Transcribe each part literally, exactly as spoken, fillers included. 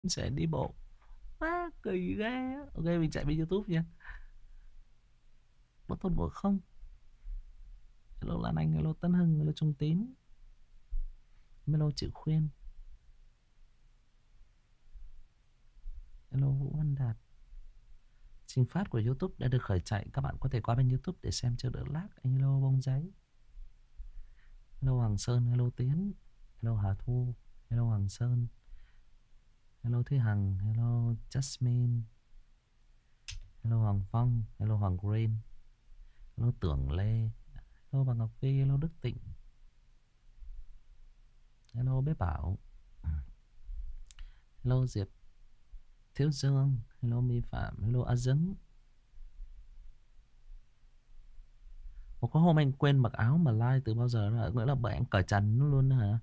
Sẽ đi bộ. Má kỳ ghê á. Ok, mình chạy bên YouTube nha. Một thôn một không. Hello Lan Anh, hello Tân Hưng, hello Trung Tín, hello Chị Khuyên, hello Vũ Văn Đạt. Trình phát của YouTube đã được khởi chạy. Các bạn có thể qua bên YouTube để xem chưa đỡ lag. Anh hello Bông Giấy, hello Hoàng Sơn, hello Tiến, hello Hà Thu, hello Hoàng Sơn, hello Thúy Hằng, hello Jasmine, hello Hoàng Phong, hello Hoàng Green, hello Tưởng Lê, hello Bà Ngọc Vi, hello Đức Tịnh, hello Bé Bảo, hello Diệp Thiếu Dương, hello Mi Phạm, hello A Dấn. Ủa, có hôm anh quên mặc áo mà like từ bao giờ đó, nghĩa là bởi anh cởi trần nó luôn đó hả?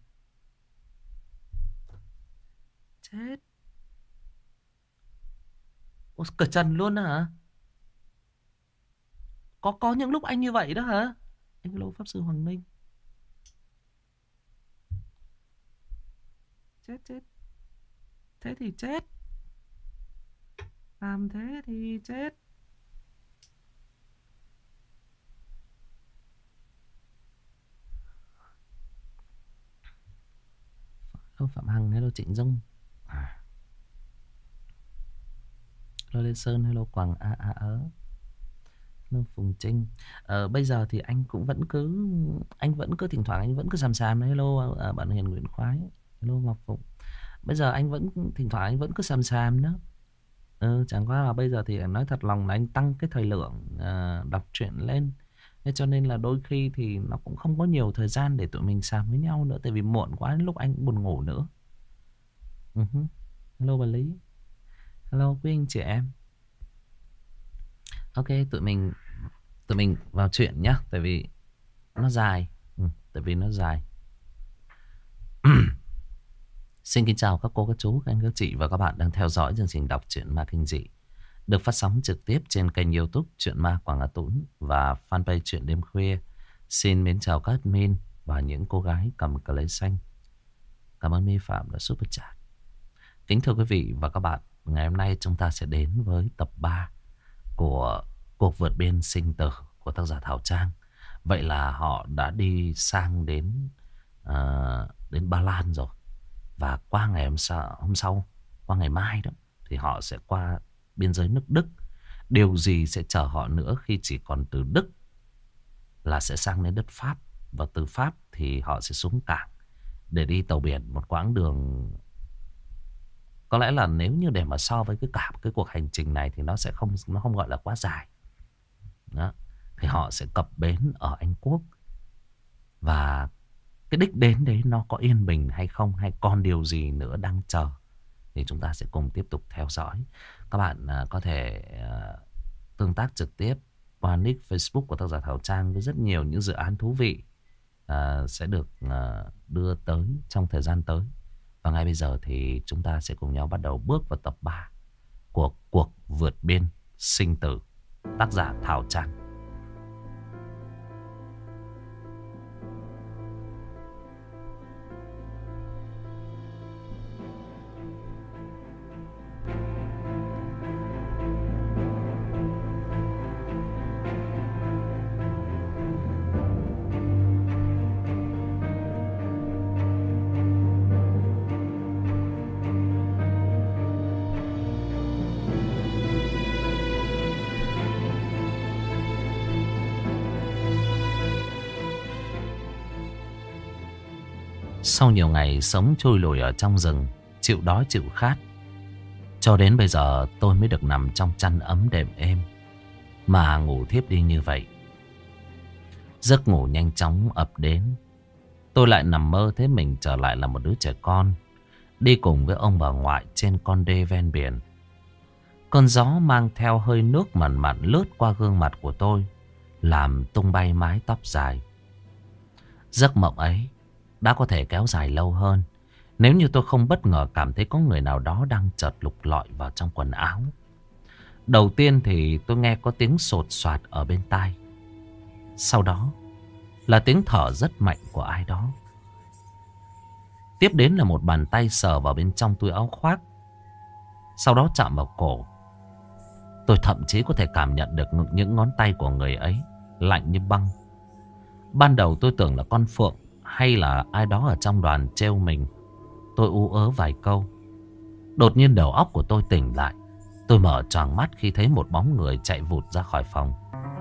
Chết. Ủa, cởi trần luôn đó hả? Có có những lúc anh như vậy đó hả? Anh hello Pháp Sư Hoàng Minh. Chết chết. Thế thì chết. Làm thế thì chết. Hello Phạm Hằng, hello Trịnh Dung, hello Lê Sơn, hello Quảng A A ớ, hello Phùng Trinh. Ờ, bây giờ thì anh cũng vẫn cứ anh vẫn cứ thỉnh thoảng anh vẫn cứ xàm xàm đấy. Hello à, bạn Hiền Nguyễn Khoái, hello Ngọc Phụng. Bây giờ anh vẫn thỉnh thoảng anh vẫn cứ xàm xàm đó. Ừ, chẳng qua là bây giờ thì nói thật lòng là anh tăng cái thời lượng à, đọc truyện lên. Thế cho nên là đôi khi thì nó cũng không có nhiều thời gian để tụi mình xàm với nhau nữa. Tại vì muộn quá đến lúc anh cũng buồn ngủ nữa. uh-huh. Hello bà Lý, hello quý anh chị em. Ok, tụi mình tụi mình vào chuyện nhá. Tại vì nó dài. ừ, Tại vì nó dài. Xin kính chào các cô, các chú, các anh, các chị và các bạn đang theo dõi chương trình đọc truyện ma kinh dị được phát sóng trực tiếp trên kênh YouTube Truyện Ma Quảng Hà Tũng và fanpage Truyện Đêm Khuya. Xin mến chào các admin và những cô gái cầm cờ lấy xanh. Cảm ơn My Phạm đã super chat. Kính thưa quý vị và các bạn, ngày hôm nay chúng ta sẽ đến với tập ba của cuộc vượt biên sinh tử của tác giả Thảo Trang. Vậy là họ đã đi sang đến uh, đến Ba Lan rồi. Và qua ngày hôm sau, hôm sau, qua ngày mai đó, thì họ sẽ qua biên giới nước Đức. Điều gì sẽ chờ họ nữa khi chỉ còn từ Đức là sẽ sang đến đất Pháp. Và từ Pháp thì họ sẽ xuống cảng để đi tàu biển một quãng đường. Có lẽ là nếu như để mà so với cái cả cái cuộc hành trình này thì nó sẽ không nó không gọi là quá dài. Đó. Thì họ sẽ cập bến ở Anh Quốc. Và cái đích đến đấy nó có yên bình hay không, hay còn điều gì nữa đang chờ, thì chúng ta sẽ cùng tiếp tục theo dõi. Các bạn uh, có thể uh, tương tác trực tiếp qua nick Facebook của tác giả Thảo Trang với rất nhiều những dự án thú vị uh, sẽ được uh, đưa tới trong thời gian tới. Và ngay bây giờ thì chúng ta sẽ cùng nhau bắt đầu bước vào tập ba của cuộc vượt biên sinh tử, tác giả Thảo Trang. Sau nhiều ngày sống trôi lủi ở trong rừng, chịu đói chịu khát, cho đến bây giờ tôi mới được nằm trong chăn ấm đệm êm mà ngủ thiếp đi như vậy. Giấc ngủ nhanh chóng ập đến. Tôi lại nằm mơ thấy mình trở lại là một đứa trẻ con, đi cùng với ông bà ngoại trên con đê ven biển. Cơn gió mang theo hơi nước mặn mặn lướt qua gương mặt của tôi, làm tung bay mái tóc dài. Giấc mộng ấy đã có thể kéo dài lâu hơn nếu như tôi không bất ngờ cảm thấy có người nào đó đang chợt lục lọi vào trong quần áo. Đầu tiên thì tôi nghe có tiếng sột soạt ở bên tai. Sau đó là tiếng thở rất mạnh của ai đó. Tiếp đến là một bàn tay sờ vào bên trong túi áo khoác. sau đó chạm vào cổ. Tôi thậm chí có thể cảm nhận được những ngón tay của người ấy lạnh như băng. Ban đầu tôi tưởng là con Phượng hay là ai đó ở trong đoàn trêu mình. Tôi ú ớ vài câu. Đột nhiên đầu óc của tôi tỉnh lại. Tôi mở choàng mắt khi thấy một bóng người chạy vụt ra khỏi phòng.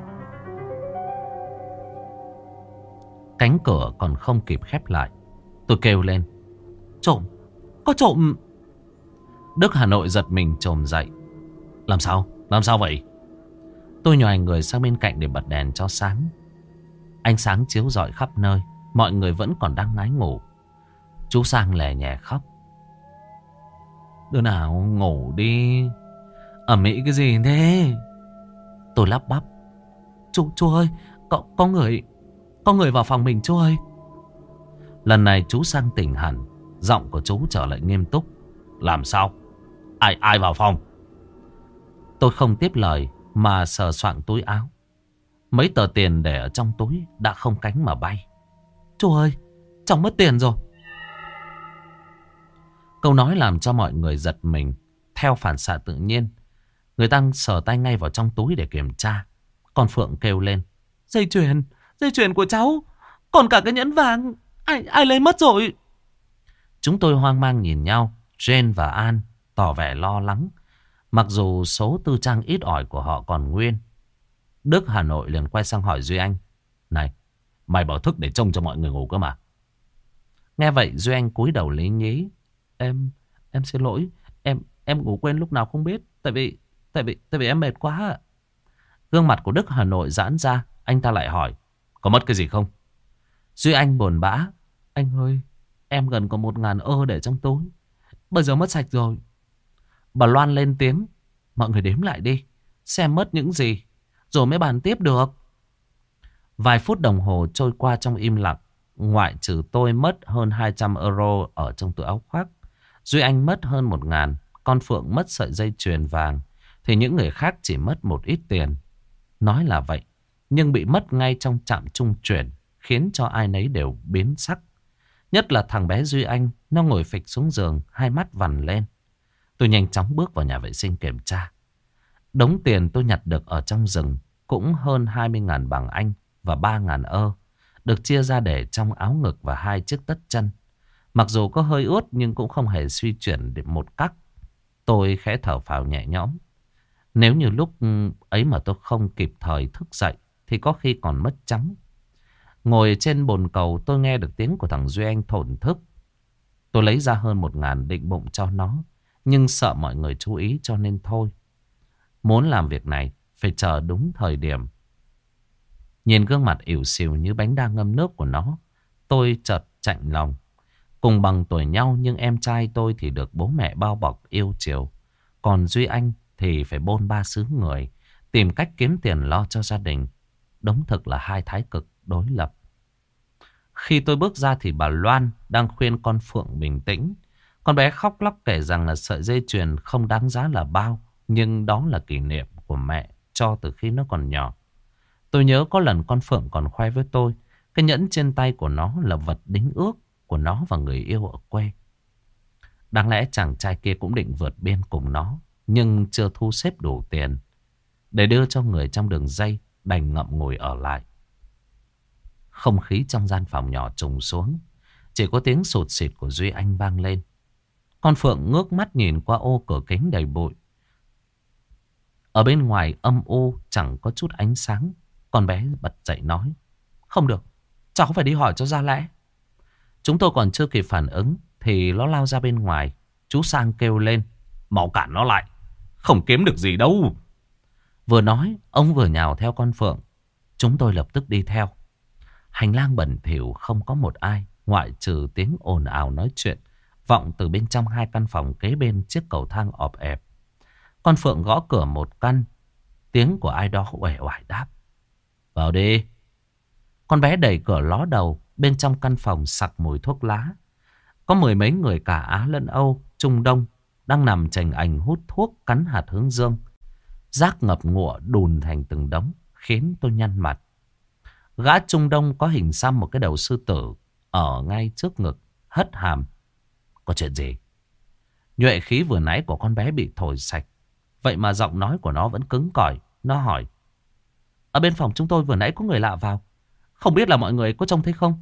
Cánh cửa còn không kịp khép lại, tôi kêu lên: trộm! Có trộm! Đức Hà Nội giật mình chồm dậy. Làm sao? Làm sao vậy? Tôi nhòi người sang bên cạnh để bật đèn cho sáng. Ánh sáng chiếu rọi khắp nơi. Mọi người vẫn còn đang ngái ngủ. Chú Sang lè nhè khóc. Đứa nào ngủ đi, ầm ĩ cái gì thế? Tôi lắp bắp: Chú, chú ơi, có, có người Có người vào phòng mình chú ơi. Lần này chú Sang tỉnh hẳn. Giọng của chú trở lại nghiêm túc. Làm sao? Ai ai vào phòng? Tôi không tiếp lời mà sờ soạng túi áo. Mấy tờ tiền để ở trong túi đã không cánh mà bay. Chú ơi, cháu mất tiền rồi. Câu nói làm cho mọi người giật mình. Theo phản xạ tự nhiên, người ta sờ tay ngay vào trong túi để kiểm tra. Con Phượng kêu lên: Dây chuyền, dây chuyền của cháu, còn cả cái nhẫn vàng, ai ai lấy mất rồi. Chúng tôi hoang mang nhìn nhau. Jane và An tỏ vẻ lo lắng, mặc dù số tư trang ít ỏi của họ còn nguyên. Đức Hà Nội liền quay sang hỏi Duy Anh: Này, mày bảo thức để trông cho mọi người ngủ cơ mà. Nghe vậy Duy Anh cúi đầu lý nhí: Em, em xin lỗi, em em ngủ quên lúc nào không biết, tại vì tại vì tại vì em mệt quá. Gương mặt của Đức Hà Nội giãn ra, anh ta lại hỏi: Có mất cái gì không? Duy Anh buồn bã: Anh ơi, em gần có một ngàn ơ để trong túi, bây giờ mất sạch rồi. Bà Loan lên tiếng: Mọi người đếm lại đi, xem mất những gì, rồi mới bàn tiếp được. Vài phút đồng hồ trôi qua trong im lặng. Ngoại trừ tôi mất hơn hai trăm euro ở trong túi áo khoác, Duy Anh mất hơn một ngàn, con Phượng mất sợi dây chuyền vàng, thì những người khác chỉ mất một ít tiền. Nói là vậy, nhưng bị mất ngay trong trạm trung chuyển, khiến cho ai nấy đều biến sắc. Nhất là thằng bé Duy Anh, nó ngồi phịch xuống giường, hai mắt vằn lên. Tôi nhanh chóng bước vào nhà vệ sinh kiểm tra. Đống tiền tôi nhặt được ở trong rừng cũng hơn hai mươi ngàn bảng Anh và ba ngàn ơ, được chia ra để trong áo ngực và hai chiếc tất chân. Mặc dù có hơi ướt nhưng cũng không hề suy chuyển một cách. Tôi khẽ thở phào nhẹ nhõm. Nếu như lúc ấy mà tôi không kịp thời thức dậy thì có khi còn mất trắng. Ngồi trên bồn cầu, tôi nghe được tiếng của thằng Duy Anh thổn thức. Tôi lấy ra hơn một ngàn định bụng cho nó, nhưng sợ mọi người chú ý cho nên thôi. Muốn làm việc này phải chờ đúng thời điểm. Nhìn gương mặt ỉu xìu như bánh đa ngâm nước của nó, tôi chợt chạnh lòng. Cùng bằng tuổi nhau nhưng em trai tôi thì được bố mẹ bao bọc yêu chiều. Còn Duy Anh thì phải bôn ba xứ người, tìm cách kiếm tiền lo cho gia đình. Đúng thực là hai thái cực đối lập. Khi tôi bước ra thì bà Loan đang khuyên con Phượng bình tĩnh. Con bé khóc lóc kể rằng là sợi dây chuyền không đáng giá là bao, nhưng đó là kỷ niệm của mẹ cho từ khi nó còn nhỏ. Tôi nhớ có lần con Phượng còn khoe với tôi, cái nhẫn trên tay của nó là vật đính ước của nó và người yêu ở quê. Đáng lẽ chàng trai kia cũng định vượt biên cùng nó, nhưng chưa thu xếp đủ tiền để đưa cho người trong đường dây, đành ngậm ngùi ở lại. Không khí trong gian phòng nhỏ trùng xuống, chỉ có tiếng sụt sịt của Duy Anh vang lên. Con Phượng ngước mắt nhìn qua ô cửa kính đầy bụi. Ở bên ngoài âm u chẳng có chút ánh sáng. Con bé bật dậy nói: Không được, cháu phải đi hỏi cho ra lẽ. Chúng tôi còn chưa kịp phản ứng thì nó lao ra bên ngoài. Chú Sang kêu lên: Mau cản nó lại, không kiếm được gì đâu. Vừa nói ông vừa nhào theo con Phượng. Chúng tôi lập tức đi theo. Hành lang bẩn thỉu không có một ai, ngoại trừ tiếng ồn ào nói chuyện vọng từ bên trong hai căn phòng kế bên chiếc cầu thang ọp ẹp. Con Phượng gõ cửa một căn. Tiếng của ai đó uể oải đáp: Vào đi. Con bé đẩy cửa ló đầu. Bên trong căn phòng sặc mùi thuốc lá. Có mười mấy người cả Á lẫn Âu, Trung Đông đang nằm chành ảnh hút thuốc, cắn hạt hướng dương. Rác ngập ngụa đùn thành từng đống, khiến tôi nhăn mặt. Gã Trung Đông có hình xăm một cái đầu sư tử ở ngay trước ngực, hất hàm: Có chuyện gì? Nhuệ khí vừa nãy của con bé bị thổi sạch. Vậy mà giọng nói của nó vẫn cứng cỏi. Nó hỏi: ở bên phòng chúng tôi vừa nãy có người lạ vào. Không biết là mọi người có trông thấy không?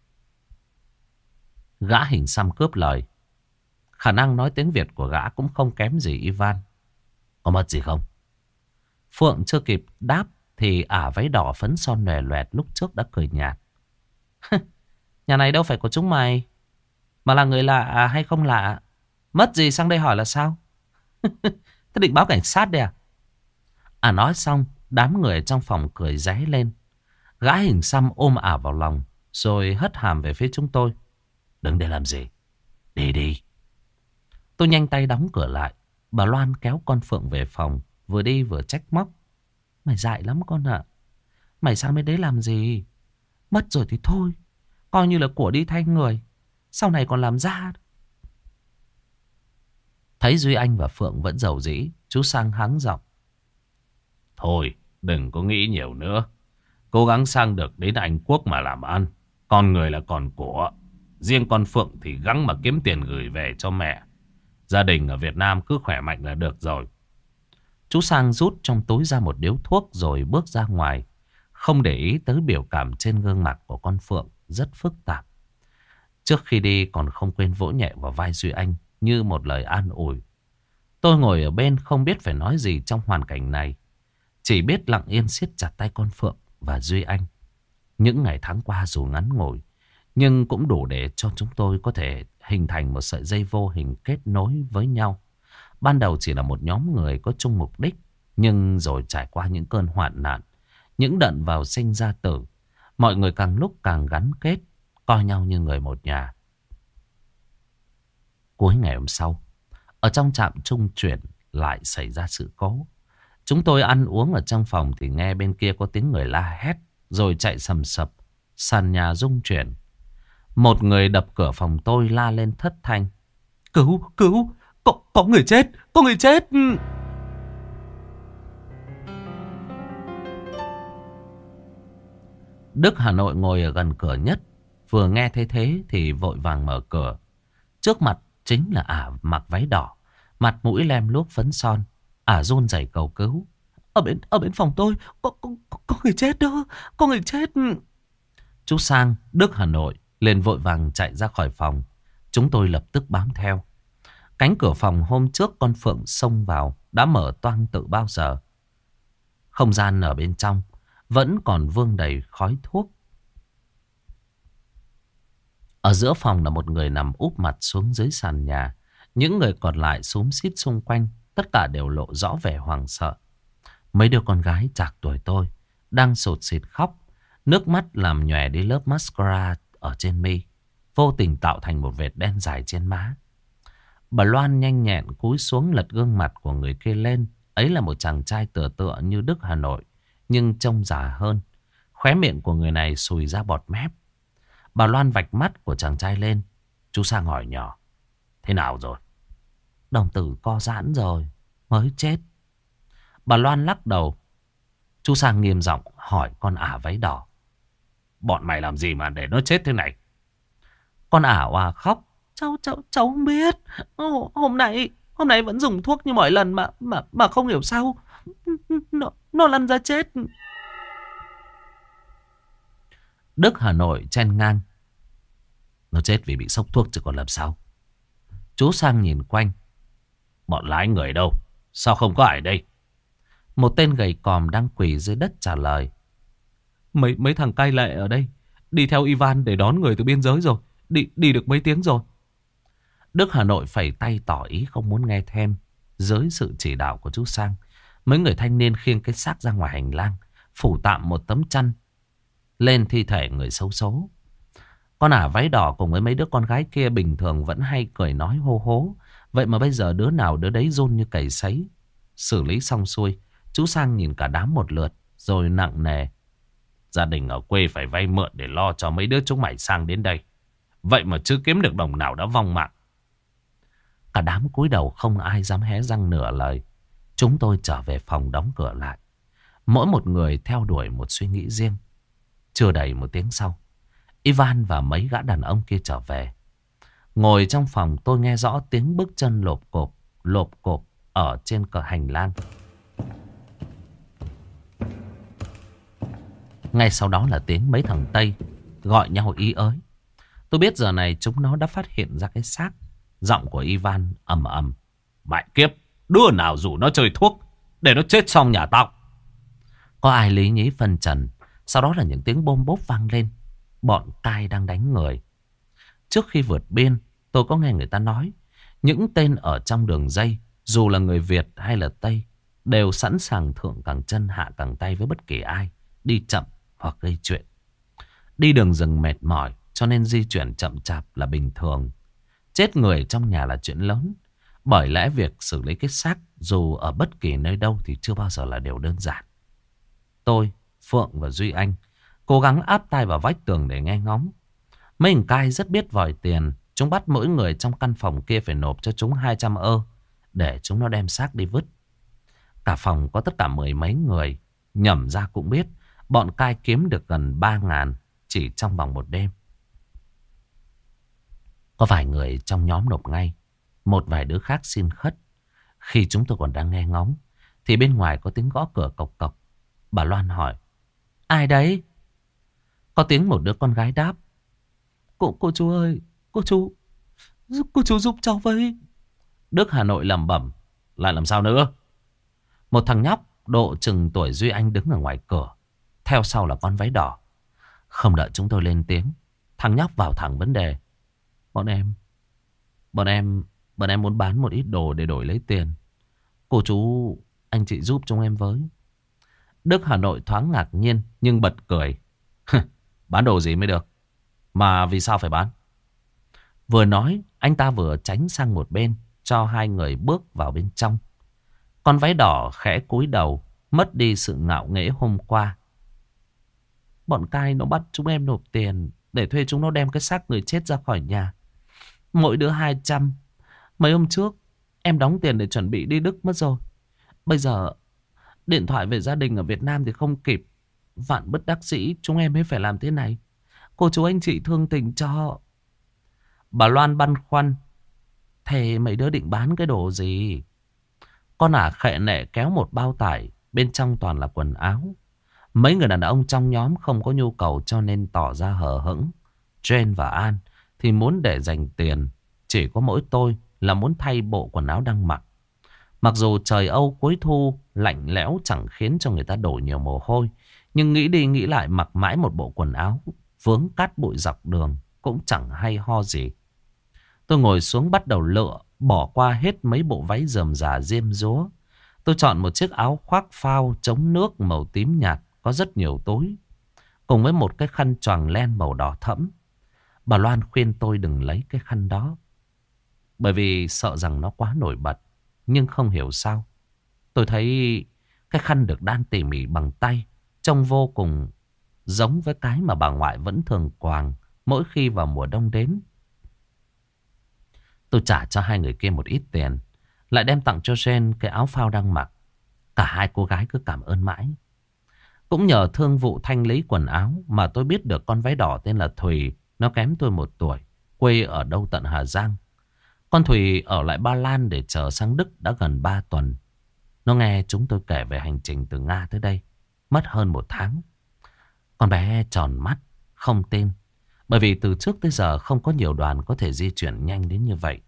Gã hình xăm cướp lời. Khả năng nói tiếng Việt của gã cũng không kém gì Ivan. Có mất gì không? Phượng chưa kịp đáp thì ả váy đỏ phấn son lòe loẹt lúc trước đã cười nhạt. Nhà này đâu phải của chúng mày, mà là người lạ hay không lạ. Mất gì sang đây hỏi là sao? Thế định báo cảnh sát đây à? À nói xong, đám người trong phòng cười ré lên. Gã hình xăm ôm ả vào lòng, rồi hất hàm về phía chúng tôi. Đứng đây làm gì? Đi đi. Tôi nhanh tay đóng cửa lại. Bà Loan kéo con Phượng về phòng, vừa đi vừa trách móc. Mày dại lắm con ạ. Mày sang bên đấy làm gì? Mất rồi thì thôi, coi như là của đi thay người, sau này còn làm ra. Thấy Duy Anh và Phượng vẫn giàu dĩ, chú Sang hắng giọng. Thôi, đừng có nghĩ nhiều nữa. Cố gắng sang được đến Anh Quốc mà làm ăn. Con người là còn của. Riêng con Phượng thì gắng mà kiếm tiền gửi về cho mẹ. Gia đình ở Việt Nam cứ khỏe mạnh là được rồi. Chú Sang rút trong túi ra một điếu thuốc rồi bước ra ngoài. Không để ý tới biểu cảm trên gương mặt của con Phượng rất phức tạp. Trước khi đi còn không quên vỗ nhẹ vào vai Duy Anh như một lời an ủi. Tôi ngồi ở bên không biết phải nói gì trong hoàn cảnh này. Chỉ biết lặng yên siết chặt tay con Phượng và Duy Anh. Những ngày tháng qua dù ngắn ngủi, nhưng cũng đủ để cho chúng tôi có thể hình thành một sợi dây vô hình kết nối với nhau. Ban đầu chỉ là một nhóm người có chung mục đích, nhưng rồi trải qua những cơn hoạn nạn, những đợt vào sinh ra tử, mọi người càng lúc càng gắn kết, coi nhau như người một nhà. Cuối ngày hôm sau, ở trong trạm trung chuyển lại xảy ra sự cố. Chúng tôi ăn uống ở trong phòng thì nghe bên kia có tiếng người la hét, rồi chạy sầm sập, sàn nhà rung chuyển. Một người đập cửa phòng tôi la lên thất thanh. Cứu, cứu, có, có người chết, có người chết. Đức Hà Nội ngồi ở gần cửa nhất, vừa nghe thấy thế thì vội vàng mở cửa. Trước mặt chính là ả mặc váy đỏ, mặt mũi lem luốc phấn son. Ả run rẩy cầu cứu. Ở bên ở bên phòng tôi có, có, có người chết đó, có người chết. Chú Sang, Đức Hà Nội liền vội vàng chạy ra khỏi phòng. Chúng tôi lập tức bám theo. Cánh cửa phòng hôm trước con Phượng xông vào đã mở toang từ bao giờ. Không gian ở bên trong vẫn còn vương đầy khói thuốc. Ở giữa phòng là một người nằm úp mặt xuống dưới sàn nhà. Những người còn lại xúm xít xung quanh, tất cả đều lộ rõ vẻ hoảng sợ. Mấy đứa con gái chạc tuổi tôi đang sụt sịt khóc. Nước mắt làm nhòe đi lớp mascara ở trên mi, vô tình tạo thành một vệt đen dài trên má. Bà Loan nhanh nhẹn cúi xuống lật gương mặt của người kia lên. Ấy là một chàng trai tựa tựa như Đức Hà Nội, nhưng trông già hơn. Khóe miệng của người này sùi ra bọt mép. Bà Loan vạch mắt của chàng trai lên. Chú Sang hỏi nhỏ. Thế nào rồi? Đồng tử co giãn rồi, mới chết. Bà Loan lắc đầu. Chú Sang nghiêm giọng hỏi con ả váy đỏ. Bọn mày làm gì mà để nó chết thế này? Con ả òa khóc. Cháu, cháu, cháu không biết. Hôm nay, hôm nay vẫn dùng thuốc như mọi lần mà, mà, mà không hiểu sao. Nó, nó lăn ra chết. Đức Hà Nội chen ngang. Nó chết vì bị sốc thuốc chứ còn làm sao. Chú Sang nhìn quanh. Bọn lái người đâu? Sao không có ai đây? Một tên gầy còm đang quỳ dưới đất trả lời. Mấy mấy thằng cai lệ ở đây đi theo Ivan để đón người từ biên giới rồi. Đi, đi được mấy tiếng rồi. Đức Hà Nội phẩy tay tỏ ý không muốn nghe thêm. Dưới sự chỉ đạo của chú Sang, mấy người thanh niên khiêng cái xác ra ngoài hành lang, phủ tạm một tấm chăn lên thi thể người xấu số. Con ả váy đỏ cùng với mấy đứa con gái kia bình thường vẫn hay cười nói hô hố. Vậy mà bây giờ đứa nào đứa đấy run như cầy sấy. Xử lý xong xuôi, chú Sang nhìn cả đám một lượt rồi nặng nề. Gia đình ở quê phải vay mượn để lo cho mấy đứa chúng mày sang đến đây. Vậy mà chưa kiếm được đồng nào đã vong mạng. Cả đám cúi đầu không ai dám hé răng nửa lời. Chúng tôi trở về phòng đóng cửa lại. Mỗi một người theo đuổi một suy nghĩ riêng. Chưa đầy một tiếng sau, Ivan và mấy gã đàn ông kia trở về. Ngồi trong phòng tôi nghe rõ tiếng bước chân lộp cộp, lộp cộp ở trên cờ hành lang. Ngay sau đó là tiếng mấy thằng Tây gọi nhau ý ới. Tôi biết giờ này chúng nó đã phát hiện ra cái xác. Giọng của Ivan ầm ầm. Mẹ kiếp, đứa nào rủ nó chơi thuốc để nó chết xong nhà tao. Có ai lý nhí phân trần. Sau đó là những tiếng bôm bốp vang lên. Bọn cai đang đánh người. Trước khi vượt biên, tôi có nghe người ta nói những tên ở trong đường dây, dù là người Việt hay là Tây, đều sẵn sàng thượng cẳng chân hạ cẳng tay với bất kỳ ai đi chậm hoặc gây chuyện. Đi đường rừng mệt mỏi cho nên di chuyển chậm chạp là bình thường. Chết người trong nhà là chuyện lớn. Bởi lẽ việc xử lý cái xác dù ở bất kỳ nơi đâu thì chưa bao giờ là điều đơn giản. Tôi, Phượng và Duy Anh cố gắng áp tai vào vách tường để nghe ngóng. Mấy thằng cai rất biết vòi tiền. Chúng bắt mỗi người trong căn phòng kia phải nộp cho chúng hai trăm ơ để chúng nó đem xác đi vứt. Cả phòng có tất cả mười mấy người. Nhẩm ra cũng biết bọn cai kiếm được gần ba ngàn chỉ trong vòng một đêm. Có vài người trong nhóm nộp ngay. Một vài đứa khác xin khất. Khi chúng tôi còn đang nghe ngóng thì bên ngoài có tiếng gõ cửa cộc cộc. Bà Loan hỏi: Ai đấy? Có tiếng một đứa con gái đáp: Cô, cô chú ơi, cô chú, giúp cô chú giúp cháu với. Đức Hà Nội lẩm bẩm: Lại làm sao nữa? Một thằng nhóc độ chừng tuổi Duy Anh đứng ở ngoài cửa. Theo sau là con váy đỏ. Không đợi chúng tôi lên tiếng, thằng nhóc vào thẳng vấn đề: Bọn em, bọn em, bọn em muốn bán một ít đồ để đổi lấy tiền. Cô chú, anh chị giúp chúng em với. Đức Hà Nội thoáng ngạc nhiên nhưng bật cười: Bán đồ gì mới được? Mà vì sao phải bán? Vừa nói, anh ta vừa tránh sang một bên, cho hai người bước vào bên trong. Con váy đỏ khẽ cúi đầu, mất đi sự ngạo nghễ hôm qua. Bọn cai nó bắt chúng em nộp tiền để thuê chúng nó đem cái xác người chết ra khỏi nhà. Mỗi đứa hai trăm. Mấy hôm trước, em đóng tiền để chuẩn bị đi Đức mất rồi. Bây giờ, điện thoại về gia đình ở Việt Nam thì không kịp. Vạn bất đắc dĩ, chúng em mới phải làm thế này. Cô chú anh chị thương tình cho. Bà Loan băn khoăn: Thế mấy đứa định bán cái đồ gì? Con ả khệ nệ kéo một bao tải, bên trong toàn là quần áo. Mấy người đàn ông trong nhóm không có nhu cầu cho nên tỏ ra hờ hững. Jane và An thì muốn để dành tiền. Chỉ có mỗi tôi là muốn thay bộ quần áo đang mặc. Mặc dù trời Âu cuối thu lạnh lẽo chẳng khiến cho người ta đổ nhiều mồ hôi, nhưng nghĩ đi nghĩ lại mặc mãi một bộ quần áo vướng cát bụi dọc đường cũng chẳng hay ho gì. Tôi ngồi xuống bắt đầu lựa, bỏ qua hết mấy bộ váy rườm rà diêm dúa. Tôi chọn một chiếc áo khoác phao chống nước màu tím nhạt có rất nhiều túi, cùng với một cái khăn choàng len màu đỏ thẫm. Bà Loan khuyên tôi đừng lấy cái khăn đó, bởi vì sợ rằng nó quá nổi bật. Nhưng không hiểu sao, tôi thấy cái khăn được đan tỉ mỉ bằng tay trông vô cùng giống với cái mà bà ngoại vẫn thường quàng mỗi khi vào mùa đông đến. Tôi trả cho hai người kia một ít tiền, lại đem tặng cho Jane cái áo phao đang mặc. Cả hai cô gái cứ cảm ơn mãi. Cũng nhờ thương vụ thanh lý quần áo mà tôi biết được con váy đỏ tên là Thùy. Nó kém tôi một tuổi, quê ở đâu tận Hà Giang. Con Thùy ở lại Ba Lan để chờ sang Đức đã gần ba tuần. Nó nghe chúng tôi kể về hành trình từ Nga tới đây mất hơn một tháng. Con bé tròn mắt, không tin. Bởi vì từ trước tới giờ không có nhiều đoàn có thể di chuyển nhanh đến như vậy.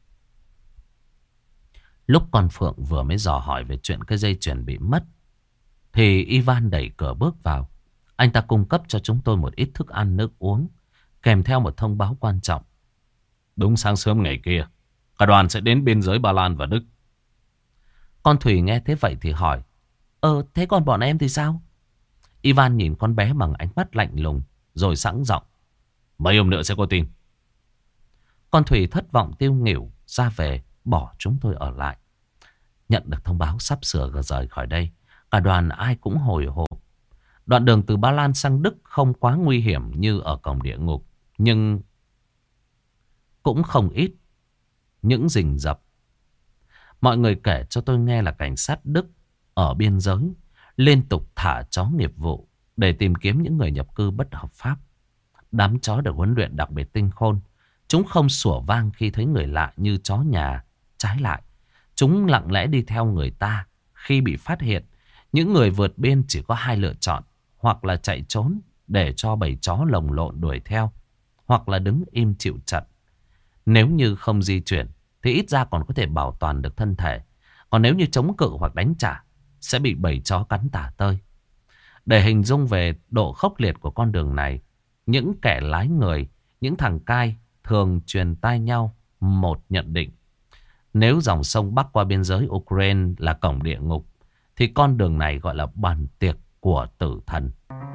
Lúc con Phượng vừa mới dò hỏi về chuyện cái dây chuyền bị mất, thì Ivan đẩy cửa bước vào. Anh ta cung cấp cho chúng tôi một ít thức ăn nước uống, kèm theo một thông báo quan trọng. Đúng sáng sớm ngày kia, cả đoàn sẽ đến biên giới Ba Lan và Đức. Con Thùy nghe thế vậy thì hỏi: Ờ thế còn bọn em thì sao? Ivan nhìn con bé bằng ánh mắt lạnh lùng, rồi sẵn giọng: Mấy hôm nữa sẽ có tin. Con Thùy thất vọng tiêu nghỉu ra về, bỏ chúng tôi ở lại. Nhận được thông báo sắp sửa rời khỏi đây, cả đoàn ai cũng hồi hộp. Đoạn đường từ Ba Lan sang Đức không quá nguy hiểm như ở cổng địa ngục, nhưng cũng không ít những rình rập. Mọi người kể cho tôi nghe là cảnh sát Đức ở biên giới liên tục thả chó nghiệp vụ để tìm kiếm những người nhập cư bất hợp pháp. Đám chó được huấn luyện đặc biệt tinh khôn, Chúng không sủa vang khi thấy người lạ như chó nhà. Trái lại, chúng lặng lẽ đi theo người ta. Khi bị phát hiện, những người vượt biên chỉ có hai lựa chọn. Hoặc là chạy trốn để cho bầy chó lồng lộn đuổi theo, hoặc là đứng im chịu trận. Nếu như không di chuyển thì ít ra còn có thể bảo toàn được thân thể. Còn nếu như chống cự hoặc đánh trả, sẽ bị bầy chó cắn tả tơi. Để hình dung về độ khốc liệt của con đường này, những kẻ lái người, những thằng cai thường truyền tai nhau một nhận định. Nếu dòng sông bắc qua biên giới Ukraine là cổng địa ngục, thì con đường này gọi là bàn tiệc của tử thần.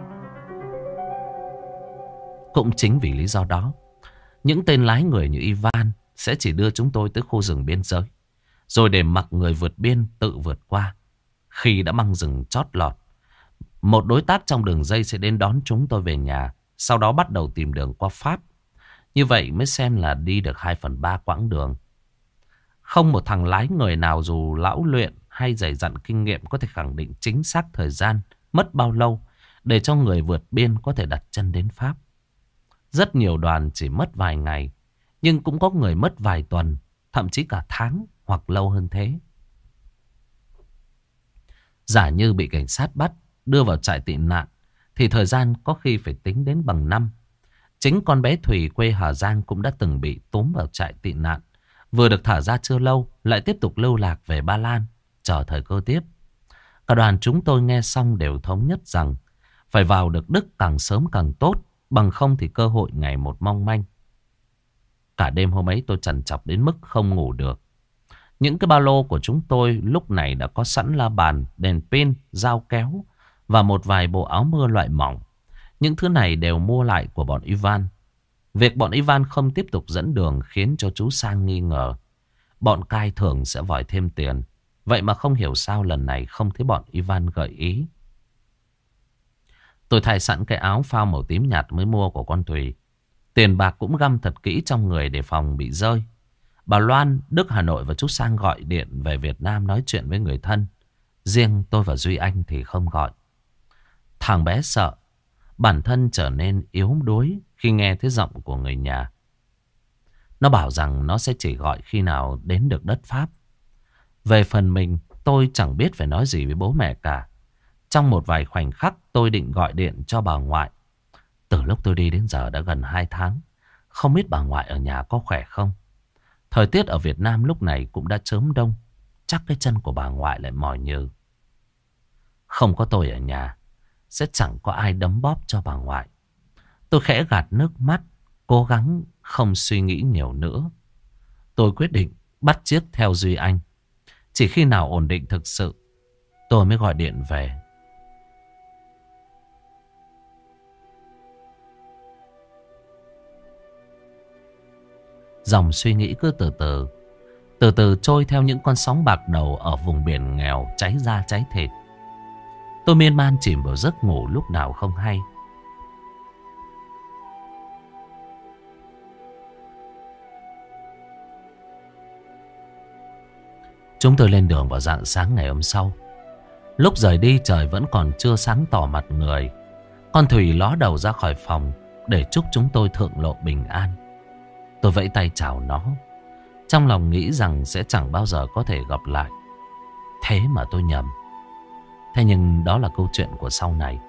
Cũng chính vì lý do đó, những tên lái người như Ivan sẽ chỉ đưa chúng tôi tới khu rừng biên giới, rồi để mặc người vượt biên tự vượt qua. Khi đã băng rừng chót lọt, một đối tác trong đường dây sẽ đến đón chúng tôi về nhà, sau đó bắt đầu tìm đường qua Pháp. Như vậy mới xem là đi được hai phần ba quãng đường. Không một thằng lái người nào dù lão luyện hay dày dặn kinh nghiệm có thể khẳng định chính xác thời gian mất bao lâu để cho người vượt biên có thể đặt chân đến Pháp. Rất nhiều đoàn chỉ mất vài ngày, nhưng cũng có người mất vài tuần, thậm chí cả tháng hoặc lâu hơn thế. Giả như bị cảnh sát bắt, đưa vào trại tị nạn, thì thời gian có khi phải tính đến bằng năm. Chính con bé Thùy quê Hà Giang cũng đã từng bị túm vào trại tị nạn. Vừa được thả ra chưa lâu, lại tiếp tục lưu lạc về Ba Lan, chờ thời cơ tiếp. Cả đoàn chúng tôi nghe xong đều thống nhất rằng phải vào được Đức càng sớm càng tốt, bằng không thì cơ hội ngày một mong manh. Cả đêm hôm ấy tôi trằn trọc đến mức không ngủ được. Những cái ba lô của chúng tôi lúc này đã có sẵn la bàn, đèn pin, dao kéo và một vài bộ áo mưa loại mỏng. Những thứ này đều mua lại của bọn Ivan. Việc bọn Ivan không tiếp tục dẫn đường khiến cho chú Sang nghi ngờ. Bọn cai thường sẽ vòi thêm tiền. Vậy mà không hiểu sao lần này không thấy bọn Ivan gợi ý. Tôi thay sẵn cái áo phao màu tím nhạt mới mua của con Thùy. Tiền bạc cũng găm thật kỹ trong người để phòng bị rơi. Bà Loan, Đức, Hà Nội và chú Sang gọi điện về Việt Nam nói chuyện với người thân. Riêng tôi và Duy Anh thì không gọi. Thằng bé sợ. Bản thân trở nên yếu đuối khi nghe thấy giọng của người nhà. Nó bảo rằng nó sẽ chỉ gọi khi nào đến được đất Pháp. Về phần mình, tôi chẳng biết phải nói gì với bố mẹ cả. Trong một vài khoảnh khắc tôi định gọi điện cho bà ngoại. Từ lúc tôi đi đến giờ đã gần hai tháng. Không biết bà ngoại ở nhà có khỏe không. Thời tiết ở Việt Nam lúc này cũng đã chớm đông. Chắc cái chân của bà ngoại lại mỏi nhừ. Không có tôi ở nhà, sẽ chẳng có ai đấm bóp cho bà ngoại. Tôi khẽ gạt nước mắt, cố gắng không suy nghĩ nhiều nữa. Tôi quyết định bắt chước theo Duy Anh. Chỉ khi nào ổn định thực sự, tôi mới gọi điện về. Dòng suy nghĩ cứ từ từ, từ từ trôi theo những con sóng bạc đầu ở vùng biển nghèo cháy da cháy thịt. Tôi miên man chìm vào giấc ngủ lúc nào không hay. Chúng tôi lên đường vào rạng sáng ngày hôm sau. Lúc rời đi trời vẫn còn chưa sáng tỏ mặt người. Con Thùy ló đầu ra khỏi phòng để chúc chúng tôi thượng lộ bình an. Tôi vẫy tay chào nó, trong lòng nghĩ rằng sẽ chẳng bao giờ có thể gặp lại. Thế mà tôi nhầm. Thế nhưng đó là câu chuyện của sau này.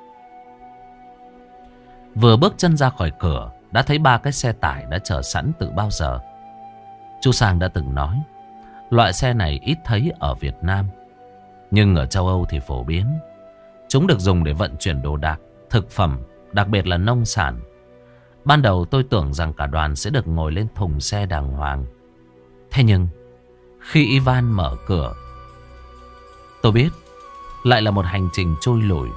Vừa bước chân ra khỏi cửa, đã thấy ba cái xe tải đã chờ sẵn từ bao giờ. Chú Sang đã từng nói, loại xe này ít thấy ở Việt Nam, nhưng ở châu Âu thì phổ biến. Chúng được dùng để vận chuyển đồ đạc, thực phẩm, đặc biệt là nông sản. Ban đầu tôi tưởng rằng cả đoàn sẽ được ngồi lên thùng xe đàng hoàng. Thế nhưng khi Ivan mở cửa, tôi biết lại là một hành trình trôi lủi.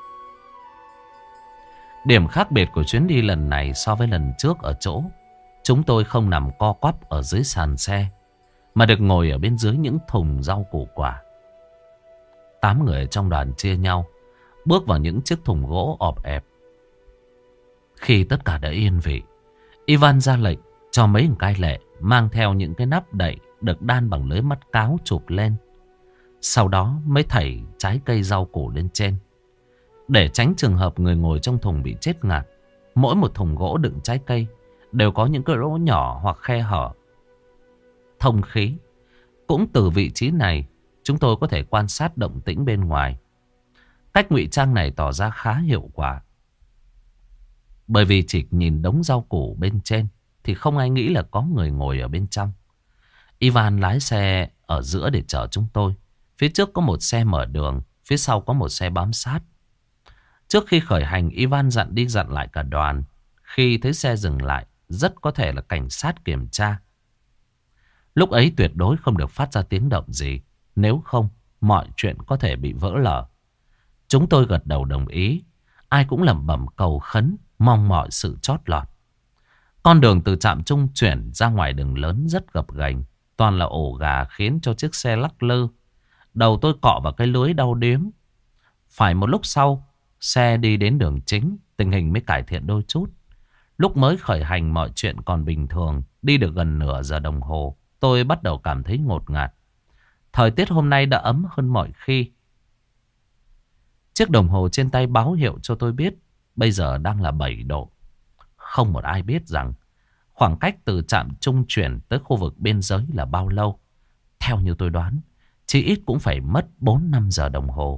Điểm khác biệt của chuyến đi lần này so với lần trước ở chỗ chúng tôi không nằm co quắp ở dưới sàn xe, mà được ngồi ở bên dưới những thùng rau củ quả. Tám người trong đoàn chia nhau bước vào những chiếc thùng gỗ ọp ẹp. Khi tất cả đã yên vị, Ivan ra lệnh cho mấy thằng cai lệ mang theo những cái nắp đậy được đan bằng lưới mắt cáo chụp lên. Sau đó mới thảy trái cây rau củ lên trên. Để tránh trường hợp người ngồi trong thùng bị chết ngạt, mỗi một thùng gỗ đựng trái cây đều có những cái lỗ nhỏ hoặc khe hở thông khí. Cũng từ vị trí này, chúng tôi có thể quan sát động tĩnh bên ngoài. Cách ngụy trang này tỏ ra khá hiệu quả. Bởi vì chỉ nhìn đống rau củ bên trên thì không ai nghĩ là có người ngồi ở bên trong. Ivan lái xe ở giữa để chở chúng tôi. Phía trước có một xe mở đường, phía sau có một xe bám sát. Trước khi khởi hành, Ivan dặn đi dặn lại cả đoàn. Khi thấy xe dừng lại, rất có thể là cảnh sát kiểm tra. Lúc ấy tuyệt đối không được phát ra tiếng động gì. Nếu không, mọi chuyện có thể bị vỡ lở. Chúng tôi gật đầu đồng ý. Ai cũng lẩm bẩm cầu khấn, mong mọi sự chót lọt. Con đường từ trạm trung chuyển ra ngoài đường lớn rất gập ghềnh, toàn là ổ gà khiến cho chiếc xe lắc lư. Đầu tôi cọ vào cái lưới đau điếng. Phải một lúc sau, xe đi đến đường chính, tình hình mới cải thiện đôi chút. Lúc mới khởi hành mọi chuyện còn bình thường. Đi được gần nửa giờ đồng hồ, tôi bắt đầu cảm thấy ngột ngạt. Thời tiết hôm nay đã ấm hơn mọi khi. Chiếc đồng hồ trên tay báo hiệu cho tôi biết bây giờ đang là bảy độ. Không một ai biết rằng khoảng cách từ trạm trung chuyển tới khu vực biên giới là bao lâu. Theo như tôi đoán, chỉ ít cũng phải mất bốn năm giờ đồng hồ.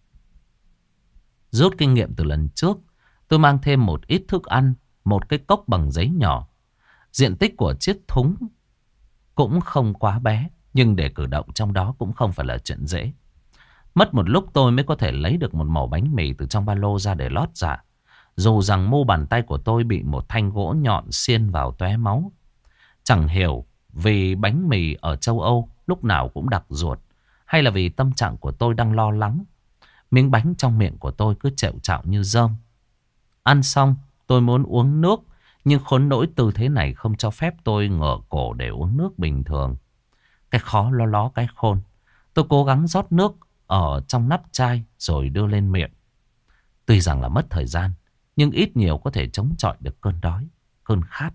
Rút kinh nghiệm từ lần trước, tôi mang thêm một ít thức ăn, một cái cốc bằng giấy nhỏ. Diện tích của chiếc thúng cũng không quá bé, nhưng để cử động trong đó cũng không phải là chuyện dễ. Mất một lúc tôi mới có thể lấy được một mẩu bánh mì từ trong ba lô ra để lót dạ. Dù rằng mu bàn tay của tôi bị một thanh gỗ nhọn xiên vào tóe máu. Chẳng hiểu vì bánh mì ở châu Âu lúc nào cũng đặc ruột, hay là vì tâm trạng của tôi đang lo lắng. Miếng bánh trong miệng của tôi cứ trẹo trạo như rơm. Ăn xong tôi muốn uống nước, nhưng khốn nỗi tư thế này không cho phép tôi ngửa cổ để uống nước bình thường. Cái khó lo ló cái khôn. Tôi cố gắng rót nước ở trong nắp chai rồi đưa lên miệng. Tuy rằng là mất thời gian, nhưng ít nhiều có thể chống chọi được cơn đói, cơn khát.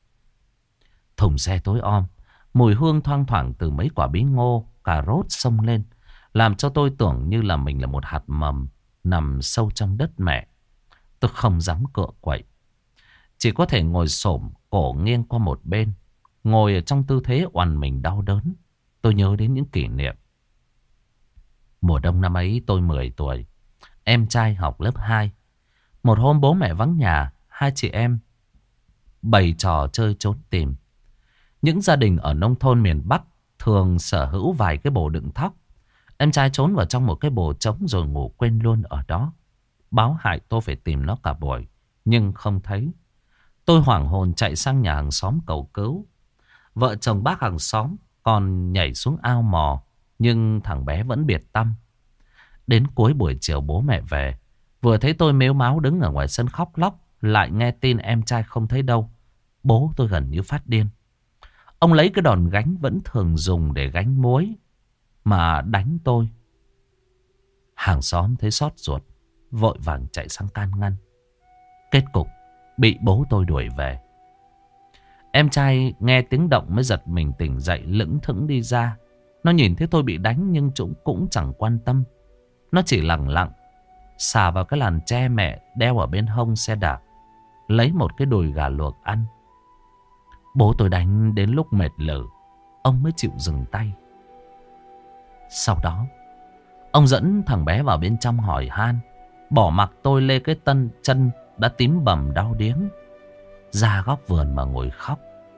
Thùng xe tối om, mùi hương thoang thoảng từ mấy quả bí ngô, cà rốt xông lên, làm cho tôi tưởng như là mình là một hạt mầm nằm sâu trong đất mẹ. Tôi không dám cựa quậy, chỉ có thể ngồi xổm cổ nghiêng qua một bên, ngồi ở trong tư thế oằn mình đau đớn. Tôi nhớ đến những kỷ niệm. Mùa đông năm ấy tôi mười tuổi, em trai học lớp hai. Một hôm bố mẹ vắng nhà, hai chị em bày trò chơi trốn tìm. Những gia đình ở nông thôn miền Bắc thường sở hữu vài cái bồ đựng thóc. Em trai trốn vào trong một cái bồ trống rồi ngủ quên luôn ở đó. Báo hại tôi phải tìm nó cả buổi, nhưng không thấy. Tôi hoảng hồn chạy sang nhà hàng xóm cầu cứu. Vợ chồng bác hàng xóm còn nhảy xuống ao mò, nhưng thằng bé vẫn biệt tăm. Đến cuối buổi chiều bố mẹ về, vừa thấy tôi mếu máo đứng ở ngoài sân khóc lóc, lại nghe tin em trai không thấy đâu. Bố tôi gần như phát điên. Ông lấy cái đòn gánh vẫn thường dùng để gánh muối mà đánh tôi. Hàng xóm thấy xót ruột, vội vàng chạy sang can ngăn. Kết cục bị bố tôi đuổi về. Em trai nghe tiếng động mới giật mình tỉnh dậy, lững thững đi ra. Nó nhìn thấy tôi bị đánh nhưng chúng cũng chẳng quan tâm. Nó chỉ lặng lặng xà vào cái làn tre mẹ đeo ở bên hông xe đạp, lấy một cái đùi gà luộc ăn. Bố tôi đánh đến lúc mệt lử, ông mới chịu dừng tay. Sau đó ông dẫn thằng bé vào bên trong hỏi han, bỏ mặc tôi lê cái tân chân đã tím bầm đau điếng ra góc vườn mà ngồi khóc.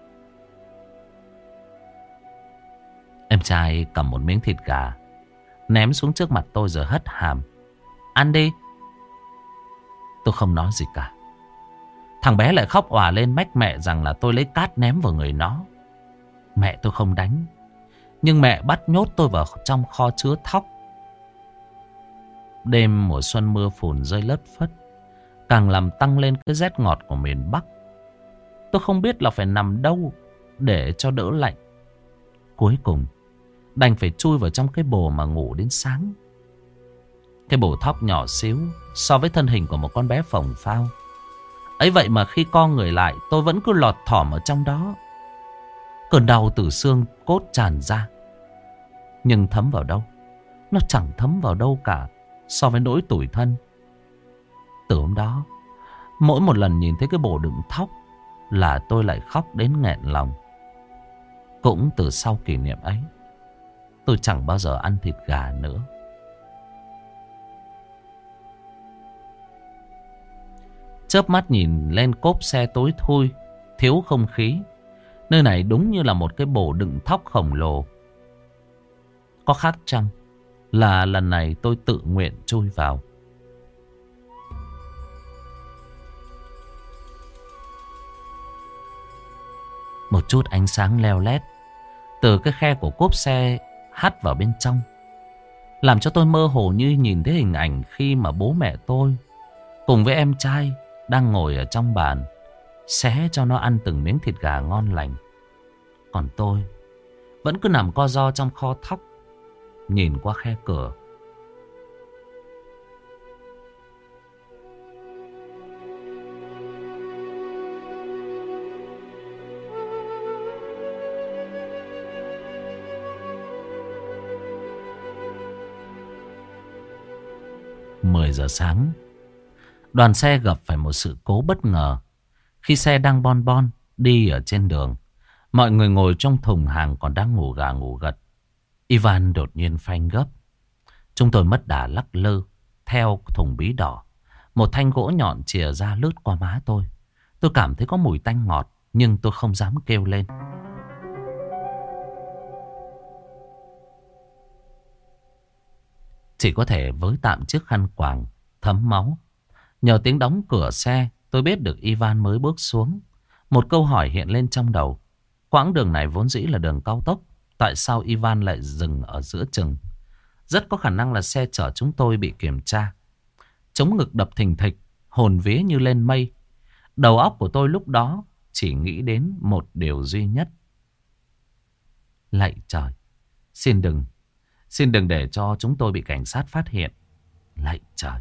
Em trai cầm một miếng thịt gà ném xuống trước mặt tôi rồi hất hàm. Ăn đi. Tôi không nói gì cả. Thằng bé lại khóc òa lên mách mẹ rằng là tôi lấy cát ném vào người nó. Mẹ tôi không đánh, nhưng mẹ bắt nhốt tôi vào trong kho chứa thóc. Đêm mùa xuân mưa phùn rơi lất phất, càng làm tăng lên cái rét ngọt của miền Bắc. Tôi không biết là phải nằm đâu để cho đỡ lạnh. Cuối cùng đành phải chui vào trong cái bồ mà ngủ đến sáng. Cái bồ thóc nhỏ xíu so với thân hình của một con bé phồng phao. Ấy vậy mà khi co người lại, tôi vẫn cứ lọt thỏm ở trong đó. Cơn đau từ xương cốt tràn ra, nhưng thấm vào đâu? Nó chẳng thấm vào đâu cả so với nỗi tủi thân. Từ hôm đó, mỗi một lần nhìn thấy cái bồ đựng thóc là tôi lại khóc đến nghẹn lòng. Cũng từ sau kỷ niệm ấy, tôi chẳng bao giờ ăn thịt gà nữa. Chớp mắt nhìn lên cốp xe tối thui, thiếu không khí. Nơi này đúng như là một cái bồ đựng thóc khổng lồ. Có khác chăng là lần này tôi tự nguyện chui vào? Một chút ánh sáng leo lét từ cái khe của cốp xe hắt vào bên trong, làm cho tôi mơ hồ như nhìn thấy hình ảnh khi mà bố mẹ tôi cùng với em trai đang ngồi ở trong bàn, xé cho nó ăn từng miếng thịt gà ngon lành. Còn tôi vẫn cứ nằm co ro trong kho thóc, nhìn qua khe cửa. mười giờ sáng, đoàn xe gặp phải một sự cố bất ngờ. Khi xe đang bon bon đi ở trên đường, mọi người ngồi trong thùng hàng còn đang ngủ gà ngủ gật. Ivan đột nhiên phanh gấp. Chúng tôi mất đà lắc lư theo thùng bí đỏ. Một thanh gỗ nhọn chìa ra lướt qua má tôi. Tôi cảm thấy có mùi tanh ngọt, nhưng tôi không dám kêu lên. Chỉ có thể với tạm chiếc khăn quàng thấm máu. Nhờ tiếng đóng cửa xe, tôi biết được Ivan mới bước xuống. Một câu hỏi hiện lên trong đầu. Quãng đường này vốn dĩ là đường cao tốc, tại sao Ivan lại dừng ở giữa chừng? Rất có khả năng là xe chở chúng tôi bị kiểm tra. Chống ngực đập thình thịch, hồn vía như lên mây. Đầu óc của tôi lúc đó chỉ nghĩ đến một điều duy nhất. Lạy trời, xin đừng, xin đừng để cho chúng tôi bị cảnh sát phát hiện. Lạy trời.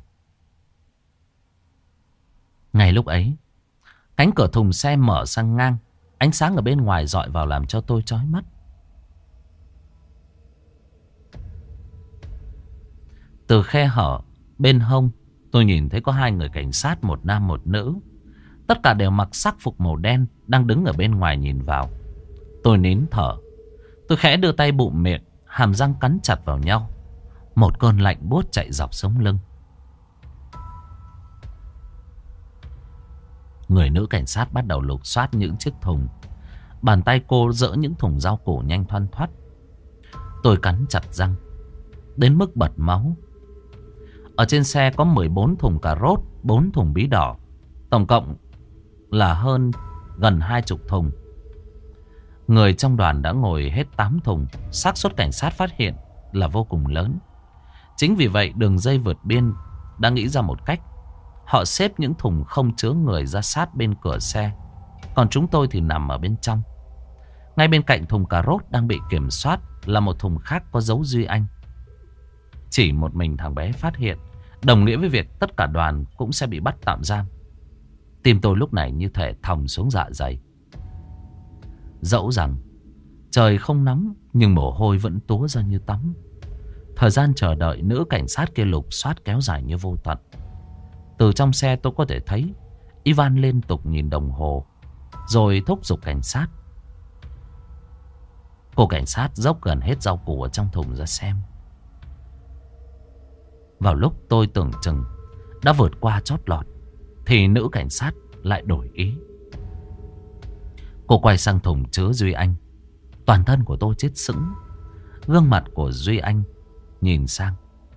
Ngay lúc ấy, cánh cửa thùng xe mở sang ngang. Ánh sáng ở bên ngoài dọi vào làm cho tôi chói mắt. Từ khe hở bên hông, tôi nhìn thấy có hai người cảnh sát, một nam một nữ. Tất cả đều mặc sắc phục màu đen, đang đứng ở bên ngoài nhìn vào. Tôi nín thở. Tôi khẽ đưa tay bụm miệng, hàm răng cắn chặt vào nhau. Một cơn lạnh buốt chạy dọc sống lưng. Người nữ cảnh sát bắt đầu lục soát những chiếc thùng. Bàn tay cô dỡ những thùng rau củ nhanh thoăn thoắt. Tôi cắn chặt răng đến mức bật máu. Ở trên xe có mười bốn thùng cà rốt, bốn thùng bí đỏ. Tổng cộng là hơn gần hai chục thùng. Người trong đoàn đã ngồi hết tám thùng. Xác suất cảnh sát phát hiện là vô cùng lớn. Chính vì vậy đường dây vượt biên đã nghĩ ra một cách. Họ xếp những thùng không chứa người ra sát bên cửa xe. Còn chúng tôi thì nằm ở bên trong. Ngay bên cạnh thùng cà rốt đang bị kiểm soát là một thùng khác có dấu Duy Anh. Chỉ một mình thằng bé phát hiện, đồng nghĩa với việc tất cả đoàn cũng sẽ bị bắt tạm giam. Tim tôi lúc này như thể thòng xuống dạ dày. Dẫu rằng trời không nóng, nhưng mồ hôi vẫn túa ra như tắm. Thời gian chờ đợi nữ cảnh sát kia lục soát kéo dài như vô tận. Từ trong xe tôi có thể thấy Ivan liên tục nhìn đồng hồ, rồi thúc giục cảnh sát. Cô cảnh sát dốc gần hết rau củ ở trong thùng ra xem. Vào lúc tôi tưởng chừng đã vượt qua chót lọt, thì nữ cảnh sát lại đổi ý. Cô quay sang thùng chứa Duy Anh. Toàn thân của tôi chết sững. Gương mặt của Duy Anh nhìn sang.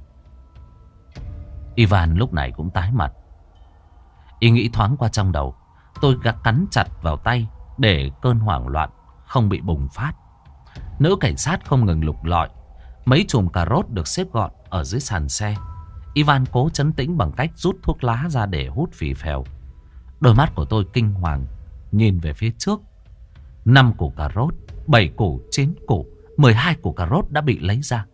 Ivan lúc này cũng tái mặt. Ý nghĩ thoáng qua trong đầu. Tôi gạt cắn chặt vào tay để cơn hoảng loạn không bị bùng phát. Nữ cảnh sát không ngừng lục lọi. Mấy chùm cà rốt được xếp gọn ở dưới sàn xe. Ivan cố trấn tĩnh bằng cách rút thuốc lá ra để hút phì phèo. Đôi mắt của tôi kinh hoàng nhìn về phía trước. Năm củ cà rốt, bảy củ, chín củ, mười hai củ cà rốt đã bị lấy ra.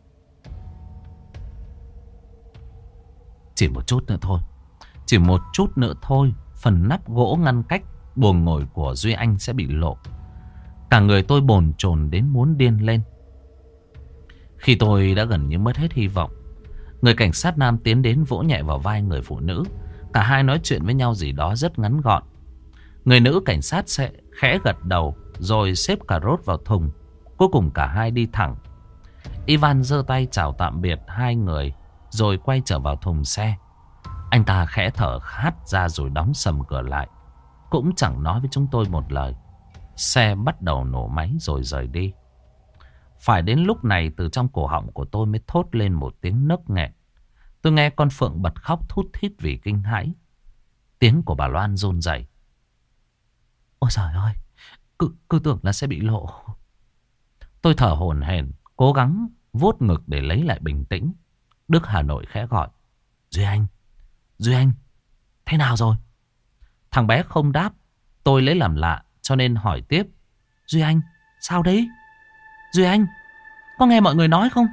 Chỉ một chút nữa thôi, chỉ một chút nữa thôi, phần nắp gỗ ngăn cách buồng ngồi của Duy Anh sẽ bị lộ. Cả người tôi bồn chồn đến muốn điên lên. Khi tôi đã gần như mất hết hy vọng, người cảnh sát nam tiến đến vỗ nhẹ vào vai người phụ nữ. Cả hai nói chuyện với nhau gì đó rất ngắn gọn. Người nữ cảnh sát sẽ khẽ gật đầu rồi xếp cà rốt vào thùng. Cuối cùng cả hai đi thẳng. Ivan giơ tay chào tạm biệt hai người rồi quay trở vào thùng xe. Anh ta khẽ thở hắt ra rồi đóng sầm cửa lại, cũng chẳng nói với chúng tôi một lời. Xe bắt đầu nổ máy rồi rời đi. Phải đến lúc này từ trong cổ họng của tôi mới thốt lên một tiếng nấc nghẹn. Tôi nghe con Phượng bật khóc thút thít vì kinh hãi. Tiếng của bà Loan run rẩy. Ôi trời ơi, cứ, cứ tưởng là sẽ bị lộ. Tôi thở hổn hển, cố gắng vuốt ngực để lấy lại bình tĩnh. Đức Hà Nội khẽ gọi. Duy Anh, Duy Anh, thế nào rồi? Thằng bé không đáp. Tôi lấy làm lạ cho nên hỏi tiếp. Duy Anh, sao đấy? Duy Anh, có nghe mọi người nói không?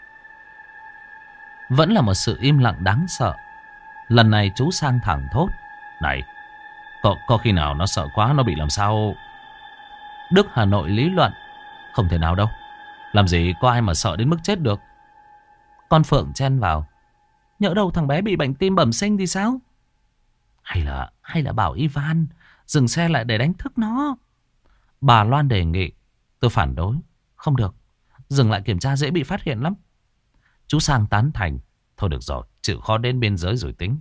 Vẫn là một sự im lặng đáng sợ. Lần này chú Sang thẳng thốt. Này, có, có khi nào nó sợ quá nó bị làm sao? Đức Hà Nội lý luận. Không thể nào đâu. Làm gì có ai mà sợ đến mức chết được. Con Phượng chen vào. Nhỡ đâu thằng bé bị bệnh tim bẩm sinh thì sao? Hay là hay là bảo Ivan dừng xe lại để đánh thức nó. Bà Loan đề nghị. Tôi phản đối. Không được, dừng lại kiểm tra dễ bị phát hiện lắm. Chú Sang tán thành. Thôi được rồi, chịu khó đến biên giới rồi tính.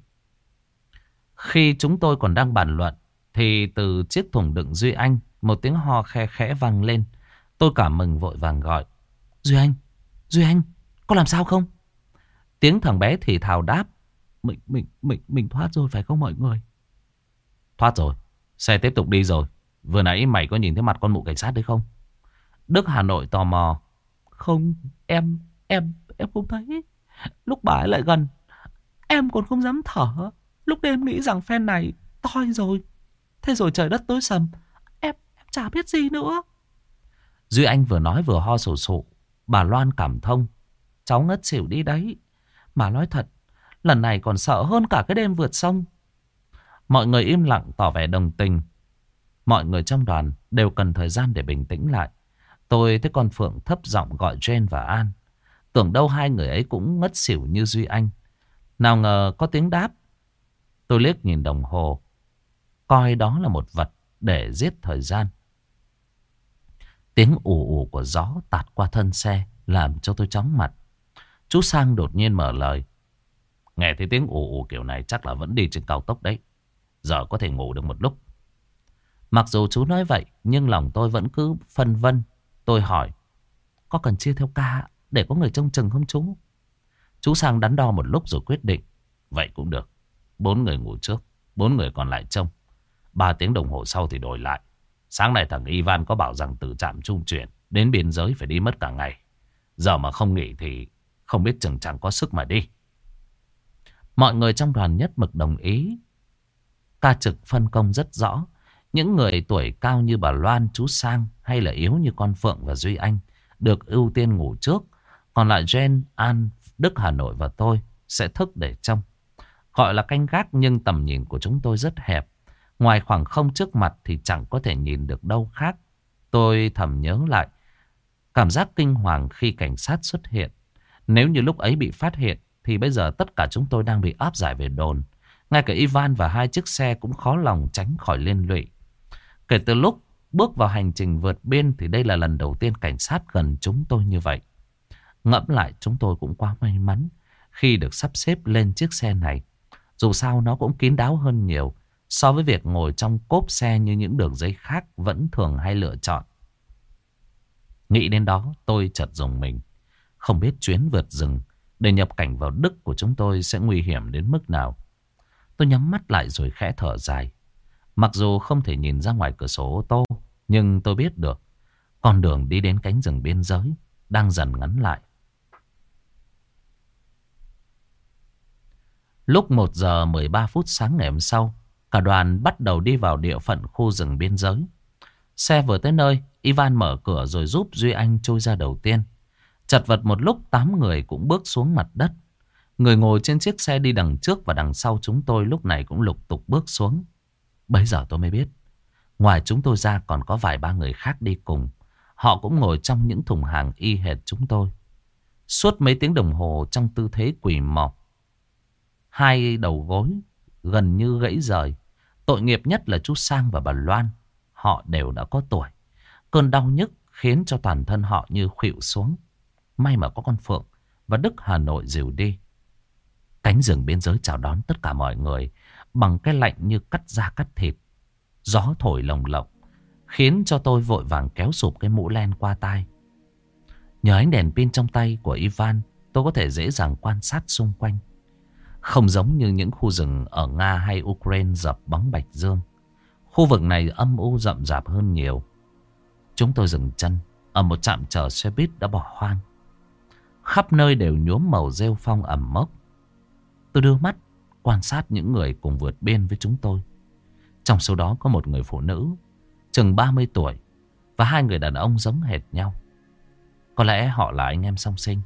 Khi chúng tôi còn đang bàn luận thì từ chiếc thùng đựng Duy Anh một tiếng ho khe khẽ vang lên. Tôi cảm mừng vội vàng gọi. Duy Anh, Duy Anh, có làm sao không? Tiếng thằng bé thì thào đáp. Mình, mình, mình, mình thoát rồi phải không mọi người? Thoát rồi, xe tiếp tục đi rồi. Vừa nãy mày có nhìn thấy mặt con mụ cảnh sát đấy không? Đức Hà Nội tò mò. Không, em, em, em không thấy. Lúc bà ấy lại gần, em còn không dám thở. Lúc đấy em nghĩ rằng phen này toi rồi. Thế rồi trời đất tối sầm. Em, em chả biết gì nữa. Duy Anh vừa nói vừa ho sổ sụ. Bà Loan cảm thông. Cháu ngất xỉu đi đấy. Mà nói thật, lần này còn sợ hơn cả cái đêm vượt sông. Mọi người im lặng tỏ vẻ đồng tình. Mọi người trong đoàn đều cần thời gian để bình tĩnh lại. Tôi thấy con Phượng thấp giọng gọi Jane và An. Tưởng đâu hai người ấy cũng ngất xỉu như Duy Anh. Nào ngờ có tiếng đáp. Tôi liếc nhìn đồng hồ, coi đó là một vật để giết thời gian. Tiếng ù ù của gió tạt qua thân xe làm cho tôi chóng mặt. Chú Sang đột nhiên mở lời. Nghe thấy tiếng ù ù kiểu này chắc là vẫn đi trên cao tốc đấy. Giờ có thể ngủ được một lúc. Mặc dù chú nói vậy nhưng lòng tôi vẫn cứ phân vân. Tôi hỏi. Có cần chia theo ca để có người trông chừng không chú? Chú Sang đắn đo một lúc rồi quyết định. Vậy cũng được. Bốn người ngủ trước, bốn người còn lại trông. Ba tiếng đồng hồ sau thì đổi lại. Sáng nay thằng Ivan có bảo rằng từ trạm trung chuyển đến biên giới phải đi mất cả ngày. Giờ mà không nghỉ thì không biết chừng chẳng có sức mà đi. Mọi người trong đoàn nhất mực đồng ý. Ca trực phân công rất rõ. Những người tuổi cao như bà Loan, chú Sang hay là yếu như con Phượng và Duy Anh được ưu tiên ngủ trước. Còn lại Jane, An, Đức Hà Nội và tôi sẽ thức để trông. Gọi là canh gác nhưng tầm nhìn của chúng tôi rất hẹp. Ngoài khoảng không trước mặt thì chẳng có thể nhìn được đâu khác. Tôi thầm nhớ lại cảm giác kinh hoàng khi cảnh sát xuất hiện. Nếu như lúc ấy bị phát hiện thì bây giờ tất cả chúng tôi đang bị áp giải về đồn. Ngay cả Ivan và hai chiếc xe cũng khó lòng tránh khỏi liên lụy. Kể từ lúc bước vào hành trình vượt biên thì đây là lần đầu tiên cảnh sát gần chúng tôi như vậy. Ngẫm lại chúng tôi cũng quá may mắn khi được sắp xếp lên chiếc xe này. Dù sao nó cũng kín đáo hơn nhiều so với việc ngồi trong cốp xe như những đường dây khác vẫn thường hay lựa chọn. Nghĩ đến đó tôi chợt rùng mình. Không biết chuyến vượt rừng để nhập cảnh vào Đức của chúng tôi sẽ nguy hiểm đến mức nào. Tôi nhắm mắt lại rồi khẽ thở dài. Mặc dù không thể nhìn ra ngoài cửa sổ ô tô, nhưng tôi biết được con đường đi đến cánh rừng biên giới đang dần ngắn lại. Lúc một giờ mười ba phút sáng ngày hôm sau, cả đoàn bắt đầu đi vào địa phận khu rừng biên giới. Xe vừa tới nơi, Ivan mở cửa rồi giúp Duy Anh trôi ra đầu tiên. Chật vật một lúc, tám người cũng bước xuống mặt đất. Người ngồi trên chiếc xe đi đằng trước và đằng sau chúng tôi lúc này cũng lục tục bước xuống. Bấy giờ tôi mới biết, ngoài chúng tôi ra còn có vài ba người khác đi cùng. Họ cũng ngồi trong những thùng hàng y hệt chúng tôi. Suốt mấy tiếng đồng hồ trong tư thế quỳ mọp. Hai đầu gối gần như gãy rời. Tội nghiệp nhất là chú Sang và bà Loan. họ đều đã có tuổi. Cơn đau nhức khiến cho toàn thân họ như khuỵu xuống. May mà có con Phượng và Đức Hà Nội dìu đi. Cánh rừng biên giới chào đón tất cả mọi người bằng cái lạnh như cắt da cắt thịt. Gió thổi lồng lộng khiến cho tôi vội vàng kéo sụp cái mũ len qua tai. Nhờ ánh đèn pin trong tay của Ivan, tôi có thể dễ dàng quan sát xung quanh. Không giống như những khu rừng ở Nga hay Ukraine dập bóng bạch dương. Khu vực này âm u rậm rạp hơn nhiều. Chúng tôi dừng chân ở một trạm chờ xe buýt đã bỏ hoang. Khắp nơi đều nhuốm màu rêu phong ẩm mốc. Tôi đưa mắt quan sát những người cùng vượt biên với chúng tôi. Trong số đó có một người phụ nữ chừng ba mươi tuổi và hai người đàn ông giống hệt nhau. Có lẽ họ là anh em song sinh.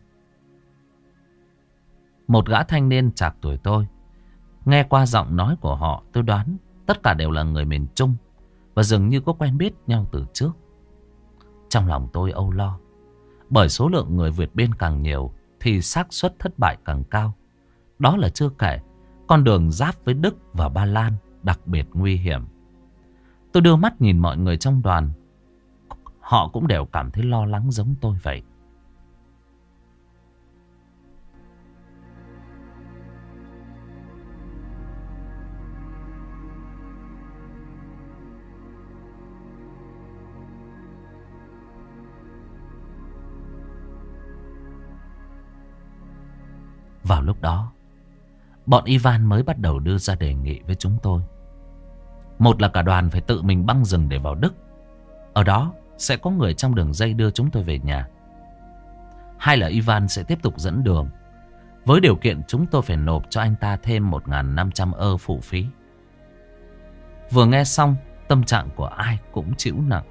Một gã thanh niên chạc tuổi tôi. Nghe qua giọng nói của họ, tôi đoán tất cả đều là người miền Trung và dường như có quen biết nhau từ trước. Trong lòng tôi âu lo, bởi số lượng người vượt biên càng nhiều thì xác suất thất bại càng cao. Đó là chưa kể con đường giáp với Đức và Ba Lan đặc biệt nguy hiểm. Tôi đưa mắt nhìn mọi người trong đoàn. Họ cũng đều cảm thấy lo lắng giống tôi vậy. Vào lúc đó, bọn Ivan mới bắt đầu đưa ra đề nghị với chúng tôi. Một là cả đoàn phải tự mình băng rừng để vào Đức. Ở đó sẽ có người trong đường dây đưa chúng tôi về nhà. Hai là Ivan sẽ tiếp tục dẫn đường, với điều kiện chúng tôi phải nộp cho anh ta thêm một nghìn năm trăm ơ phụ phí. Vừa nghe xong, tâm trạng của ai cũng chịu nặng.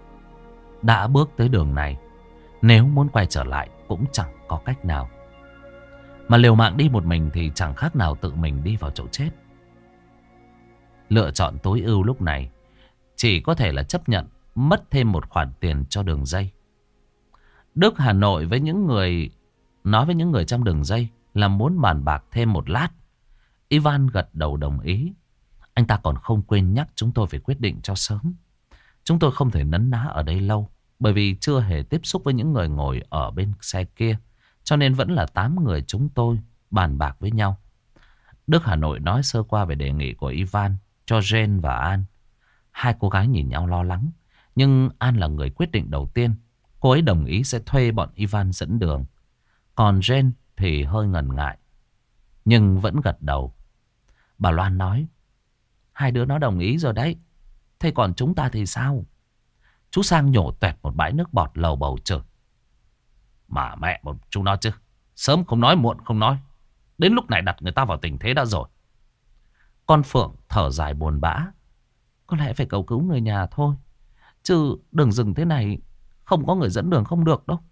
Đã bước tới đường này, nếu muốn quay trở lại cũng chẳng có cách nào. Mà liều mạng đi một mình thì chẳng khác nào tự mình đi vào chỗ chết. Lựa chọn tối ưu lúc này chỉ có thể là chấp nhận mất thêm một khoản tiền cho đường dây. Đức Hà Nội với những người nói với những người trong đường dây là muốn bàn bạc thêm một lát. Ivan gật đầu đồng ý. Anh ta còn không quên nhắc chúng tôi phải quyết định cho sớm. Chúng tôi không thể nấn ná ở đây lâu, bởi vì chưa hề tiếp xúc với những người ngồi ở bên xe kia. Cho nên vẫn là tám người chúng tôi bàn bạc với nhau. Đức Hà Nội nói sơ qua về đề nghị của Ivan cho Jane và An. Hai cô gái nhìn nhau lo lắng. Nhưng An là người quyết định đầu tiên. Cô ấy đồng ý sẽ thuê bọn Ivan dẫn đường. Còn Jane thì hơi ngần ngại, nhưng vẫn gật đầu. Bà Loan nói, hai đứa nó đồng ý rồi đấy. Thế còn chúng ta thì sao? Chú Sang nhổ toẹt một bãi nước bọt lầu bầu chửi. Mà mẹ một chúng nó chứ. Sớm không nói muộn không nói. Đến lúc này đặt người ta vào tình thế đã rồi. Con Phượng thở dài buồn bã. Có lẽ phải cầu cứu người nhà thôi. Chứ đường rừng thế này không có người dẫn đường không được đâu.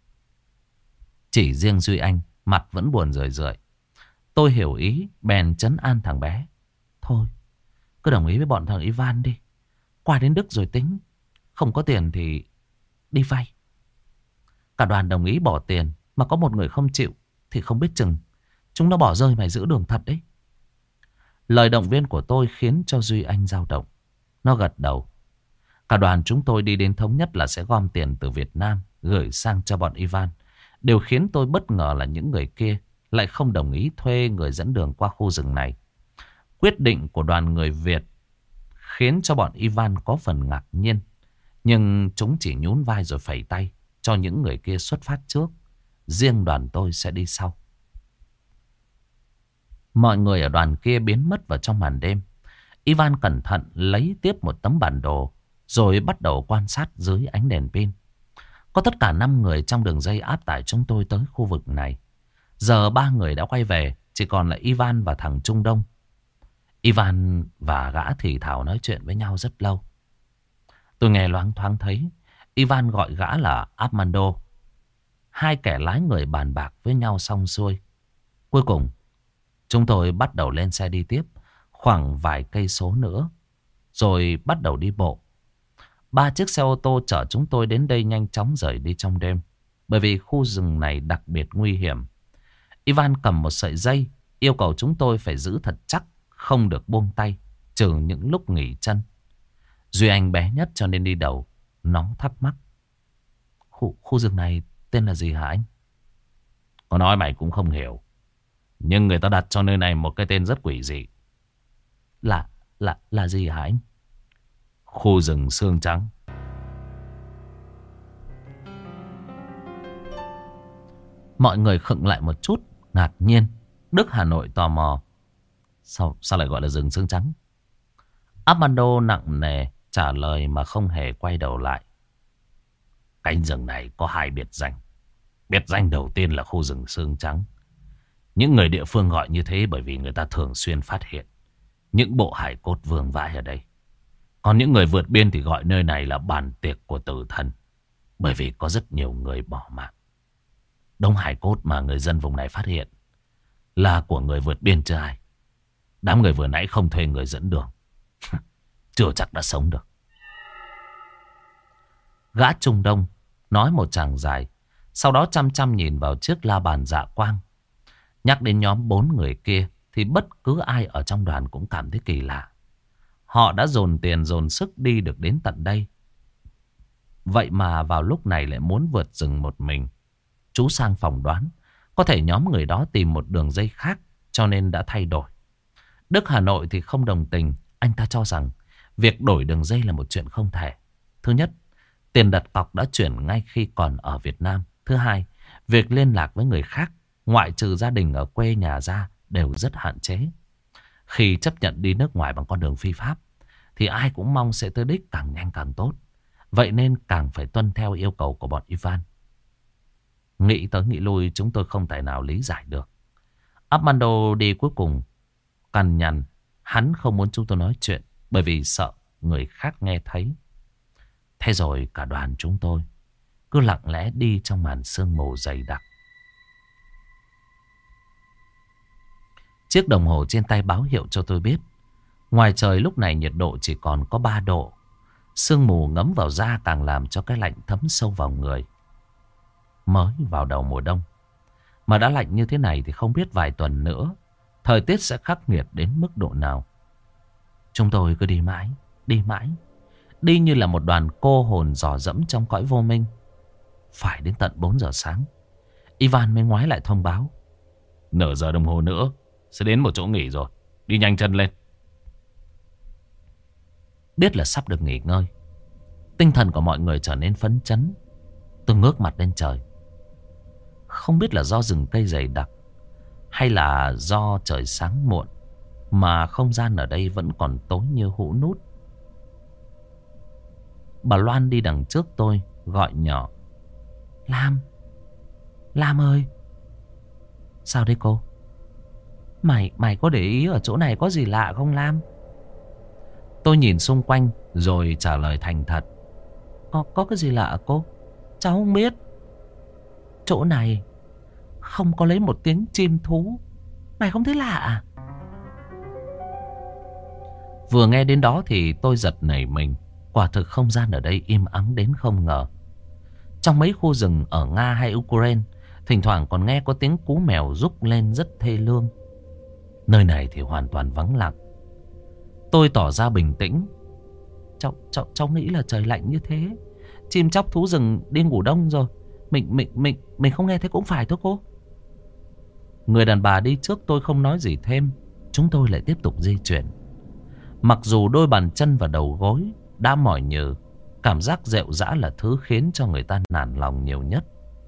Chỉ riêng Duy Anh mặt vẫn buồn rười rượi. Tôi hiểu ý bèn trấn an thằng bé. Thôi cứ đồng ý với bọn thằng Ivan đi. Qua đến Đức rồi tính. Không có tiền thì đi vay. Cả đoàn đồng ý bỏ tiền. Mà có một người không chịu thì không biết chừng chúng nó bỏ rơi mày giữa đường thật đấy. Lời động viên của tôi khiến cho Duy Anh dao động. Nó gật đầu. Cả đoàn chúng tôi đi đến thống nhất là sẽ gom tiền từ Việt Nam gửi sang cho bọn Ivan. Điều khiến tôi bất ngờ là những người kia lại không đồng ý thuê người dẫn đường qua khu rừng này. Quyết định của đoàn người Việt khiến cho bọn Ivan có phần ngạc nhiên. Nhưng chúng chỉ nhún vai rồi phẩy tay cho những người kia xuất phát trước. Riêng đoàn tôi sẽ đi sau. Mọi người ở đoàn kia biến mất vào trong màn đêm. Ivan cẩn thận lấy tiếp một tấm bản đồ rồi bắt đầu quan sát dưới ánh đèn pin. Có tất cả năm người trong đường dây áp tải chúng tôi tới khu vực này. Giờ ba người đã quay về, chỉ còn là Ivan và thằng Trung Đông. Ivan và gã thì thào nói chuyện với nhau rất lâu. Tôi nghe loáng thoáng thấy Ivan gọi gã là Armando. Hai kẻ lái người bàn bạc với nhau xong xuôi. Cuối cùng chúng tôi bắt đầu lên xe đi tiếp khoảng vài cây số nữa, rồi bắt đầu đi bộ. Ba chiếc xe ô tô chở chúng tôi đến đây nhanh chóng rời đi trong đêm, bởi vì khu rừng này đặc biệt nguy hiểm. Ivan cầm một sợi dây, yêu cầu chúng tôi phải giữ thật chắc, không được buông tay, trừ những lúc nghỉ chân. Duy Anh bé nhất cho nên đi đầu. Nó thắc mắc. Khu, khu rừng này tên là gì hả anh? Có nói mày cũng không hiểu. Nhưng người ta đặt cho nơi này một cái tên rất quỷ dị. Là, là, là gì hả anh? Khu rừng xương trắng. Mọi người khựng lại một chút, ngạc nhiên. Đức Hà Nội tò mò. Sao, sao lại gọi là rừng xương trắng? Armando nặng nề trả lời mà không hề quay đầu lại. Cánh rừng này có hai biệt danh. Biệt danh đầu tiên là khu rừng xương trắng. Những người địa phương gọi như thế bởi vì người ta thường xuyên phát hiện những bộ hài cốt vương vãi ở đây. Còn những người vượt biên thì gọi nơi này là bàn tiệc của tử thần, bởi vì có rất nhiều người bỏ mạng. Đống hài cốt mà người dân vùng này phát hiện là của người vượt biên chứ ai. Đám người vừa nãy không thuê người dẫn đường. Chưa chắc đã sống được. Gã Trung Đông nói một tràng dài, sau đó chăm chăm nhìn vào chiếc la bàn dạ quang. Nhắc đến nhóm bốn người kia thì bất cứ ai ở trong đoàn cũng cảm thấy kỳ lạ. Họ đã dồn tiền dồn sức đi được đến tận đây, vậy mà vào lúc này lại muốn vượt rừng một mình. Chú Sang phỏng đoán có thể nhóm người đó tìm một đường dây khác cho nên đã thay đổi. Đức Hà Nội thì không đồng tình. Anh ta cho rằng việc đổi đường dây là một chuyện không thể. Thứ nhất, tiền đặt cọc đã chuyển ngay khi còn ở Việt Nam. Thứ hai, việc liên lạc với người khác ngoại trừ gia đình ở quê nhà ra đều rất hạn chế. Khi chấp nhận đi nước ngoài bằng con đường phi pháp thì ai cũng mong sẽ tới đích càng nhanh càng tốt. Vậy nên càng phải tuân theo yêu cầu của bọn Ivan. Nghĩ tới nghĩ lui chúng tôi không thể nào lý giải được. Armando đi cuối cùng cằn nhằn. Hắn không muốn chúng tôi nói chuyện bởi vì sợ người khác nghe thấy. Thế rồi cả đoàn chúng tôi cứ lặng lẽ đi trong màn sương mù dày đặc. Chiếc đồng hồ trên tay báo hiệu cho tôi biết ngoài trời lúc này nhiệt độ chỉ còn có ba độ. Sương mù ngấm vào da càng làm cho cái lạnh thấm sâu vào người. Mới vào đầu mùa đông mà đã lạnh như thế này thì không biết vài tuần nữa thời tiết sẽ khắc nghiệt đến mức độ nào. Chúng tôi cứ đi mãi, đi mãi, đi như là một đoàn cô hồn dò dẫm trong cõi vô minh. Phải đến tận bốn giờ sáng Ivan mới ngoái lại thông báo. Nửa giờ đồng hồ nữa sẽ đến một chỗ nghỉ rồi. Đi nhanh chân lên. Biết là sắp được nghỉ ngơi, tinh thần của mọi người trở nên phấn chấn. Tôi ngước mặt lên trời. Không biết là do rừng cây dày đặc hay là do trời sáng muộn mà không gian ở đây vẫn còn tối như hũ nút. Bà Loan đi đằng trước tôi gọi nhỏ. Lam, Lam ơi. Sao đấy cô? Mày, mày có để ý ở chỗ này có gì lạ không Lam? Tôi nhìn xung quanh rồi trả lời thành thật. Có, có cái gì lạ cô? Cháu không biết. Chỗ này không có lấy một tiếng chim thú. Mày không thấy lạ à? Vừa nghe đến đó thì tôi giật nảy mình. Quả thực không gian ở đây im ắng đến không ngờ. Trong mấy khu rừng ở Nga hay Ukraine thỉnh thoảng còn nghe có tiếng cú mèo rúc lên rất thê lương. Nơi này thì hoàn toàn vắng lặng. Tôi tỏ ra bình tĩnh. Cháu, cháu, cháu nghĩ là trời lạnh như thế, chim chóc thú rừng đi ngủ đông rồi. Mình, mình, mình, mình không nghe thấy cũng phải thôi cô. Người đàn bà đi trước tôi không nói gì thêm. Chúng tôi lại tiếp tục di chuyển. Mặc dù đôi bàn chân và đầu gối đã mỏi nhừ, cảm giác rệu rã là thứ khiến cho người ta nản lòng nhiều nhất.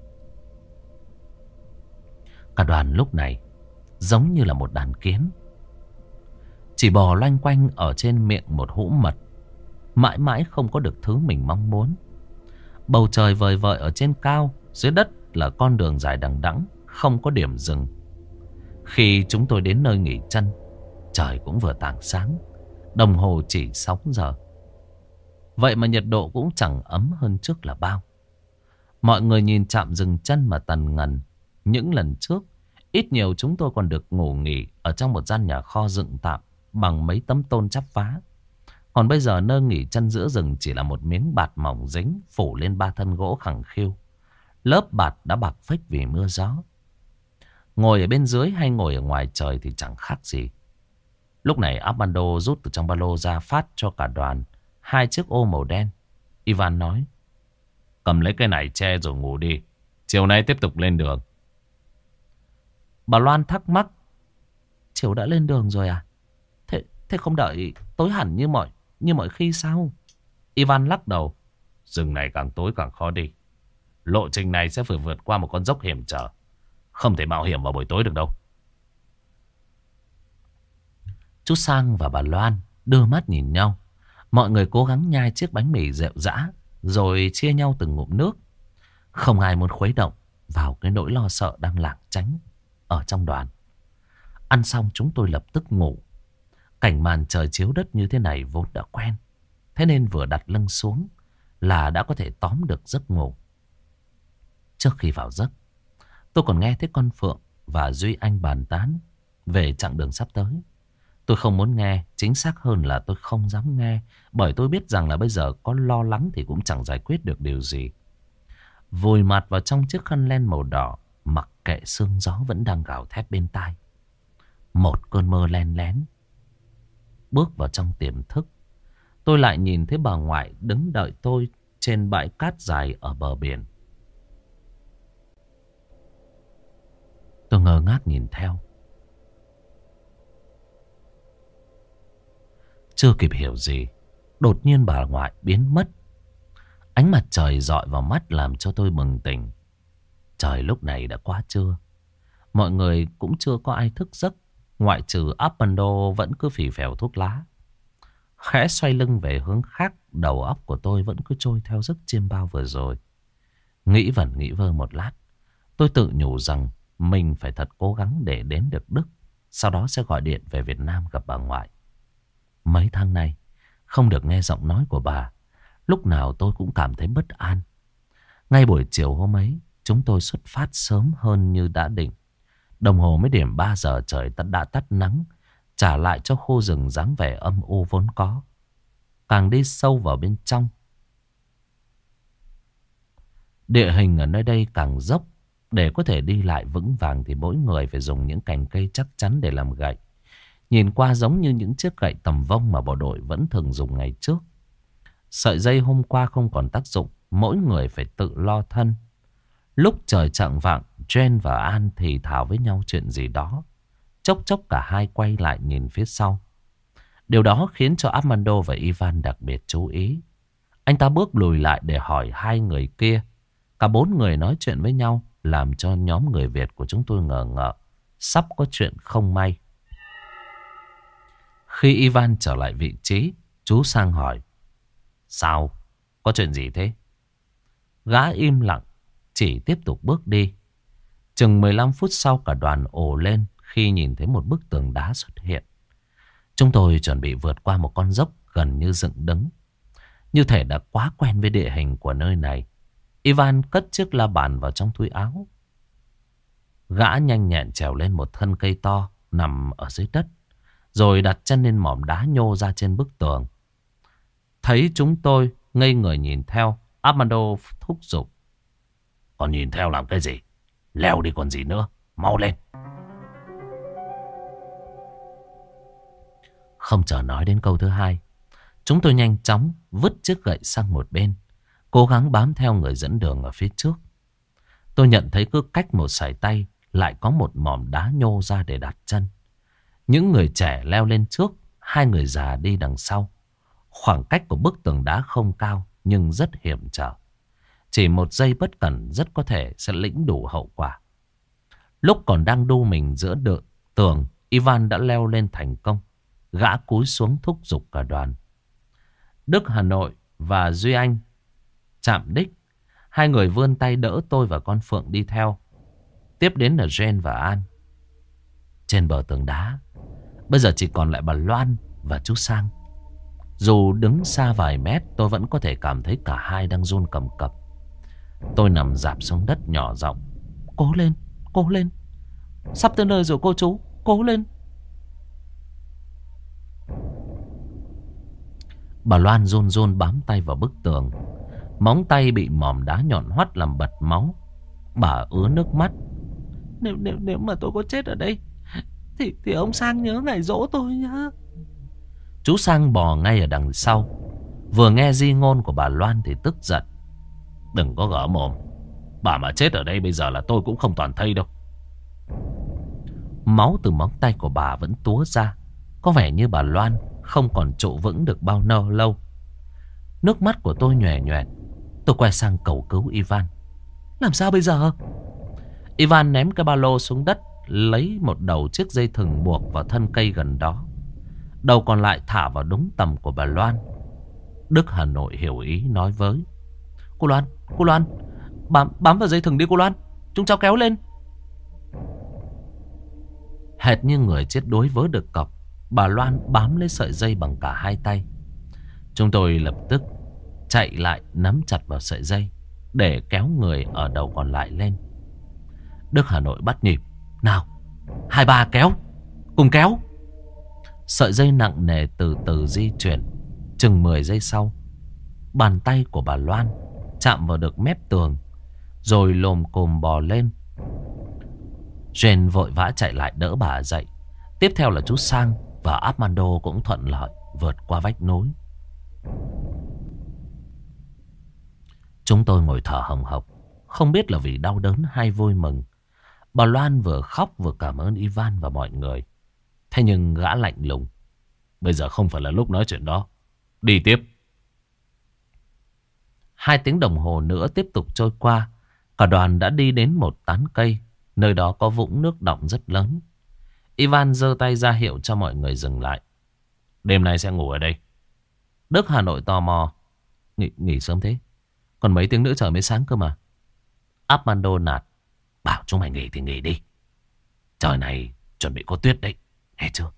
Cả đoàn lúc này giống như là một đàn kiến, chỉ bò loanh quanh ở trên miệng một hũ mật, mãi mãi không có được thứ mình mong muốn. Bầu trời vời vợi ở trên cao, dưới đất là con đường dài đằng đẵng, không có điểm dừng. Khi chúng tôi đến nơi nghỉ chân, trời cũng vừa tảng sáng, đồng hồ chỉ sáu giờ. Vậy mà nhiệt độ cũng chẳng ấm hơn trước là bao. Mọi người nhìn trạm dừng chân mà tần ngần. Những lần trước, ít nhiều chúng tôi còn được ngủ nghỉ ở trong một gian nhà kho dựng tạm bằng mấy tấm tôn chắp vá. Còn bây giờ nơi nghỉ chân giữa rừng chỉ là một miếng bạt mỏng dính phủ lên ba thân gỗ khẳng khiu. Lớp bạt đã bạc phách vì mưa gió. Ngồi ở bên dưới hay ngồi ở ngoài trời thì chẳng khác gì. Lúc này Armando rút từ trong ba lô ra phát cho cả đoàn hai chiếc ô màu đen. Ivan nói: cầm lấy cái này che rồi ngủ đi. Chiều nay tiếp tục lên đường. Bà Loan thắc mắc: chiều đã lên đường rồi à? Thế, thế không đợi tối hẳn như mọi, như mọi khi sao? Ivan lắc đầu: rừng này càng tối càng khó đi. Lộ trình này sẽ phải vượt qua một con dốc hiểm trở. Không thể mạo hiểm vào buổi tối được đâu. Chú Sang và bà Loan đưa mắt nhìn nhau. Mọi người cố gắng nhai chiếc bánh mì rệu rã, rồi chia nhau từng ngụm nước. Không ai muốn khuấy động vào cái nỗi lo sợ đang lảng tránh ở trong đoàn. Ăn xong chúng tôi lập tức ngủ. Cảnh màn trời chiếu đất như thế này vốn đã quen. Thế nên vừa đặt lưng xuống là đã có thể tóm được giấc ngủ. Trước khi vào giấc, tôi còn nghe thấy con Phượng và Duy Anh bàn tán về chặng đường sắp tới. Tôi không muốn nghe, chính xác hơn là tôi không dám nghe, bởi tôi biết rằng là bây giờ có lo lắng thì cũng chẳng giải quyết được điều gì. Vùi mặt vào trong chiếc khăn len màu đỏ, mặc kệ sương gió vẫn đang gào thét bên tai. Một cơn mơ len lén bước vào trong tiềm thức. Tôi lại nhìn thấy bà ngoại đứng đợi tôi trên bãi cát dài ở bờ biển. Tôi ngơ ngác nhìn theo. Chưa kịp hiểu gì, đột nhiên bà ngoại biến mất. Ánh mặt trời rọi vào mắt làm cho tôi bừng tỉnh. Trời lúc này đã quá trưa. Mọi người cũng chưa có ai thức giấc, ngoại trừ Armando vẫn cứ phì phèo thuốc lá. Khẽ xoay lưng về hướng khác, đầu óc của tôi vẫn cứ trôi theo giấc chiêm bao vừa rồi. Nghĩ vẩn nghĩ vơ một lát, tôi tự nhủ rằng mình phải thật cố gắng để đến được Đức. Sau đó sẽ gọi điện về Việt Nam gặp bà ngoại. Mấy tháng nay không được nghe giọng nói của bà, lúc nào tôi cũng cảm thấy bất an. Ngay buổi chiều hôm ấy, chúng tôi xuất phát sớm hơn như đã định. Đồng hồ mới điểm ba giờ trời đã tắt nắng, trả lại cho khu rừng dáng vẻ âm u vốn có. Càng đi sâu vào bên trong, địa hình ở nơi đây càng dốc. Để có thể đi lại vững vàng thì mỗi người phải dùng những cành cây chắc chắn để làm gậy. Nhìn qua giống như những chiếc gậy tầm vông mà bộ đội vẫn thường dùng ngày trước. Sợi dây hôm qua không còn tác dụng, mỗi người phải tự lo thân. Lúc trời chạng vạng, Jen và An thì thào với nhau chuyện gì đó. Chốc chốc cả hai quay lại nhìn phía sau. Điều đó khiến cho Armando và Ivan đặc biệt chú ý. Anh ta bước lùi lại để hỏi hai người kia. Cả bốn người nói chuyện với nhau, làm cho nhóm người Việt của chúng tôi ngờ ngợ. Sắp có chuyện không may. Khi Ivan trở lại vị trí, chú Sang hỏi: sao? Có chuyện gì thế? Gã im lặng, chỉ tiếp tục bước đi. Chừng mười lăm phút sau cả đoàn ồ lên khi nhìn thấy một bức tường đá xuất hiện. Chúng tôi chuẩn bị vượt qua một con dốc gần như dựng đứng. Như thể đã quá quen với địa hình của nơi này. Ivan cất chiếc la bàn vào trong túi áo. Gã nhanh nhẹn trèo lên một thân cây to nằm ở dưới đất, rồi đặt chân lên mỏm đá nhô ra trên bức tường. Thấy chúng tôi ngây người nhìn theo, Armando thúc giục: còn nhìn theo làm cái gì? Leo đi còn gì nữa, mau lên. Không chờ nói đến câu thứ hai, chúng tôi nhanh chóng vứt chiếc gậy sang một bên, cố gắng bám theo người dẫn đường ở phía trước. Tôi nhận thấy cứ cách một sải tay lại có một mỏm đá nhô ra để đặt chân. Những người trẻ leo lên trước, hai người già đi đằng sau. Khoảng cách của bức tường đá không cao nhưng rất hiểm trở. Chỉ một giây bất cẩn rất có thể sẽ lĩnh đủ hậu quả. Lúc còn đang đu mình giữa đợi tường, Ivan đã leo lên thành công. Gã cúi xuống thúc giục cả đoàn. Đức, Hà Nội và Duy Anh chạm đích. Hai người vươn tay đỡ tôi và con Phượng đi theo. Tiếp đến là Jen và An. Trên bờ tường đá, bây giờ chỉ còn lại bà Loan và chú Sang. Dù đứng xa vài mét, tôi vẫn có thể cảm thấy cả hai đang run cầm cập. Tôi nằm rạp xuống đất nhỏ giọng: cố lên, cố lên. Sắp tới nơi rồi cô chú, cố lên. Bà Loan run run bám tay vào bức tường. Móng tay bị mỏm đá nhọn hoắt làm bật máu. Bà ứa nước mắt. Nếu, nếu, nếu mà tôi có chết ở đây Thì, thì ông Sang nhớ ngày giỗ tôi nhá. Chú Sang bò ngay ở đằng sau. Vừa nghe di ngôn của bà Loan thì tức giận. Đừng có gỡ mồm. Bà mà chết ở đây bây giờ là tôi cũng không toàn thây đâu. Máu từ móng tay của bà vẫn túa ra. Có vẻ như bà Loan không còn trụ vững được bao nơ lâu. Nước mắt của tôi nhòe nhòe. Tôi quay sang cầu cứu Ivan. Làm sao bây giờ? Ivan ném cái ba lô xuống đất, lấy một đầu chiếc dây thừng buộc vào thân cây gần đó. Đầu còn lại thả vào đúng tầm của bà Loan. Đức Hà Nội hiểu ý nói với: Cô Loan, cô Loan, bám, bám vào dây thừng đi cô Loan. Chúng cháu kéo lên. Hệt như người chết đuối vớ được cọc, bà Loan bám lấy sợi dây bằng cả hai tay. Chúng tôi lập tức chạy lại nắm chặt vào sợi dây để kéo người ở đầu còn lại lên. Đức Hà Nội bắt nhịp. Nào, hai ba kéo, cùng kéo. Sợi dây nặng nề từ từ di chuyển. Chừng mười giây sau, bàn tay của bà Loan chạm vào được mép tường, rồi lồm cồm bò lên. Jane vội vã chạy lại đỡ bà dậy. Tiếp theo là chú Sang và Armando cũng thuận lợi vượt qua vách núi. Chúng tôi ngồi thở hồng hộc, không biết là vì đau đớn hay vui mừng. Bà Loan vừa khóc vừa cảm ơn Ivan và mọi người. Thế nhưng gã lạnh lùng: Bây giờ không phải là lúc nói chuyện đó. Đi tiếp. Hai tiếng đồng hồ nữa tiếp tục trôi qua. Cả đoàn đã đi đến một tán cây. Nơi đó có vũng nước đọng rất lớn. Ivan giơ tay ra hiệu cho mọi người dừng lại. Đêm nay sẽ ngủ ở đây. Đức Hà Nội tò mò: Nghỉ, nghỉ sớm thế? Còn mấy tiếng nữa trời mới sáng cơ mà. Armando nạt: Bảo chúng mày nghỉ thì nghỉ đi. Trời này chuẩn bị có tuyết đấy, nghe chưa?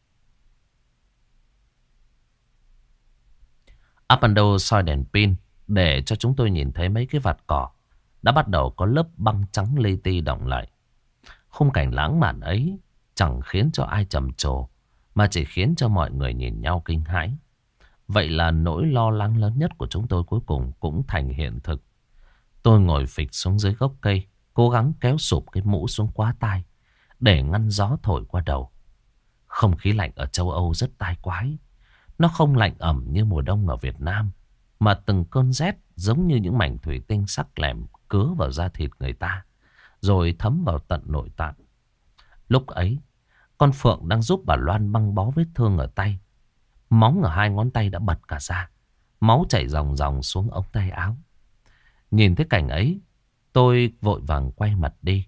Armando soi đèn pin để cho chúng tôi nhìn thấy mấy cái vạt cỏ đã bắt đầu có lớp băng trắng li ti đọng lại. Khung cảnh lãng mạn ấy chẳng khiến cho ai trầm trồ, mà chỉ khiến cho mọi người nhìn nhau kinh hãi. Vậy là nỗi lo lắng lớn nhất của chúng tôi cuối cùng cũng thành hiện thực. Tôi ngồi phịch xuống dưới gốc cây, cố gắng kéo sụp cái mũ xuống quá tai để ngăn gió thổi qua đầu. Không khí lạnh ở châu Âu rất tai quái. Nó không lạnh ẩm như mùa đông ở Việt Nam, mà từng cơn rét giống như những mảnh thủy tinh sắc lẹm cứa vào da thịt người ta, rồi thấm vào tận nội tạng. Lúc ấy, con Phượng đang giúp bà Loan băng bó vết thương ở tay. Móng ở hai ngón tay đã bật cả ra, máu chảy ròng ròng xuống ống tay áo. Nhìn thấy cảnh ấy, tôi vội vàng quay mặt đi.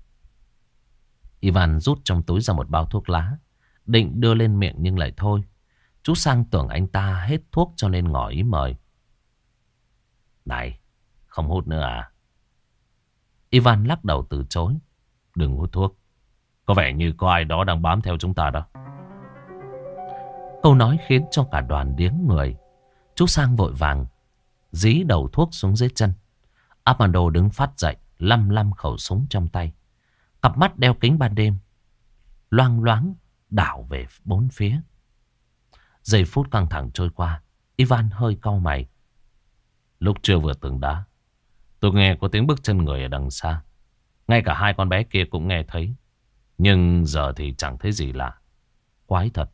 Ivan rút trong túi ra một bao thuốc lá, định đưa lên miệng nhưng lại thôi. Chú Sang tưởng anh ta hết thuốc cho nên ngỏ ý mời. Này, không hút nữa à? Ivan lắc đầu từ chối. Đừng hút thuốc. Có vẻ như có ai đó đang bám theo chúng ta đó. Câu nói khiến cho cả đoàn điếng người. Chú Sang vội vàng dí đầu thuốc xuống dưới chân. Armando đứng phát dậy, lăm lăm khẩu súng trong tay. Cặp mắt đeo kính ban đêm loang loáng đảo về bốn phía. Giây phút căng thẳng trôi qua, Ivan hơi cau mày. Lúc chưa vượt tường đá, tôi nghe có tiếng bước chân người ở đằng xa. Ngay cả hai con bé kia cũng nghe thấy. Nhưng giờ thì chẳng thấy gì lạ. Quái thật.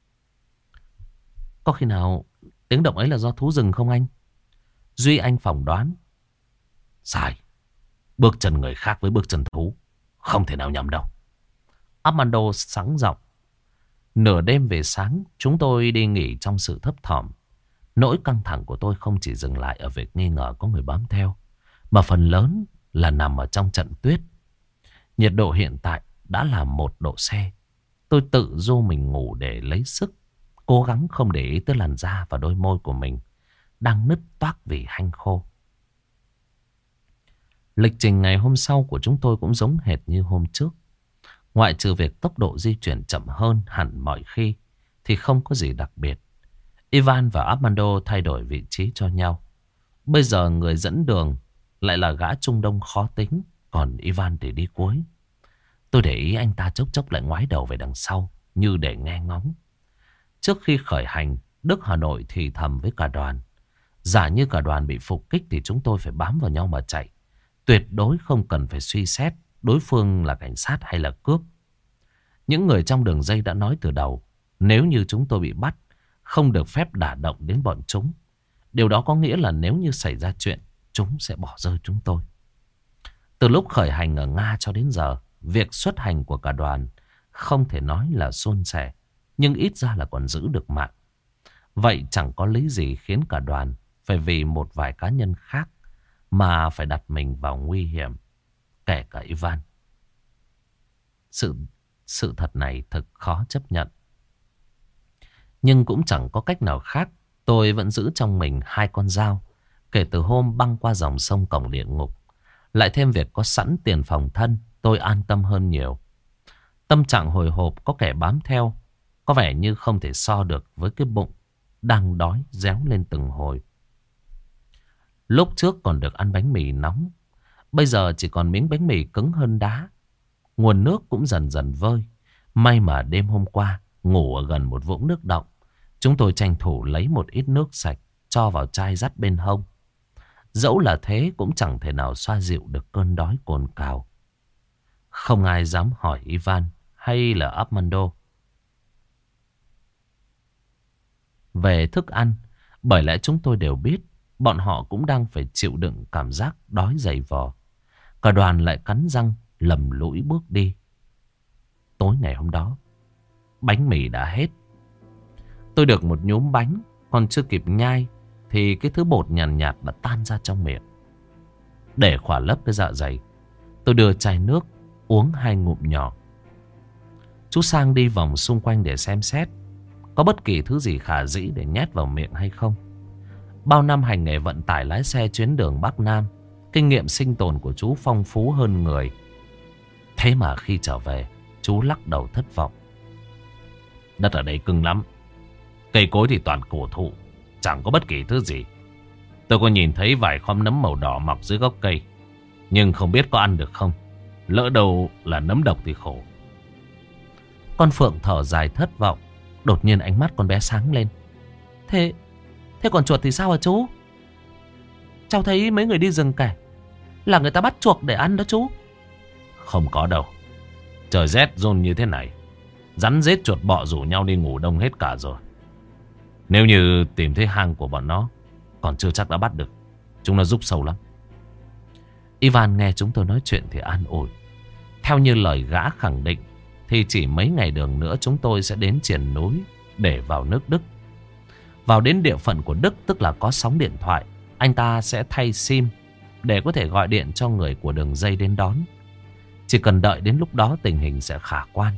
Có khi nào tiếng động ấy là do thú rừng không anh? Duy Anh phỏng đoán. Sai. Bước chân người khác với bước chân thú, không thể nào nhầm đâu. Armando sáng giọng. Nửa đêm về sáng, chúng tôi đi nghỉ trong sự thấp thỏm. Nỗi căng thẳng của tôi không chỉ dừng lại ở việc nghi ngờ có người bám theo, mà phần lớn là nằm ở trong trận tuyết. Nhiệt độ hiện tại đã là một độ C. Tôi tự du mình ngủ để lấy sức, cố gắng không để ý tới làn da và đôi môi của mình đang nứt toác vì hanh khô. Lịch trình ngày hôm sau của chúng tôi cũng giống hệt như hôm trước. Ngoại trừ việc tốc độ di chuyển chậm hơn hẳn mọi khi thì không có gì đặc biệt. Ivan và Armando thay đổi vị trí cho nhau. Bây giờ người dẫn đường lại là gã Trung Đông khó tính, còn Ivan thì đi cuối. Tôi để ý anh ta chốc chốc lại ngoái đầu về đằng sau như để nghe ngóng. Trước khi khởi hành, Đức Hà Nội thì thầm với cả đoàn. Giả như cả đoàn bị phục kích thì chúng tôi phải bám vào nhau mà chạy. Tuyệt đối không cần phải suy xét đối phương là cảnh sát hay là cướp. Những người trong đường dây đã nói từ đầu, nếu như chúng tôi bị bắt, không được phép đả động đến bọn chúng. Điều đó có nghĩa là nếu như xảy ra chuyện, chúng sẽ bỏ rơi chúng tôi. Từ lúc khởi hành ở Nga cho đến giờ, việc xuất hành của cả đoàn không thể nói là suôn sẻ, nhưng ít ra là còn giữ được mạng. Vậy chẳng có lý gì khiến cả đoàn phải vì một vài cá nhân khác mà phải đặt mình vào nguy hiểm, kể cả Ivan. Sự, sự thật này thật khó chấp nhận. Nhưng cũng chẳng có cách nào khác. Tôi vẫn giữ trong mình hai con dao. Kể từ hôm băng qua dòng sông cổng địa ngục, lại thêm việc có sẵn tiền phòng thân, tôi an tâm hơn nhiều. Tâm trạng hồi hộp có kẻ bám theo, có vẻ như không thể so được với cái bụng đang đói réo lên từng hồi. Lúc trước còn được ăn bánh mì nóng, bây giờ chỉ còn miếng bánh mì cứng hơn đá. Nguồn nước cũng dần dần vơi. May mà đêm hôm qua ngủ ở gần một vũng nước đọng, chúng tôi tranh thủ lấy một ít nước sạch cho vào chai dắt bên hông. Dẫu là thế cũng chẳng thể nào xoa dịu được cơn đói cồn cào. Không ai dám hỏi Ivan hay là Armando về thức ăn, bởi lẽ chúng tôi đều biết bọn họ cũng đang phải chịu đựng cảm giác đói dày vò. Cả đoàn lại cắn răng lầm lũi bước đi. Tối ngày hôm đó, bánh mì đã hết. Tôi được một nhúm bánh, còn chưa kịp nhai thì cái thứ bột nhàn nhạt, nhạt đã tan ra trong miệng. Để khỏa lấp cái dạ dày, tôi đưa chai nước uống hai ngụm nhỏ. Chú Sang đi vòng xung quanh để xem xét có bất kỳ thứ gì khả dĩ để nhét vào miệng hay không. Bao năm hành nghề vận tải lái xe chuyến đường Bắc Nam, kinh nghiệm sinh tồn của chú phong phú hơn người. Thế mà khi trở về, chú lắc đầu thất vọng. Đất ở đây cứng lắm. Cây cối thì toàn cổ thụ, chẳng có bất kỳ thứ gì. Tôi có nhìn thấy vài khóm nấm màu đỏ mọc dưới gốc cây, nhưng không biết có ăn được không. Lỡ đâu là nấm độc thì khổ. Con Phượng thở dài thất vọng. Đột nhiên ánh mắt con bé sáng lên. Thế Thế còn chuột thì sao hả chú? Cháu thấy mấy người đi rừng kể là người ta bắt chuột để ăn đó chú. Không có đâu. Trời rét run như thế này, rắn rết chuột bọ rủ nhau đi ngủ đông hết cả rồi. Nếu như tìm thấy hang của bọn nó, còn chưa chắc đã bắt được. Chúng nó rúc sâu lắm. Ivan nghe chúng tôi nói chuyện thì an ủi. Theo như lời gã khẳng định thì chỉ mấy ngày đường nữa chúng tôi sẽ đến triền núi để vào nước Đức. Vào đến địa phận của Đức, tức là có sóng điện thoại, anh ta sẽ thay sim để có thể gọi điện cho người của đường dây đến đón. Chỉ cần đợi đến lúc đó tình hình sẽ khả quan.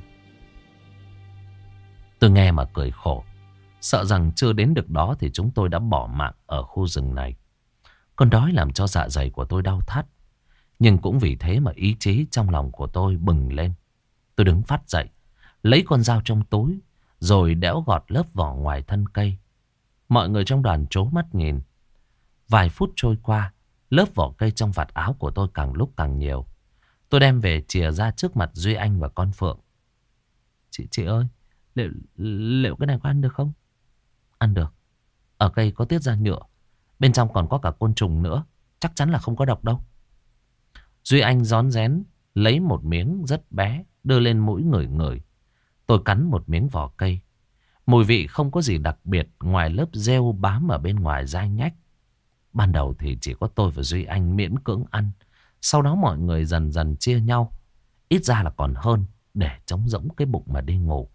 Tôi nghe mà cười khổ. Sợ rằng chưa đến được đó thì chúng tôi đã bỏ mạng ở khu rừng này. Cơn đói làm cho dạ dày của tôi đau thắt. Nhưng cũng vì thế mà ý chí trong lòng của tôi bừng lên. Tôi đứng phát dậy, lấy con dao trong túi, rồi đẽo gọt lớp vỏ ngoài thân cây. Mọi người trong đoàn trố mắt nhìn. Vài phút trôi qua, lớp vỏ cây trong vạt áo của tôi càng lúc càng nhiều. Tôi đem về chìa ra trước mặt Duy Anh và con Phượng. Chị, chị ơi, liệu, liệu cái này có ăn được không? Ăn được. Ở cây có tiết ra nhựa, bên trong còn có cả côn trùng nữa, chắc chắn là không có độc đâu. Duy Anh rón rén lấy một miếng rất bé, đưa lên mũi ngửi ngửi. Tôi cắn một miếng vỏ cây. Mùi vị không có gì đặc biệt ngoài lớp rêu bám ở bên ngoài dai nhách. Ban đầu thì chỉ có tôi và Duy Anh miễn cưỡng ăn. Sau đó mọi người dần dần chia nhau. Ít ra là còn hơn để trống rỗng cái bụng mà đi ngủ.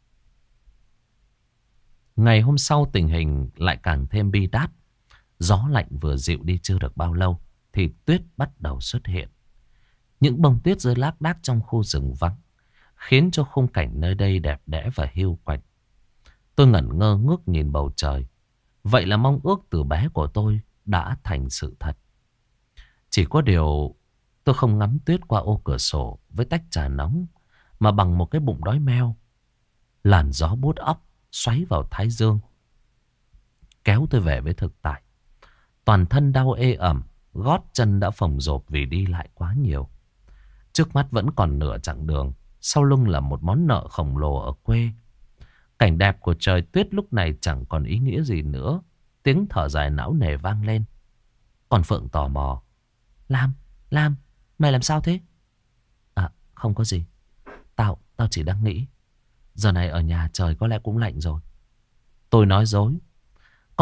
Ngày hôm sau tình hình lại càng thêm bi đát. Gió lạnh vừa dịu đi chưa được bao lâu thì tuyết bắt đầu xuất hiện. Những bông tuyết rơi lác đác trong khu rừng vắng, khiến cho khung cảnh nơi đây đẹp đẽ và hiu quạnh. Tôi ngẩn ngơ ngước nhìn bầu trời. Vậy là mong ước từ bé của tôi đã thành sự thật. Chỉ có điều tôi không ngắm tuyết qua ô cửa sổ với tách trà nóng, mà bằng một cái bụng đói meo. Làn gió buốt óc xoáy vào thái dương, kéo tôi về với thực tại. Toàn thân đau ê ẩm, gót chân đã phồng rộp vì đi lại quá nhiều. Trước mắt vẫn còn nửa chặng đường, sau lưng là một món nợ khổng lồ ở quê. Cảnh đẹp của trời tuyết lúc này chẳng còn ý nghĩa gì nữa. Tiếng thở dài não nề vang lên. Còn Phượng tò mò. Lam, Lam, mày làm sao thế? À, không có gì. Tao, tao chỉ đang nghĩ. Giờ này ở nhà trời có lẽ cũng lạnh rồi. Tôi nói dối.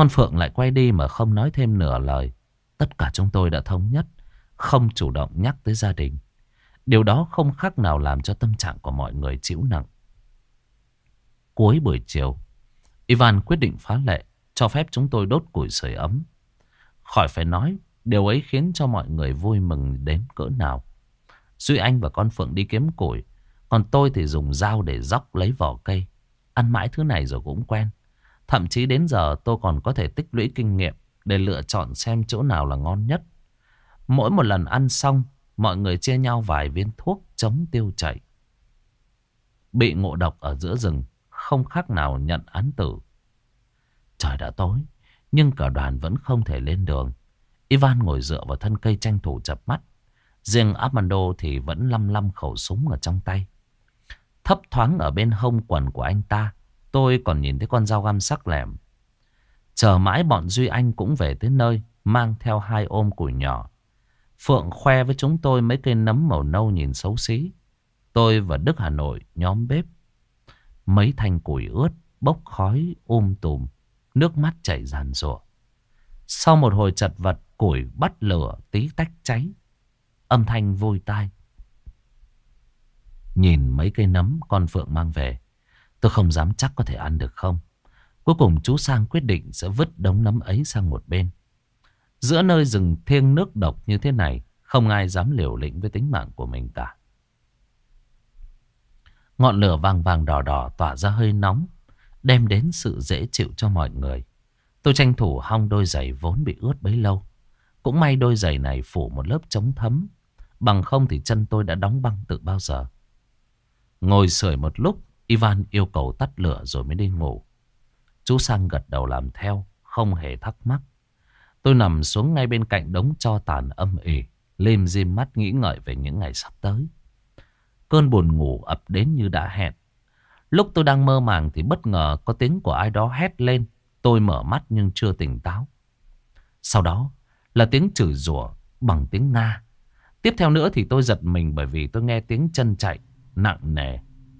Con Phượng lại quay đi mà không nói thêm nửa lời. Tất cả chúng tôi đã thống nhất không chủ động nhắc tới gia đình. Điều đó không khác nào làm cho tâm trạng của mọi người chịu nặng. Cuối buổi chiều, Ivan quyết định phá lệ cho phép chúng tôi đốt củi sưởi ấm. Khỏi phải nói, điều ấy khiến cho mọi người vui mừng đến cỡ nào. Duy Anh và con Phượng đi kiếm củi, còn tôi thì dùng dao để róc lấy vỏ cây. Ăn mãi thứ này rồi cũng quen. Thậm chí đến giờ tôi còn có thể tích lũy kinh nghiệm để lựa chọn xem chỗ nào là ngon nhất. Mỗi một lần ăn xong, mọi người chia nhau vài viên thuốc chống tiêu chảy. Bị ngộ độc ở giữa rừng, không khác nào nhận án tử. Trời đã tối, nhưng cả đoàn vẫn không thể lên đường. Ivan ngồi dựa vào thân cây tranh thủ chập mắt. Riêng Armando thì vẫn lăm lăm khẩu súng ở trong tay. Thấp thoáng ở bên hông quần của anh ta, tôi còn nhìn thấy con dao găm sắc lẹm. Chờ mãi bọn Duy Anh cũng về tới nơi, mang theo hai ôm củi nhỏ. Phượng khoe với chúng tôi mấy cây nấm màu nâu nhìn xấu xí. Tôi và Đức Hà Nội nhóm bếp. Mấy thanh củi ướt, bốc khói um tùm, nước mắt chảy ràn rụa. Sau một hồi chật vật, củi bắt lửa tí tách cháy. Âm thanh vui tai. Nhìn mấy cây nấm con Phượng mang về, tôi không dám chắc có thể ăn được không. Cuối cùng chú Sang quyết định sẽ vứt đống nấm ấy sang một bên. Giữa nơi rừng thiêng nước độc như thế này, không ai dám liều lĩnh với tính mạng của mình cả. Ngọn lửa vàng vàng đỏ đỏ tỏa ra hơi nóng, đem đến sự dễ chịu cho mọi người. Tôi tranh thủ hong đôi giày vốn bị ướt bấy lâu. Cũng may đôi giày này phủ một lớp chống thấm, bằng không thì chân tôi đã đóng băng từ bao giờ. Ngồi sưởi một lúc, Ivan yêu cầu tắt lửa rồi mới đi ngủ. Chú Sang gật đầu làm theo, không hề thắc mắc. Tôi nằm xuống ngay bên cạnh đống tro tàn âm ỉ, lim dim mắt nghĩ ngợi về những ngày sắp tới. Cơn buồn ngủ ập đến như đã hẹn. Lúc tôi đang mơ màng thì bất ngờ có tiếng của ai đó hét lên. Tôi mở mắt nhưng chưa tỉnh táo. Sau đó là tiếng chửi rủa bằng tiếng Nga. Tiếp theo nữa thì tôi giật mình bởi vì tôi nghe tiếng chân chạy nặng nề.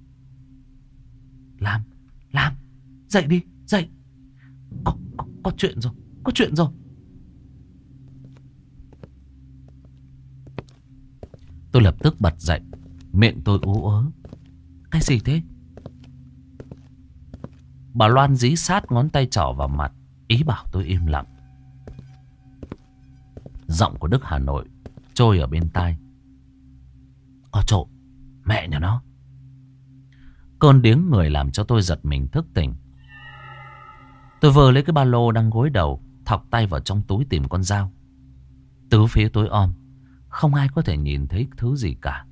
Lam, Lam, dậy đi, dậy. Có, có, có chuyện rồi, có chuyện rồi. Tôi lập tức bật dậy, miệng tôi ú ớ. Cái gì thế? Bà Loan dí sát ngón tay trỏ vào mặt, ý bảo tôi im lặng. Giọng của Đức Hà Nội trôi ở bên tai. Có trộm, mẹ nhà nó. Cơn điếng người làm cho tôi giật mình thức tỉnh. Tôi vờ lấy cái ba lô đang gối đầu, thọc tay vào trong túi tìm con dao. Tứ phía tối om, không ai có thể nhìn thấy thứ gì cả.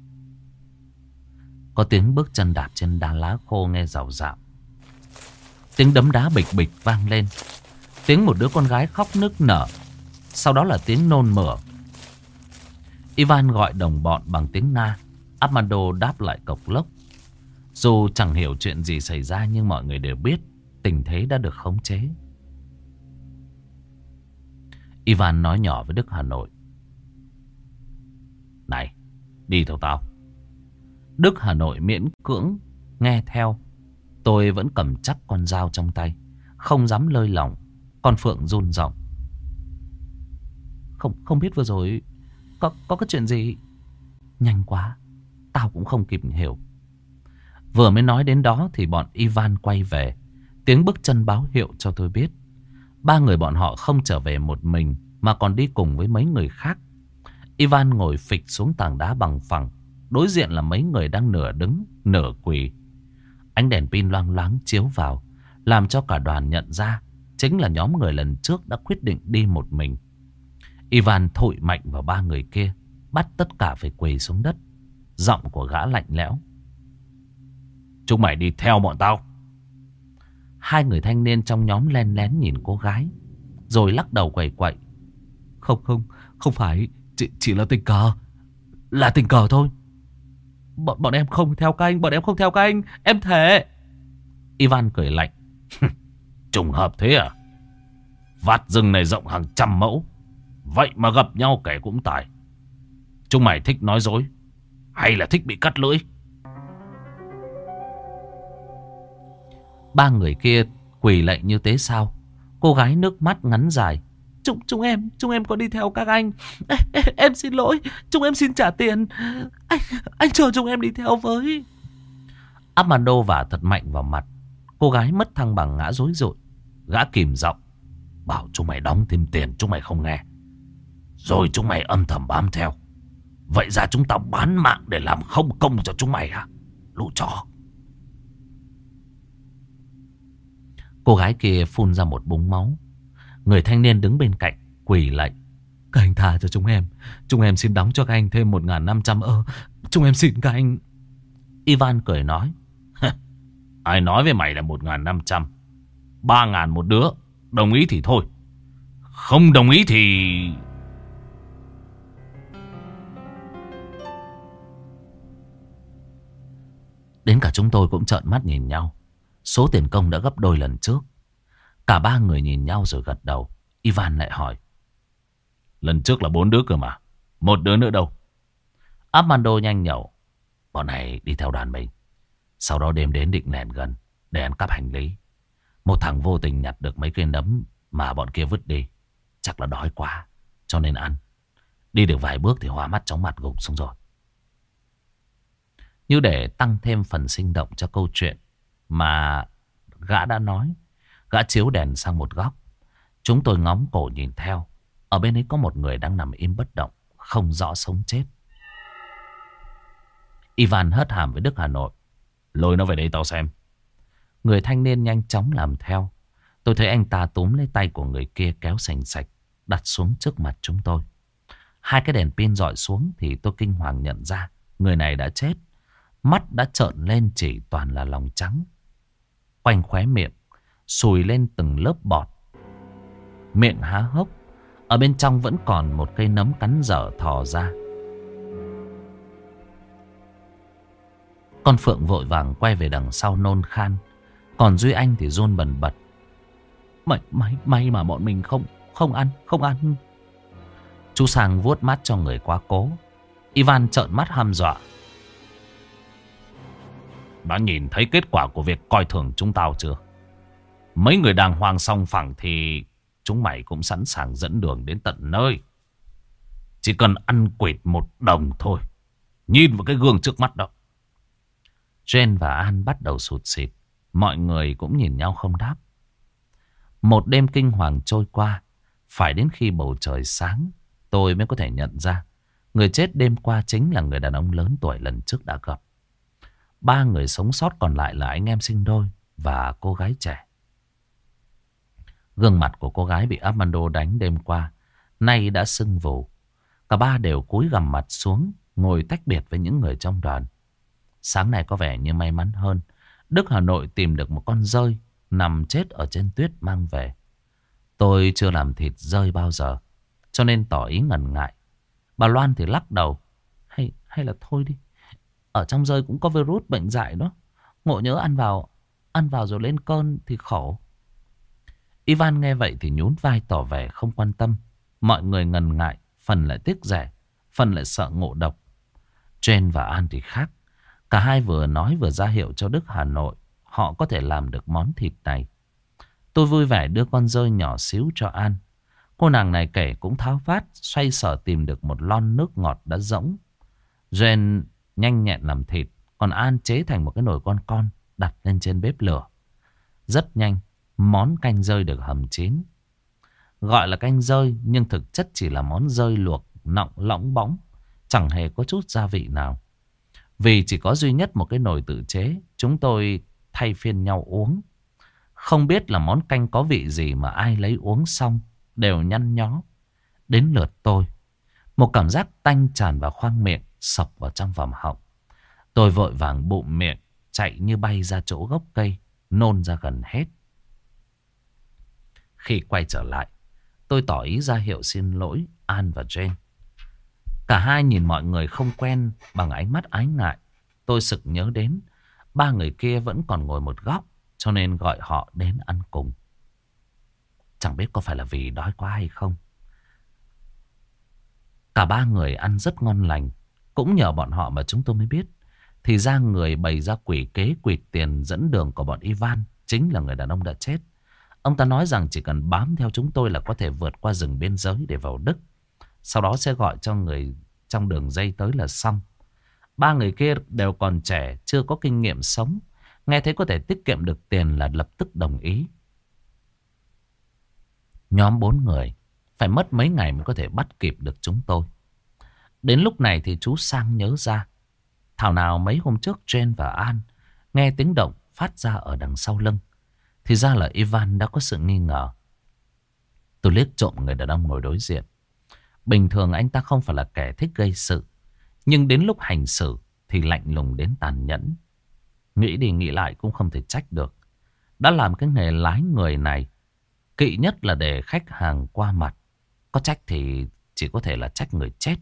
Có tiếng bước chân đạp trên đá lá khô nghe rào rào. Tiếng đấm đá bịch bịch vang lên. Tiếng một đứa con gái khóc nức nở. Sau đó là tiếng nôn mửa. Ivan gọi đồng bọn bằng tiếng Nga. Armando đáp lại cộc lốc. Dù chẳng hiểu chuyện gì xảy ra, nhưng mọi người đều biết tình thế đã được khống chế. Ivan nói nhỏ với Đức Hà Nội. Này, đi theo tao. Đức Hà Nội miễn cưỡng nghe theo. Tôi vẫn cầm chắc con dao trong tay, không dám lơi lỏng. Con Phượng run giọng. Không không biết vừa rồi Có, có cái chuyện gì? Nhanh quá, tao cũng không kịp hiểu. Vừa mới nói đến đó thì bọn Ivan quay về. Tiếng bước chân báo hiệu cho tôi biết ba người bọn họ không trở về một mình, mà còn đi cùng với mấy người khác. Ivan ngồi phịch xuống tảng đá bằng phẳng. Đối diện là mấy người đang nửa đứng nửa quỳ. Ánh đèn pin loang loáng chiếu vào, làm cho cả đoàn nhận ra chính là nhóm người lần trước đã quyết định đi một mình. Ivan thổi mạnh vào ba người kia, bắt tất cả phải quỳ xuống đất. Giọng của gã lạnh lẽo. Chúng mày đi theo bọn tao. Hai người thanh niên trong nhóm len lén nhìn cô gái, rồi lắc đầu quẩy quậy. Không không, không phải, chỉ, chỉ là tình cờ. Là tình cờ thôi. Bọn, bọn em không theo các anh, bọn em không theo các anh, em thề. Ivan cười lạnh. Trùng hợp thế à? Vạt rừng này rộng hàng trăm mẫu, vậy mà gặp nhau kẻ cũng tài. Chúng mày thích nói dối hay là thích bị cắt lưỡi? Ba người kia quỳ lạy như tế sao. Cô gái nước mắt ngắn dài. Chúng, chúng em, chúng em có đi theo các anh. Ê, ê, em xin lỗi, chúng em xin trả tiền. Anh, anh cho chúng em đi theo với. Armando vả thật mạnh vào mặt. Cô gái mất thăng bằng ngã rối rụi. Gã kìm giọng. Bảo chúng mày đóng thêm tiền, chúng mày không nghe. Rồi chúng mày âm thầm bám theo. Vậy ra chúng tao bán mạng để làm không công cho chúng mày à? Lũ chó. Cô gái kia phun ra một búng máu. Người thanh niên đứng bên cạnh quỳ lạy. Các anh tha cho chúng em. Chúng em xin đóng cho các anh thêm một nghìn năm trăm ơ. Chúng em xin các anh. Ivan cười nói. Ai nói với mày là một nghìn năm trăm? Ba ngàn một đứa. Đồng ý thì thôi. Không đồng ý thì... Đến cả chúng tôi cũng trợn mắt nhìn nhau. Số tiền công đã gấp đôi lần trước. Cả ba người nhìn nhau rồi gật đầu. Ivan lại hỏi. Lần trước là bốn đứa cơ mà. Một đứa nữa đâu? Armando nhanh nhẩu. Bọn này đi theo đoàn mình. Sau đó đêm đến định lẻn gần để ăn cắp hành lý. Một thằng vô tình nhặt được mấy cây nấm mà bọn kia vứt đi. Chắc là đói quá cho nên ăn. Đi được vài bước thì hóa mắt chóng mặt gục xuống rồi. Như để tăng thêm phần sinh động cho câu chuyện mà gã đã nói, gã chiếu đèn sang một góc. Chúng tôi ngóng cổ nhìn theo. Ở bên ấy có một người đang nằm im bất động, không rõ sống chết. Ivan hất hàm với Đức Hà Nội. Lôi nó về đây tao xem. Người thanh niên nhanh chóng làm theo. Tôi thấy anh ta túm lấy tay của người kia kéo sành sạch, đặt xuống trước mặt chúng tôi. Hai cái đèn pin dọi xuống thì tôi kinh hoàng nhận ra người này đã chết. Mắt đã trợn lên chỉ toàn là lòng trắng. Quanh khóe miệng sùi lên từng lớp bọt. Miệng há hốc. Ở bên trong vẫn còn một cây nấm cắn dở thò ra. Con Phượng vội vàng quay về đằng sau nôn khan. Còn Duy Anh thì run bần bật. May, may, may mà bọn mình không không ăn, không ăn. Chú Sang vuốt mắt cho người quá cố. Ivan trợn mắt hăm dọa. Đã nhìn thấy kết quả của việc coi thường chúng tao chưa? Mấy người đàng hoàng song phẳng thì chúng mày cũng sẵn sàng dẫn đường đến tận nơi. Chỉ cần ăn quỵt một đồng thôi. Nhìn vào cái gương trước mắt đó. Jen và An bắt đầu sụt sịt. Mọi người cũng nhìn nhau không đáp. Một đêm kinh hoàng trôi qua. Phải đến khi bầu trời sáng tôi mới có thể nhận ra người chết đêm qua chính là người đàn ông lớn tuổi lần trước đã gặp. Ba người sống sót còn lại là anh em sinh đôi và cô gái trẻ. Gương mặt của cô gái bị Armando đánh đêm qua nay đã sưng vù. Cả ba đều cúi gằm mặt xuống, ngồi tách biệt với những người trong đoàn. Sáng nay có vẻ như may mắn hơn. Đức Hà Nội tìm được một con dơi nằm chết ở trên tuyết mang về. Tôi chưa làm thịt dơi bao giờ, cho nên tỏ ý ngần ngại. Bà Loan thì lắc đầu. Hay, hay là thôi đi. Ở trong dơi cũng có virus bệnh dại đó. Ngộ nhớ ăn vào, ăn vào rồi lên cơn thì khổ. Ivan nghe vậy thì nhún vai tỏ vẻ không quan tâm. Mọi người ngần ngại, phần lại tiếc rẻ, phần lại sợ ngộ độc. Jen và An thì khác. Cả hai vừa nói vừa ra hiệu cho Đức Hà Nội họ có thể làm được món thịt này. Tôi vui vẻ đưa con dơi nhỏ xíu cho An. Cô nàng này kể cũng tháo vát, xoay sở tìm được một lon nước ngọt đã rỗng. Jen nhanh nhẹn làm thịt, còn An chế thành một cái nồi con con đặt lên trên bếp lửa. Rất nhanh, món canh dơi được hầm chín. Gọi là canh dơi nhưng thực chất chỉ là món dơi luộc nọng lõng bõng, chẳng hề có chút gia vị nào. Vì chỉ có duy nhất một cái nồi tự chế, chúng tôi thay phiên nhau uống. Không biết là món canh có vị gì mà ai lấy uống xong đều nhăn nhó. Đến lượt tôi, một cảm giác tanh tràn vào khoang miệng, sộc vào trong vòm họng. Tôi vội vàng bụm miệng, chạy như bay ra chỗ gốc cây, nôn ra gần hết. Khi quay trở lại, tôi tỏ ý ra hiệu xin lỗi An và Jane. Cả hai nhìn mọi người không quen bằng ánh mắt ái ngại. Tôi sực nhớ đến ba người kia vẫn còn ngồi một góc, cho nên gọi họ đến ăn cùng. Chẳng biết có phải là vì đói quá hay không. Cả ba người ăn rất ngon lành. Cũng nhờ bọn họ mà chúng tôi mới biết. Thì ra người bày ra quỷ kế quỵt tiền dẫn đường của bọn Ivan chính là người đàn ông đã chết. Ông ta nói rằng chỉ cần bám theo chúng tôi là có thể vượt qua rừng biên giới để vào Đức. Sau đó sẽ gọi cho người trong đường dây tới là xong. Ba người kia đều còn trẻ, chưa có kinh nghiệm sống. Nghe thấy có thể tiết kiệm được tiền là lập tức đồng ý. Nhóm bốn người phải mất mấy ngày mới có thể bắt kịp được chúng tôi. Đến lúc này thì chú Sang nhớ ra. Thảo nào mấy hôm trước Jane và An nghe tiếng động phát ra ở đằng sau lưng. Thì ra là Ivan đã có sự nghi ngờ. Tôi liếc trộm người đàn ông ngồi đối diện. Bình thường anh ta không phải là kẻ thích gây sự. Nhưng đến lúc hành xử thì lạnh lùng đến tàn nhẫn. Nghĩ đi nghĩ lại cũng không thể trách được. Đã làm cái nghề lái người này, kỵ nhất là để khách hàng qua mặt. Có trách thì chỉ có thể là trách người chết.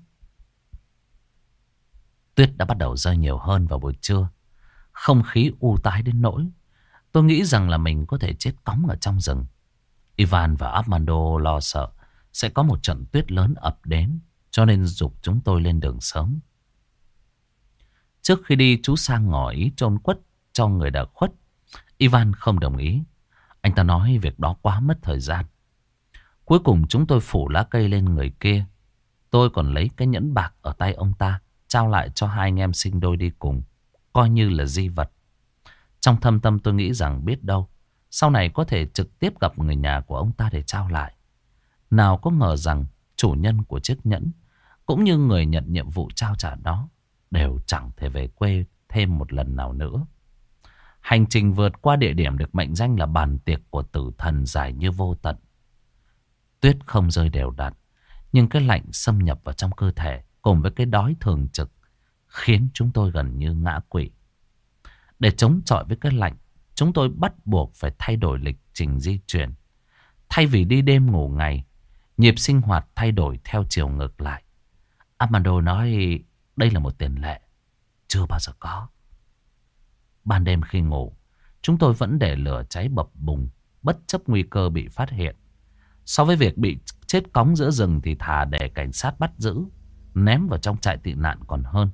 Tuyết đã bắt đầu rơi nhiều hơn vào buổi trưa. Không khí u tái đến nỗi tôi nghĩ rằng là mình có thể chết cóng ở trong rừng. Ivan và Armando lo sợ sẽ có một trận tuyết lớn ập đến, cho nên giục chúng tôi lên đường sớm. Trước khi đi, chú Sang ngỏ ý chôn quất cho người đã khuất. Ivan không đồng ý. Anh ta nói việc đó quá mất thời gian. Cuối cùng chúng tôi phủ lá cây lên người kia. Tôi còn lấy cái nhẫn bạc ở tay ông ta, trao lại cho hai anh em sinh đôi đi cùng, coi như là di vật. Trong thâm tâm tôi nghĩ rằng biết đâu sau này có thể trực tiếp gặp người nhà của ông ta để trao lại. Nào có ngờ rằng chủ nhân của chiếc nhẫn cũng như người nhận nhiệm vụ trao trả đó đều chẳng thể về quê thêm một lần nào nữa. Hành trình vượt qua địa điểm được mệnh danh là bàn tiệc của tử thần dài như vô tận. Tuyết không rơi đều đặn, nhưng cái lạnh xâm nhập vào trong cơ thể cùng với cái đói thường trực khiến chúng tôi gần như ngã quỵ. Để chống chọi với cái lạnh, chúng tôi bắt buộc phải thay đổi lịch trình di chuyển. Thay vì đi đêm ngủ ngày, nhịp sinh hoạt thay đổi theo chiều ngược lại. Armando nói đây là một tiền lệ chưa bao giờ có. Ban đêm khi ngủ, chúng tôi vẫn để lửa cháy bập bùng, bất chấp nguy cơ bị phát hiện. So với việc bị chết cóng giữa rừng thì thà để cảnh sát bắt giữ, ném vào trong trại tị nạn còn hơn.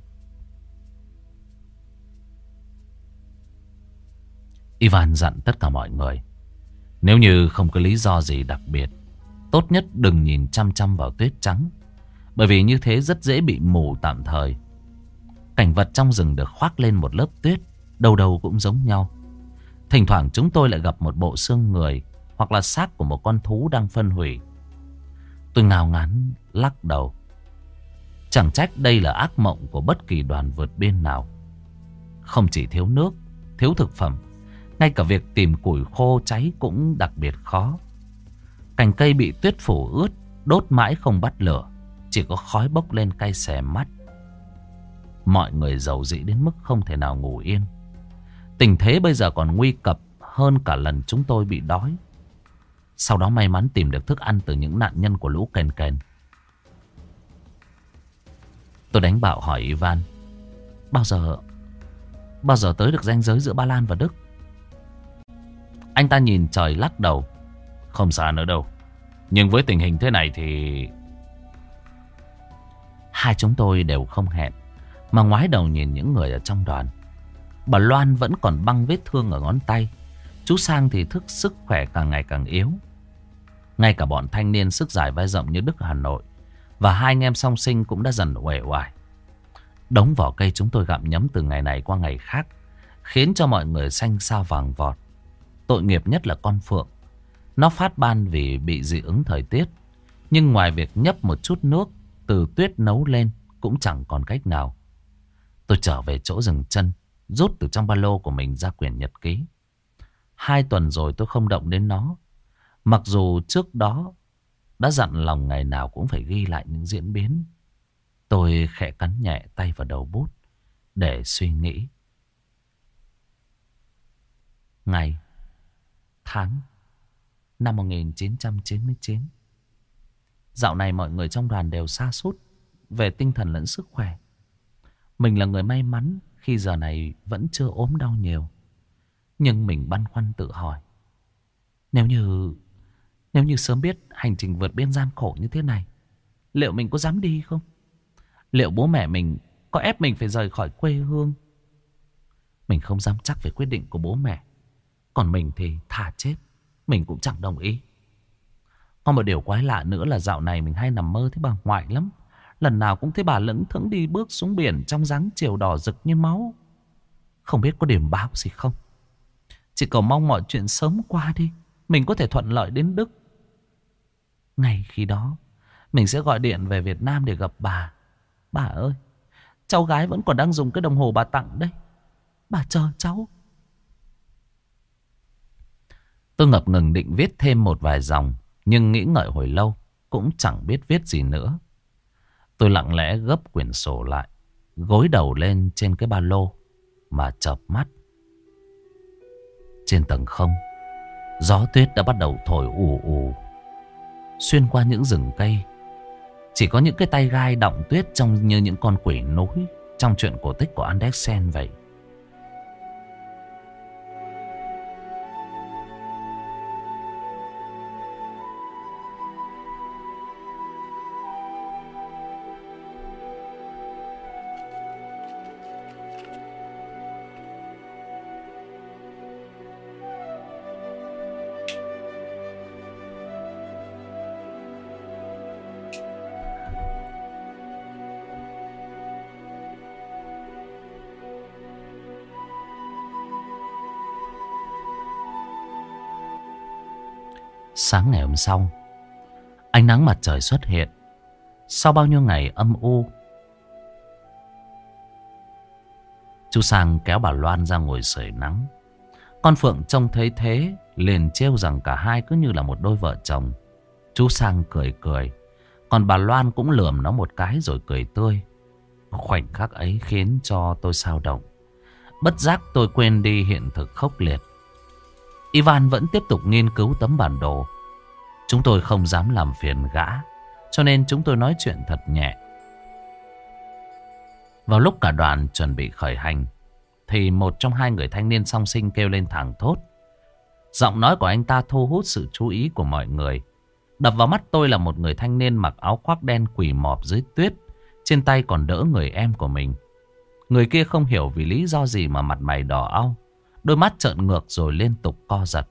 Ivan dặn tất cả mọi người, nếu như không có lý do gì đặc biệt, tốt nhất đừng nhìn chăm chăm vào tuyết trắng, bởi vì như thế rất dễ bị mù tạm thời. Cảnh vật trong rừng được khoác lên một lớp tuyết, đâu đâu cũng giống nhau. Thỉnh thoảng chúng tôi lại gặp một bộ xương người hoặc là xác của một con thú đang phân hủy. Tôi ngao ngán lắc đầu. Chẳng trách đây là ác mộng của bất kỳ đoàn vượt biên nào. Không chỉ thiếu nước, thiếu thực phẩm, ngay cả việc tìm củi khô cháy cũng đặc biệt khó. Cành cây bị tuyết phủ ướt, đốt mãi không bắt lửa, chỉ có khói bốc lên cay xè mắt. Mọi người rầu rĩ đến mức không thể nào ngủ yên. Tình thế bây giờ còn nguy cấp hơn cả lần chúng tôi bị đói. Sau đó may mắn tìm được thức ăn từ những nạn nhân của lũ kền kền. Tôi đánh bạo hỏi Ivan, Bao giờ Bao giờ tới được ranh giới giữa Ba Lan và Đức? Anh ta nhìn trời lắc đầu. Không xa nữa đâu. Nhưng với tình hình thế này thì... Hai chúng tôi đều không hẹn, mà ngoái đầu nhìn những người ở trong đoàn. Bà Loan vẫn còn băng vết thương ở ngón tay. Chú Sang thì thức sức khỏe càng ngày càng yếu. Ngay cả bọn thanh niên sức dài vai rộng như Đức Hà Nội và hai anh em song sinh cũng đã dần uể oải. Đống vỏ cây chúng tôi gặm nhấm từ ngày này qua ngày khác khiến cho mọi người xanh xao vàng vọt. Tội nghiệp nhất là con Phượng. Nó phát ban vì bị dị ứng thời tiết, nhưng ngoài việc nhấp một chút nước từ tuyết nấu lên cũng chẳng còn cách nào. Tôi trở về chỗ dừng chân, rút từ trong ba lô của mình ra quyển nhật ký. Hai tuần rồi tôi không động đến nó, mặc dù trước đó đã dặn lòng ngày nào cũng phải ghi lại những diễn biến. Tôi khẽ cắn nhẹ tay vào đầu bút để suy nghĩ. Ngày, tháng, năm một nghìn chín trăm chín mươi chín. Dạo này mọi người trong đoàn đều sa sút về tinh thần lẫn sức khỏe. Mình là người may mắn khi giờ này vẫn chưa ốm đau nhiều. Nhưng mình băn khoăn tự hỏi, Nếu như Nếu như sớm biết hành trình vượt biên gian khổ như thế này, liệu mình có dám đi không? Liệu bố mẹ mình có ép mình phải rời khỏi quê hương? Mình không dám chắc về quyết định của bố mẹ. Còn mình thì thà chết mình cũng chẳng đồng ý. Có một điều quái lạ nữa là dạo này mình hay nằm mơ thấy bà ngoại lắm. Lần nào cũng thấy bà lững thững đi bước xuống biển trong dáng chiều đỏ rực như máu. Không biết có điểm báo gì không. Chỉ cầu mong mọi chuyện sớm qua đi, mình có thể thuận lợi đến Đức. Ngày khi đó mình sẽ gọi điện về Việt Nam để gặp bà. Bà ơi, cháu gái vẫn còn đang dùng cái đồng hồ bà tặng đây. Bà chờ cháu. Tôi ngập ngừng định viết thêm một vài dòng, nhưng nghĩ ngợi hồi lâu cũng chẳng biết viết gì nữa. Tôi lặng lẽ gấp quyển sổ lại, gối đầu lên trên cái ba lô mà chợp mắt. Trên tầng không, gió tuyết đã bắt đầu thổi ù ù xuyên qua những rừng cây. Chỉ có những cái tay gai đọng tuyết trông như những con quỷ núi trong truyện cổ tích của Andersen vậy. Sáng ngày hôm sau, ánh nắng mặt trời xuất hiện. Sau bao nhiêu ngày âm u, chú Sang kéo bà Loan ra ngồi sưởi nắng. Con Phượng trông thấy thế liền trêu rằng cả hai cứ như là một đôi vợ chồng. Chú Sang cười cười, còn bà Loan cũng lườm nó một cái rồi cười tươi. Khoảnh khắc ấy khiến cho tôi xao động. Bất giác tôi quên đi hiện thực khốc liệt. Ivan vẫn tiếp tục nghiên cứu tấm bản đồ. Chúng tôi không dám làm phiền gã, cho nên chúng tôi nói chuyện thật nhẹ. Vào lúc cả đoàn chuẩn bị khởi hành, thì một trong hai người thanh niên song sinh kêu lên thảng thốt. Giọng nói của anh ta thu hút sự chú ý của mọi người. Đập vào mắt tôi là một người thanh niên mặc áo khoác đen quỳ mọp dưới tuyết, trên tay còn đỡ người em của mình. Người kia không hiểu vì lý do gì mà mặt mày đỏ au, đôi mắt trợn ngược rồi liên tục co giật.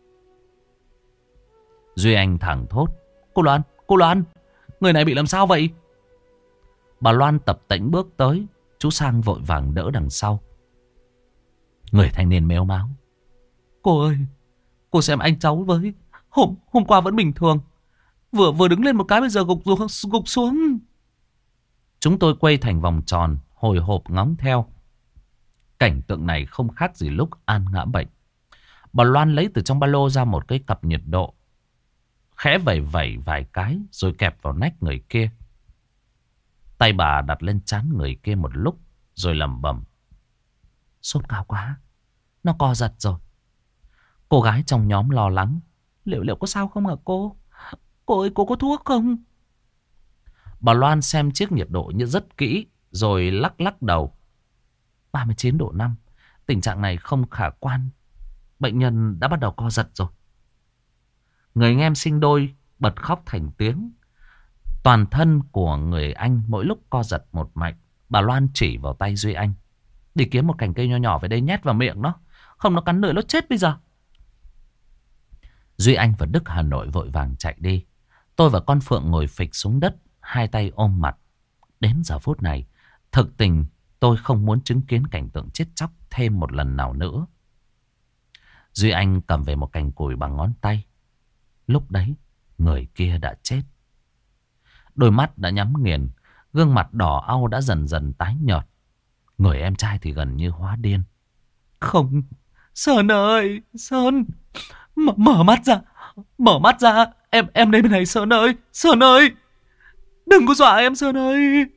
Duy Anh thẳng thốt. Cô Loan, cô Loan, người này bị làm sao vậy? Bà Loan tập tễnh bước tới. Chú Sang vội vàng đỡ đằng sau. Người thanh niên mếu máo. Cô ơi, cô xem anh cháu với. Hôm hôm qua vẫn bình thường. Vừa vừa đứng lên một cái bây giờ gục, gục, gục xuống. Chúng tôi quay thành vòng tròn, hồi hộp ngóng theo. Cảnh tượng này không khác gì lúc An ngã bệnh. Bà Loan lấy từ trong ba lô ra một cái cặp nhiệt độ, khẽ vẩy vẩy vài cái rồi kẹp vào nách người kia. Tay bà đặt lên trán người kia một lúc rồi lẩm bẩm. Sốt cao quá, nó co giật rồi. Cô gái trong nhóm lo lắng. Liệu liệu có sao không hả cô? Cô ơi, cô có thuốc không? Bà Loan xem chiếc nhiệt độ như rất kỹ rồi lắc lắc đầu. ba mươi chín độ năm. Tình trạng này không khả quan. Bệnh nhân đã bắt đầu co giật rồi. Người anh em sinh đôi bật khóc thành tiếng. Toàn thân của người anh mỗi lúc co giật một mạch. Bà Loan chỉ vào tay Duy Anh. Đi kiếm một cành cây nho nhỏ về đây nhét vào miệng nó. Không nó cắn lưỡi nó chết bây giờ. Duy Anh và Đức Hà Nội vội vàng chạy đi. Tôi và con Phượng ngồi phịch xuống đất, hai tay ôm mặt. Đến giờ phút này, thực tình tôi không muốn chứng kiến cảnh tượng chết chóc thêm một lần nào nữa. Duy Anh cầm về một cành củi bằng ngón tay. Lúc đấy, người kia đã chết. Đôi mắt đã nhắm nghiền, gương mặt đỏ au đã dần dần tái nhợt. Người em trai thì gần như hóa điên. Không, Sơn ơi, Sơn, mở, mở mắt ra, mở mắt ra, em em đây bên này Sơn ơi, Sơn ơi, đừng có dọa em Sơn ơi.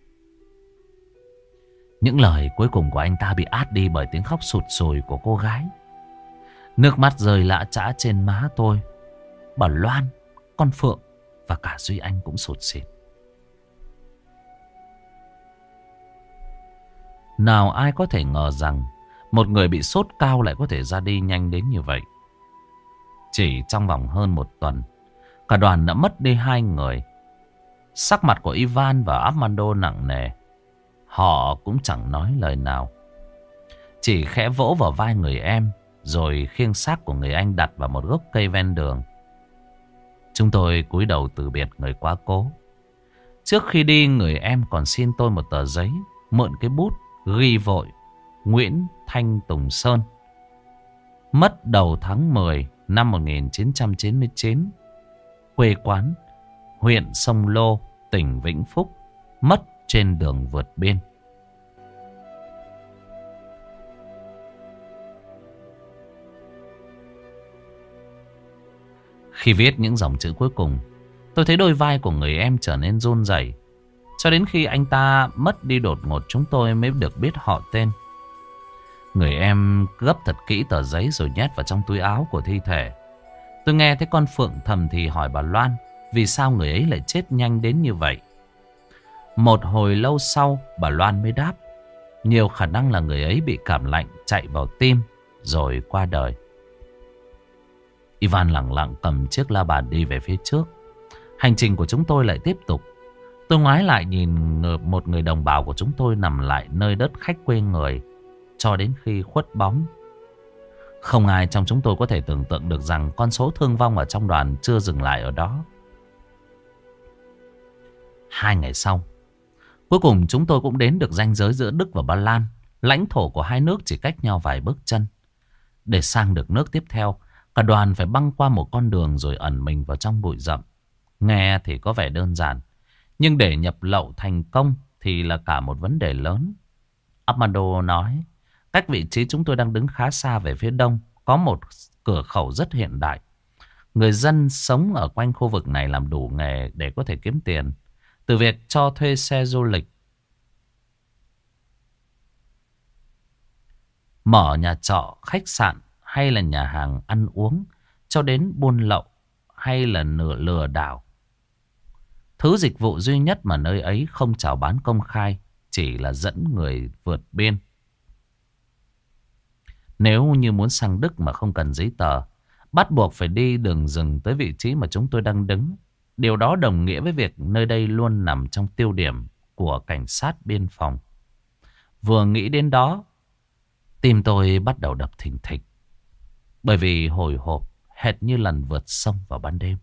Những lời cuối cùng của anh ta bị át đi bởi tiếng khóc sụt sùi của cô gái. Nước mắt rơi lã chã trên má tôi. Bà Loan, con Phượng và cả Duy Anh cũng sụt sịt. Nào ai có thể ngờ rằng một người bị sốt cao lại có thể ra đi nhanh đến như vậy. Chỉ trong vòng hơn một tuần, cả đoàn đã mất đi hai người. Sắc mặt của Ivan và Armando nặng nề. Họ cũng chẳng nói lời nào, chỉ khẽ vỗ vào vai người em rồi khiêng xác của người anh đặt vào một gốc cây ven đường. Chúng tôi cúi đầu từ biệt người quá cố. Trước khi đi, người em còn xin tôi một tờ giấy, mượn cái bút ghi vội Nguyễn Thanh Tùng Sơn, mất đầu tháng mười năm một nghìn chín trăm chín mươi chín, quê quán huyện Sông Lô, tỉnh Vĩnh Phúc, mất trên đường vượt biên. Khi viết những dòng chữ cuối cùng, tôi thấy đôi vai của người em trở nên run rẩy. Cho đến khi anh ta mất đi đột ngột, chúng tôi mới được biết họ tên. Người em gấp thật kỹ tờ giấy rồi nhét vào trong túi áo của thi thể. Tôi nghe thấy con Phượng thầm thì hỏi bà Loan vì sao người ấy lại chết nhanh đến như vậy. Một hồi lâu sau, bà Loan mới đáp: nhiều khả năng là người ấy bị cảm lạnh chạy vào tim rồi qua đời. Ivan lặng lặng cầm chiếc la bàn đi về phía trước. Hành trình của chúng tôi lại tiếp tục. Tôi ngoái lại nhìn một người đồng bào của chúng tôi nằm lại nơi đất khách quê người cho đến khi khuất bóng. Không ai trong chúng tôi có thể tưởng tượng được rằng con số thương vong ở trong đoàn chưa dừng lại ở đó. Hai ngày sau, cuối cùng chúng tôi cũng đến được ranh giới giữa Đức và Ba Lan. Lãnh thổ của hai nước chỉ cách nhau vài bước chân. Để sang được nước tiếp theo, cả đoàn phải băng qua một con đường rồi ẩn mình vào trong bụi rậm. Nghe thì có vẻ đơn giản, nhưng để nhập lậu thành công thì là cả một vấn đề lớn. Armando nói, cách vị trí chúng tôi đang đứng khá xa về phía đông, có một cửa khẩu rất hiện đại. Người dân sống ở quanh khu vực này làm đủ nghề để có thể kiếm tiền, từ việc cho thuê xe du lịch, mở nhà trọ, khách sạn hay là nhà hàng ăn uống, cho đến buôn lậu hay là nửa lừa đảo. Thứ dịch vụ duy nhất mà nơi ấy không chào bán công khai chỉ là dẫn người vượt biên. Nếu như muốn sang Đức mà không cần giấy tờ, bắt buộc phải đi đường rừng tới vị trí mà chúng tôi đang đứng. Điều đó đồng nghĩa với việc nơi đây luôn nằm trong tiêu điểm của cảnh sát biên phòng. Vừa nghĩ đến đó, tim tôi bắt đầu đập thình thịch, bởi vì hồi hộp hệt như lần vượt sông vào ban đêm.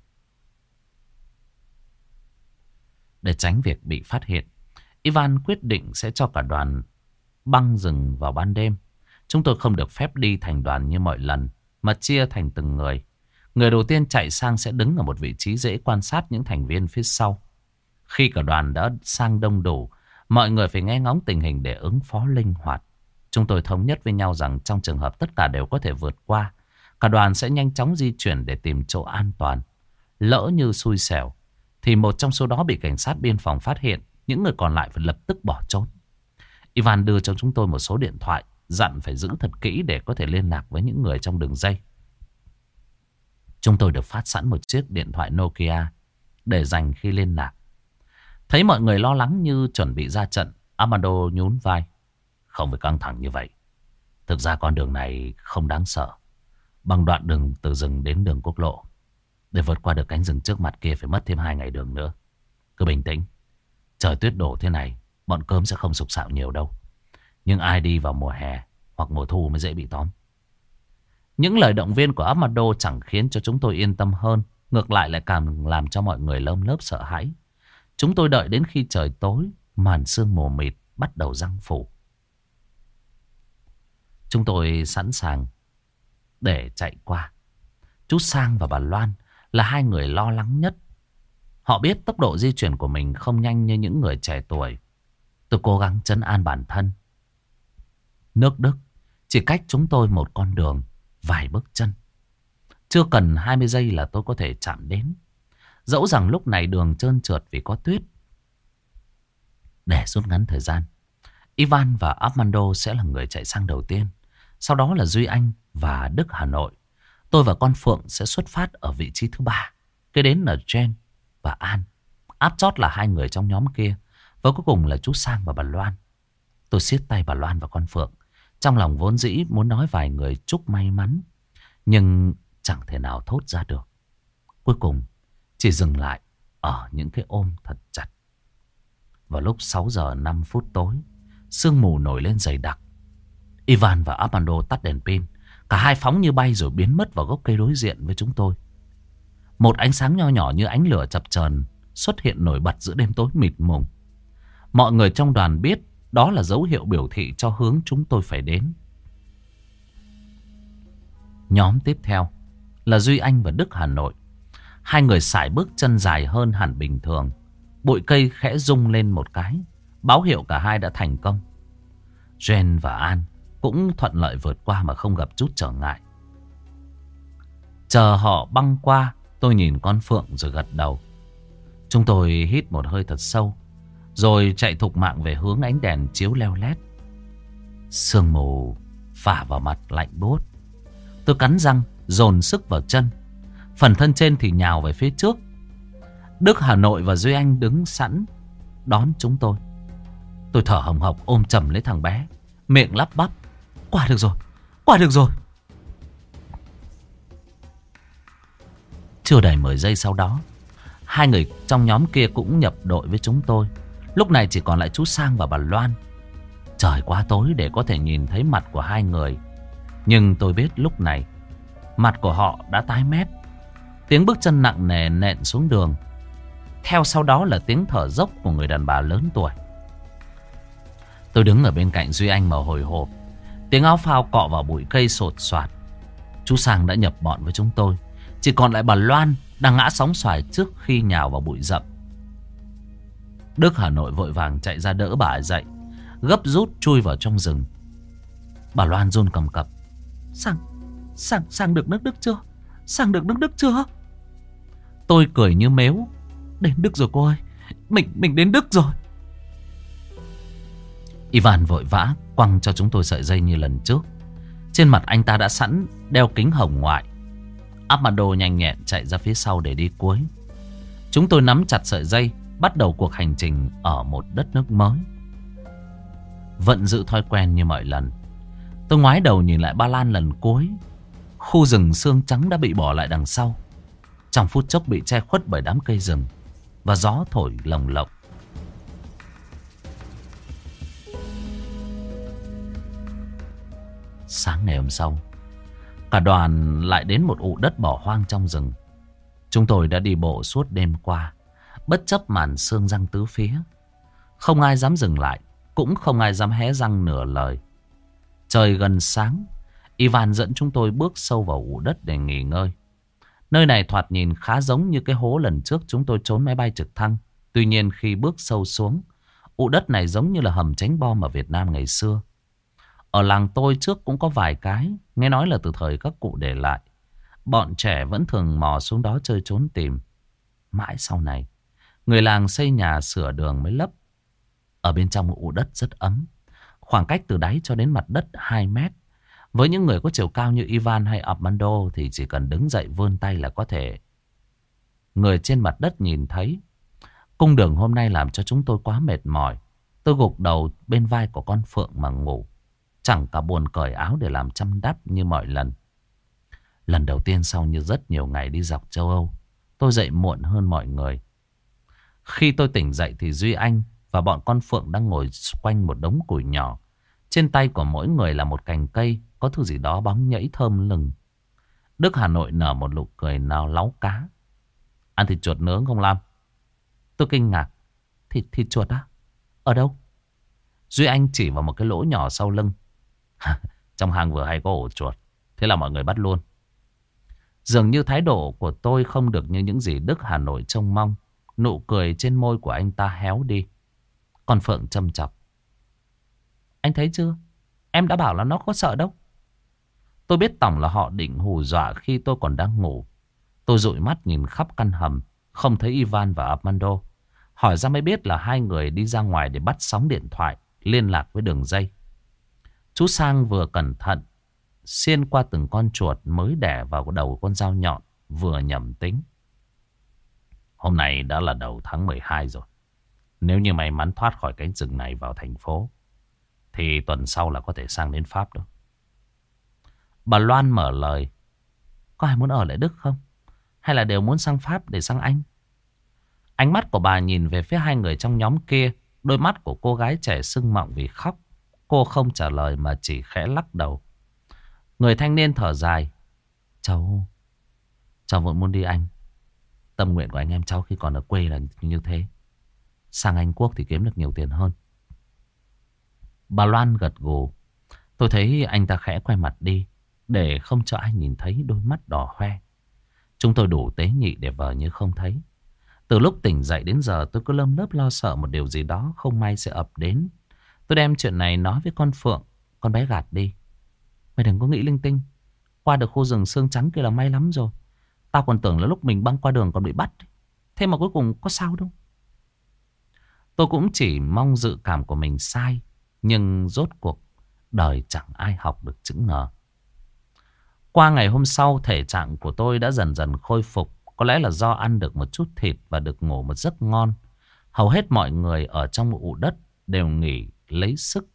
Để tránh việc bị phát hiện, Ivan quyết định sẽ cho cả đoàn băng rừng vào ban đêm. Chúng tôi không được phép đi thành đoàn như mọi lần, mà chia thành từng người. Người đầu tiên chạy sang sẽ đứng ở một vị trí dễ quan sát những thành viên phía sau. Khi cả đoàn đã sang đông đủ, mọi người phải nghe ngóng tình hình để ứng phó linh hoạt. Chúng tôi thống nhất với nhau rằng trong trường hợp tất cả đều có thể vượt qua, cả đoàn sẽ nhanh chóng di chuyển để tìm chỗ an toàn. Lỡ như xui xẻo thì một trong số đó bị cảnh sát biên phòng phát hiện, những người còn lại phải lập tức bỏ trốn. Ivan đưa cho chúng tôi một số điện thoại, dặn phải giữ thật kỹ để có thể liên lạc với những người trong đường dây. Chúng tôi được phát sẵn một chiếc điện thoại Nokia để dành khi liên lạc. Thấy mọi người lo lắng như chuẩn bị ra trận, Armando nhún vai. Không phải căng thẳng như vậy. Thực ra con đường này không đáng sợ. Bằng đoạn đường từ rừng đến đường quốc lộ, để vượt qua được cánh rừng trước mặt kia phải mất thêm hai ngày đường nữa. Cứ bình tĩnh. Trời tuyết đổ thế này, bọn cơm sẽ không sục sạo nhiều đâu. Nhưng ai đi vào mùa hè hoặc mùa thu mới dễ bị tóm. Những lời động viên của Armando chẳng khiến cho chúng tôi yên tâm hơn, ngược lại lại càng làm cho mọi người lơm lớp sợ hãi. Chúng tôi đợi đến khi trời tối, màn sương mù mịt bắt đầu giăng phủ. Chúng tôi sẵn sàng để chạy qua. Chú Sang và bà Loan là hai người lo lắng nhất. Họ biết tốc độ di chuyển của mình không nhanh như những người trẻ tuổi. Tôi cố gắng trấn an bản thân. Nước Đức chỉ cách chúng tôi một con đường, vài bước chân. Chưa cần hai mươi giây là tôi có thể chạm đến. Dẫu rằng lúc này đường trơn trượt vì có tuyết. Để rút ngắn thời gian, Ivan và Armando sẽ là người chạy sang đầu tiên. Sau đó là Duy Anh và Đức Hà Nội. Tôi và con Phượng sẽ xuất phát ở vị trí thứ ba. Kế đến là Jen và An. Áp chót là hai người trong nhóm kia. Và cuối cùng là chú Sang và bà Loan. Tôi siết tay bà Loan và con Phượng. Trong lòng vốn dĩ muốn nói vài người chúc may mắn, nhưng chẳng thể nào thốt ra được. Cuối cùng chỉ dừng lại ở những cái ôm thật chặt. Vào lúc sáu giờ năm phút tối, sương mù nổi lên dày đặc. Ivan và Armando tắt đèn pin. Cả hai phóng như bay rồi biến mất vào gốc cây đối diện với chúng tôi. Một ánh sáng nho nhỏ như ánh lửa chập chờn xuất hiện nổi bật giữa đêm tối mịt mùng. Mọi người trong đoàn biết đó là dấu hiệu biểu thị cho hướng chúng tôi phải đến. Nhóm tiếp theo là Duy Anh và Đức Hà Nội. Hai người sải bước chân dài hơn hẳn bình thường. Bụi cây khẽ rung lên một cái, báo hiệu cả hai đã thành công. Jen và An cũng thuận lợi vượt qua mà không gặp chút trở ngại. Chờ họ băng qua, tôi nhìn con Phượng rồi gật đầu. Chúng tôi hít một hơi thật sâu, rồi chạy thục mạng về hướng ánh đèn chiếu leo lét. Sương mù phả vào mặt lạnh buốt. Tôi cắn răng, dồn sức vào chân. Phần thân trên thì nhào về phía trước. Đức Hà Nội và Duy Anh đứng sẵn đón chúng tôi. Tôi thở hồng hộc ôm chầm lấy thằng bé, miệng lắp bắp: Qua được rồi, qua được rồi. Chưa đầy mười giây sau đó, hai người trong nhóm kia cũng nhập đội với chúng tôi. Lúc này chỉ còn lại chú Sang và bà Loan. Trời quá tối để có thể nhìn thấy mặt của hai người, nhưng tôi biết lúc này mặt của họ đã tái mét. Tiếng bước chân nặng nề nện xuống đường, theo sau đó là tiếng thở dốc của người đàn bà lớn tuổi. Tôi đứng ở bên cạnh Duy Anh mà hồi hộp. Tiếng áo phao cọ vào bụi cây sột soạt. Chú Sang đã nhập bọn với chúng tôi. Chỉ còn lại bà Loan đang ngã sóng xoài trước khi nhào vào bụi rậm. Đức Hà Nội vội vàng chạy ra đỡ bà dậy, gấp rút chui vào trong rừng. Bà Loan run cầm cập: Sang, Sang, Sang được nước Đức chưa? Sang được nước Đức chưa? Tôi cười như mếu: Đến Đức rồi cô ơi, Mình, mình đến Đức rồi. Ivan vội vã quăng cho chúng tôi sợi dây như lần trước. Trên mặt anh ta đã sẵn đeo kính hồng ngoại. Armando nhanh nhẹn chạy ra phía sau để đi cuối. Chúng tôi nắm chặt sợi dây, bắt đầu cuộc hành trình ở một đất nước mới. Vẫn giữ thói quen như mọi lần, tôi ngoái đầu nhìn lại Ba Lan lần cuối. Khu rừng xương trắng đã bị bỏ lại đằng sau, trong phút chốc bị che khuất bởi đám cây rừng và gió thổi lồng lộng. Sáng ngày hôm sau, cả đoàn lại đến một ụ đất bỏ hoang trong rừng. Chúng tôi đã đi bộ suốt đêm qua, bất chấp màn sương răng tứ phía. Không ai dám dừng lại, cũng không ai dám hé răng nửa lời. Trời gần sáng, Ivan dẫn chúng tôi bước sâu vào ụ đất để nghỉ ngơi. Nơi này thoạt nhìn khá giống như cái hố lần trước chúng tôi trốn máy bay trực thăng. Tuy nhiên khi bước sâu xuống, ụ đất này giống như là hầm tránh bom ở Việt Nam ngày xưa. Ở làng tôi trước cũng có vài cái, nghe nói là từ thời các cụ để lại. Bọn trẻ vẫn thường mò xuống đó chơi trốn tìm. Mãi sau này, người làng xây nhà sửa đường mới lấp. Ở bên trong ụ đất rất ấm, khoảng cách từ đáy cho đến mặt đất hai mét. Với những người có chiều cao như Ivan hay Armando thì chỉ cần đứng dậy vươn tay là có thể người trên mặt đất nhìn thấy. Cung đường hôm nay làm cho chúng tôi quá mệt mỏi. Tôi gục đầu bên vai của con Phượng mà ngủ, chẳng cả buồn cởi áo để làm chăm đắp như mọi lần. Lần đầu tiên sau như rất nhiều ngày đi dọc châu Âu, tôi dậy muộn hơn mọi người. Khi tôi tỉnh dậy thì Duy Anh và bọn con Phượng đang ngồi quanh một đống củi nhỏ. Trên tay của mỗi người là một cành cây, có thứ gì đó bóng nhẫy thơm lừng. Đức Hà Nội nở một nụ cười nào láu cá. Ăn thịt chuột nướng không Lam? Tôi kinh ngạc. Thịt, thịt chuột á? Ở đâu? Duy Anh chỉ vào một cái lỗ nhỏ sau lưng. Trong hang vừa hay có ổ chuột, thế là mọi người bắt luôn. Dường như thái độ của tôi không được như những gì Đức Hà Nội trông mong. Nụ cười trên môi của anh ta héo đi. Còn Phượng châm chọc: Anh thấy chưa? Em đã bảo là nó có sợ đâu. Tôi biết tổng là họ định hù dọa khi tôi còn đang ngủ. Tôi dụi mắt nhìn khắp căn hầm, không thấy Ivan và Armando. Hỏi ra mới biết là hai người đi ra ngoài để bắt sóng điện thoại, liên lạc với đường dây. Chú Sang vừa cẩn thận xiên qua từng con chuột mới đẻ vào đầu con dao nhọn, vừa nhẩm tính: Hôm nay đã là đầu tháng mười hai rồi. Nếu như may mắn thoát khỏi cánh rừng này vào thành phố thì tuần sau là có thể sang đến Pháp đâu. Bà Loan mở lời: Có ai muốn ở lại Đức không? Hay là đều muốn sang Pháp để sang Anh? Ánh mắt của bà nhìn về phía hai người trong nhóm kia. Đôi mắt của cô gái trẻ sưng mọng vì khóc. Cô không trả lời mà chỉ khẽ lắc đầu. Người thanh niên thở dài. Cháu, cháu vẫn muốn đi anh. Tâm nguyện của anh em cháu khi còn ở quê là như thế. Sang Anh Quốc thì kiếm được nhiều tiền hơn. Bà Loan gật gù. Tôi thấy anh ta khẽ quay mặt đi, để không cho ai nhìn thấy đôi mắt đỏ hoe. Chúng tôi đủ tế nhị để vờ như không thấy. Từ lúc tỉnh dậy đến giờ tôi cứ lơm lớp lo sợ một điều gì đó không may sẽ ập đến. Tôi đem chuyện này nói với con Phượng. Con bé gạt đi. Mày đừng có nghĩ linh tinh. Qua được khu rừng xương trắng kia là may lắm rồi. Tao còn tưởng là lúc mình băng qua đường còn bị bắt. Thế mà cuối cùng có sao đâu. Tôi cũng chỉ mong dự cảm của mình sai. Nhưng rốt cuộc đời chẳng ai học được chữ ngờ. Qua ngày hôm sau, thể trạng của tôi đã dần dần khôi phục. Có lẽ là do ăn được một chút thịt và được ngủ một giấc ngon. Hầu hết mọi người ở trong ụ đất đều nghỉ lấy sức.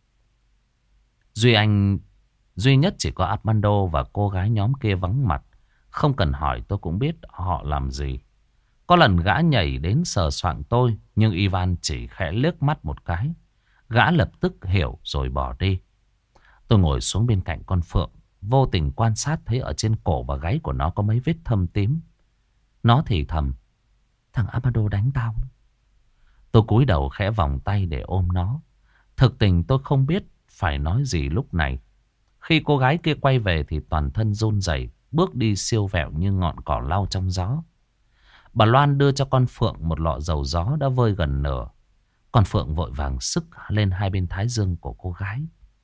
Duy anh duy nhất chỉ có Armando và cô gái nhóm kia vắng mặt. Không cần hỏi tôi cũng biết họ làm gì. Có lần gã nhảy đến sờ soạng tôi, nhưng Ivan chỉ khẽ liếc mắt một cái. Gã lập tức hiểu rồi bỏ đi. Tôi ngồi xuống bên cạnh con Phượng, vô tình quan sát thấy ở trên cổ và gáy của nó có mấy vết thâm tím. Nó thì thầm: thằng Armando đánh tao. Tôi cúi đầu khẽ vòng tay để ôm nó. Thực tình tôi không biết phải nói gì lúc này. Khi cô gái kia quay về thì toàn thân run rẩy, bước đi siêu vẹo như ngọn cỏ lau trong gió. Bà Loan đưa cho con Phượng một lọ dầu gió đã vơi gần nửa. Con Phượng vội vàng sức lên hai bên thái dương của cô gái.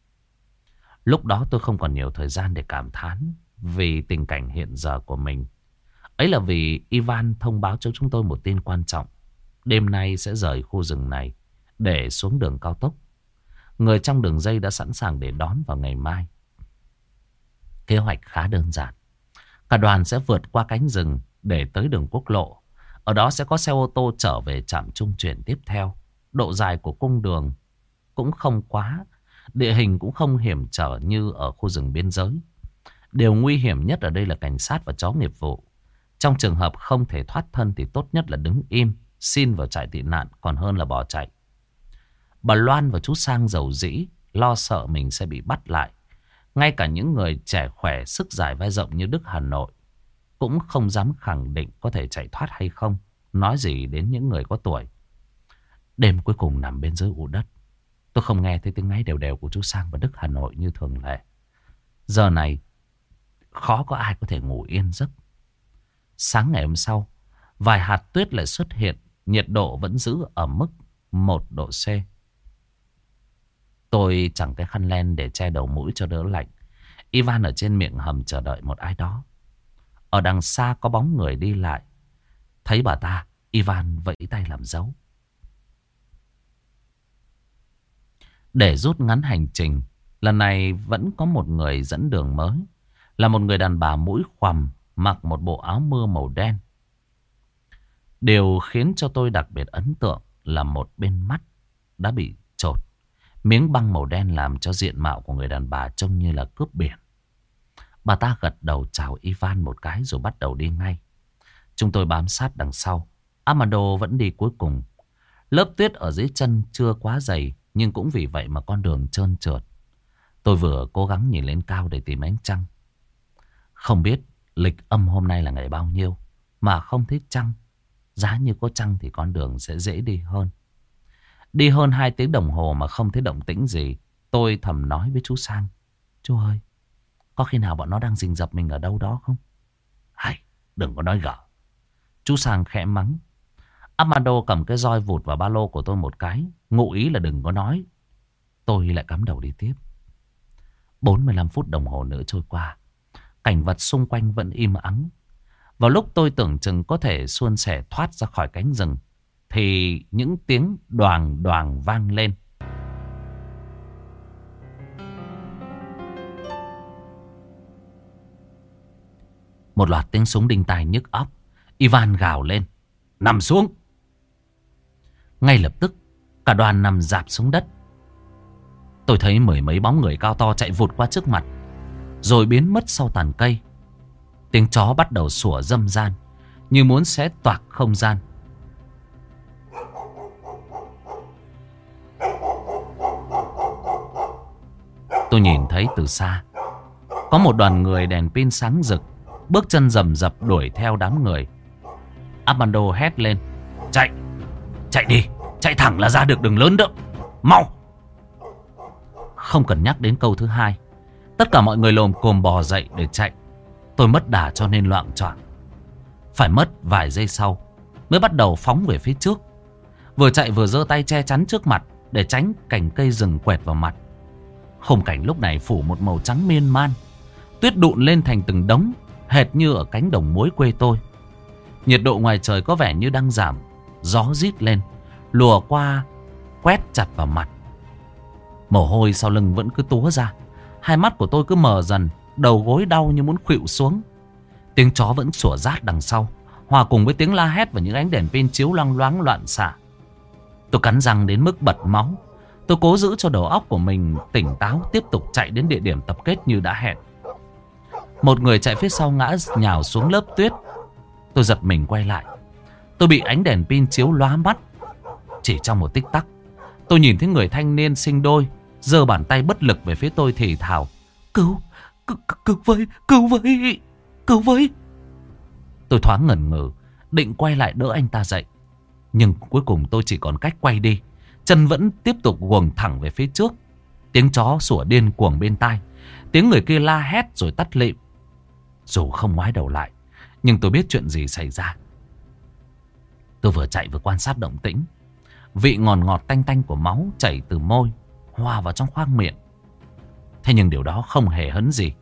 Lúc đó tôi không còn nhiều thời gian để cảm thán vì tình cảnh hiện giờ của mình. Ấy là vì Ivan thông báo cho chúng tôi một tin quan trọng. Đêm nay sẽ rời khu rừng này để xuống đường cao tốc. Người trong đường dây đã sẵn sàng để đón vào ngày mai. Kế hoạch khá đơn giản. Cả đoàn sẽ vượt qua cánh rừng để tới đường quốc lộ. Ở đó sẽ có xe ô tô trở về trạm trung chuyển tiếp theo. Độ dài của cung đường cũng không quá. Địa hình cũng không hiểm trở như ở khu rừng biên giới. Điều nguy hiểm nhất ở đây là cảnh sát và chó nghiệp vụ. Trong trường hợp không thể thoát thân thì tốt nhất là đứng im, xin vào trại tị nạn còn hơn là bỏ chạy. Bà Loan và chú Sang giàu dĩ, lo sợ mình sẽ bị bắt lại. Ngay cả những người trẻ khỏe, sức dài vai rộng như Đức Hà Nội cũng không dám khẳng định có thể chạy thoát hay không. Nói gì đến những người có tuổi. Đêm cuối cùng nằm bên dưới ụ đất, tôi không nghe thấy tiếng ngáy đều đều của chú Sang và Đức Hà Nội như thường lệ. Giờ này khó có ai có thể ngủ yên giấc. Sáng ngày hôm sau, vài hạt tuyết lại xuất hiện. Nhiệt độ vẫn giữ ở mức một độ C. Tôi chẳng cái khăn len để che đầu mũi cho đỡ lạnh. Ivan ở trên miệng hầm chờ đợi một ai đó. Ở đằng xa có bóng người đi lại. Thấy bà ta, Ivan vẫy tay làm dấu. Để rút ngắn hành trình, lần này vẫn có một người dẫn đường mới. Là một người đàn bà mũi khoằm, mặc một bộ áo mưa màu đen. Điều khiến cho tôi đặc biệt ấn tượng là một bên mắt đã bị chột. Miếng băng màu đen làm cho diện mạo của người đàn bà trông như là cướp biển. Bà ta gật đầu chào Ivan một cái rồi bắt đầu đi ngay. Chúng tôi bám sát đằng sau. Armando vẫn đi cuối cùng. Lớp tuyết ở dưới chân chưa quá dày, nhưng cũng vì vậy mà con đường trơn trượt. Tôi vừa cố gắng nhìn lên cao để tìm ánh trăng. Không biết lịch âm hôm nay là ngày bao nhiêu, mà không thấy trăng. Giá như có trăng thì con đường sẽ dễ đi hơn. Đi hơn hai tiếng đồng hồ mà không thấy động tĩnh gì. Tôi thầm nói với chú Sang: chú ơi, có khi nào bọn nó đang rình rập mình ở đâu đó không? Hay, đừng có nói gở. Chú Sang khẽ mắng. Armando cầm cái roi vụt vào ba lô của tôi một cái, ngụ ý là đừng có nói. Tôi lại cắm đầu đi tiếp. bốn mươi lăm phút đồng hồ nữa trôi qua. Cảnh vật xung quanh vẫn im ắng. Vào lúc tôi tưởng chừng có thể suôn sẻ thoát ra khỏi cánh rừng, thì những tiếng đoàng đoàng vang lên. Một loạt tiếng súng đinh tai nhức óc. Ivan gào lên: nằm xuống! Ngay lập tức cả đoàn nằm rạp xuống đất. Tôi thấy mười mấy bóng người cao to chạy vụt qua trước mặt, rồi biến mất sau tàn cây. Tiếng chó bắt đầu sủa râm ran, như muốn xé toạc không gian. Tôi nhìn thấy từ xa Có một đoàn người đèn pin sáng rực, bước chân rầm rập đuổi theo đám người. Armando hét lên: chạy, chạy đi, chạy thẳng là ra được, đường lớn đậm, mau. Không cần nhắc đến câu thứ hai, tất cả mọi người lồm cồm bò dậy để chạy. Tôi mất đà cho nên loạng choạng. Phải mất vài giây sau mới bắt đầu phóng về phía trước. Vừa chạy vừa giơ tay che chắn trước mặt để tránh cành cây rừng quẹt vào mặt. Khung cảnh lúc này phủ một màu trắng miên man. Tuyết đụn lên thành từng đống, hệt như ở cánh đồng muối quê tôi. Nhiệt độ ngoài trời có vẻ như đang giảm. Gió rít lên, lùa qua, quét chặt vào mặt. Mồ hôi sau lưng vẫn cứ túa ra. Hai mắt của tôi cứ mờ dần, đầu gối đau như muốn khuỵu xuống. Tiếng chó vẫn sủa rát đằng sau, hòa cùng với tiếng la hét và những ánh đèn pin chiếu loang loáng loạn xạ. Tôi cắn răng đến mức bật máu. Tôi cố giữ cho đầu óc của mình tỉnh táo, tiếp tục chạy đến địa điểm tập kết như đã hẹn. Một người chạy phía sau ngã nhào xuống lớp tuyết. Tôi giật mình quay lại. Tôi bị ánh đèn pin chiếu lóa mắt. Chỉ trong một tích tắc, tôi nhìn thấy người thanh niên sinh đôi giơ bàn tay bất lực về phía tôi thì thào: Cứu, cứu, cứu với, cứu với, cứu với. Tôi thoáng ngẩn ngừ, định quay lại đỡ anh ta dậy. Nhưng cuối cùng tôi chỉ còn cách quay đi. Chân vẫn tiếp tục guồng thẳng về phía trước. Tiếng chó sủa điên cuồng bên tai. Tiếng người kia la hét rồi tắt lịm. Dù không ngoái đầu lại, nhưng tôi biết chuyện gì xảy ra. Tôi vừa chạy vừa quan sát động tĩnh. Vị ngọt ngọt tanh tanh của máu chảy từ môi hòa vào trong khoang miệng. Thế nhưng điều đó không hề hấn gì.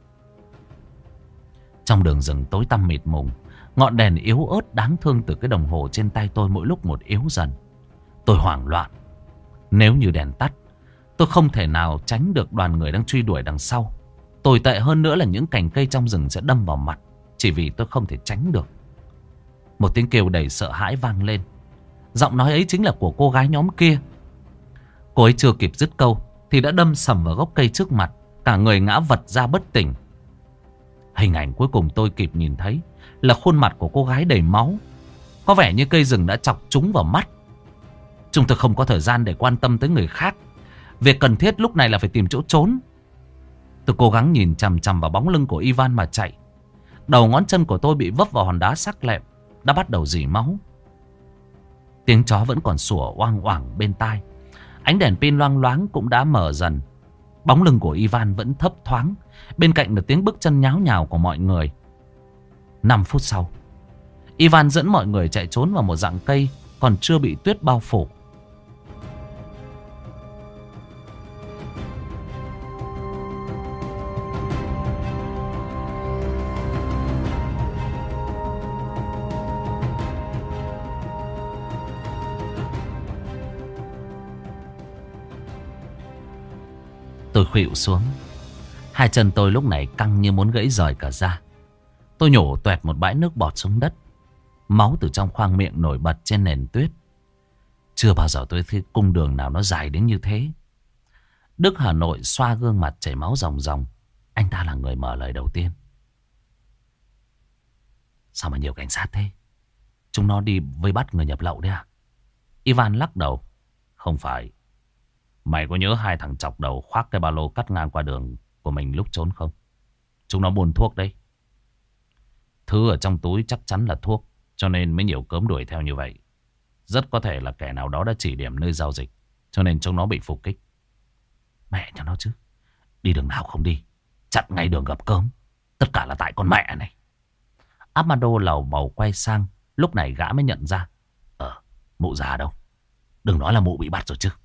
Trong đường rừng tối tăm mịt mùng, ngọn đèn yếu ớt đáng thương từ cái đồng hồ trên tay tôi mỗi lúc một yếu dần. Tôi hoảng loạn. Nếu như đèn tắt, tôi không thể nào tránh được đoàn người đang truy đuổi đằng sau. Tồi tệ hơn nữa là những cành cây trong rừng sẽ đâm vào mặt, chỉ vì tôi không thể tránh được. Một tiếng kêu đầy sợ hãi vang lên. Giọng nói ấy chính là của cô gái nhóm kia. Cô ấy chưa kịp dứt câu thì đã đâm sầm vào gốc cây trước mặt, cả người ngã vật ra bất tỉnh. Hình ảnh cuối cùng tôi kịp nhìn thấy là khuôn mặt của cô gái đầy máu. Có vẻ như cây rừng đã chọc trúng vào mắt. Chúng tôi không có thời gian để quan tâm tới người khác. Việc cần thiết lúc này là phải tìm chỗ trốn. Tôi cố gắng nhìn chằm chằm vào bóng lưng của Ivan mà chạy. Đầu ngón chân của tôi bị vấp vào hòn đá sắc lẹm, đã bắt đầu rỉ máu. Tiếng chó vẫn còn sủa oang oảng bên tai. Ánh đèn pin loang loáng cũng đã mở dần. Bóng lưng của Ivan vẫn thấp thoáng. Bên cạnh là tiếng bước chân nháo nhào của mọi người. Năm phút sau, Ivan dẫn mọi người chạy trốn vào một rặng cây còn chưa bị tuyết bao phủ. Tôi khuỵu xuống. Hai chân tôi lúc này căng như muốn gãy rời cả ra. Tôi nhổ toẹt một bãi nước bọt xuống đất. Máu từ trong khoang miệng nổi bật trên nền tuyết. Chưa bao giờ tôi thấy cung đường nào nó dài đến như thế. Đức Hà Nội xoa gương mặt chảy máu ròng ròng. Anh ta là người mở lời đầu tiên. Sao mà nhiều cảnh sát thế? Chúng nó đi vây bắt người nhập lậu đấy à? Ivan lắc đầu. Không phải. Mày có nhớ hai thằng chọc đầu khoác cái ba lô cắt ngang qua đường của mình lúc trốn không? Chúng nó buôn thuốc đấy. Thứ ở trong túi chắc chắn là thuốc, cho nên mới nhiều cớm đuổi theo như vậy. Rất có thể là kẻ nào đó đã chỉ điểm nơi giao dịch, cho nên chúng nó bị phục kích. Mẹ cho nó chứ. Đi đường nào không đi, chặn ngay đường gặp cớm. Tất cả là tại con mẹ này. Armando lầu bầu quay sang. Lúc này gã mới nhận ra. Ờ, mụ già đâu? Đừng nói là mụ bị bắt rồi chứ.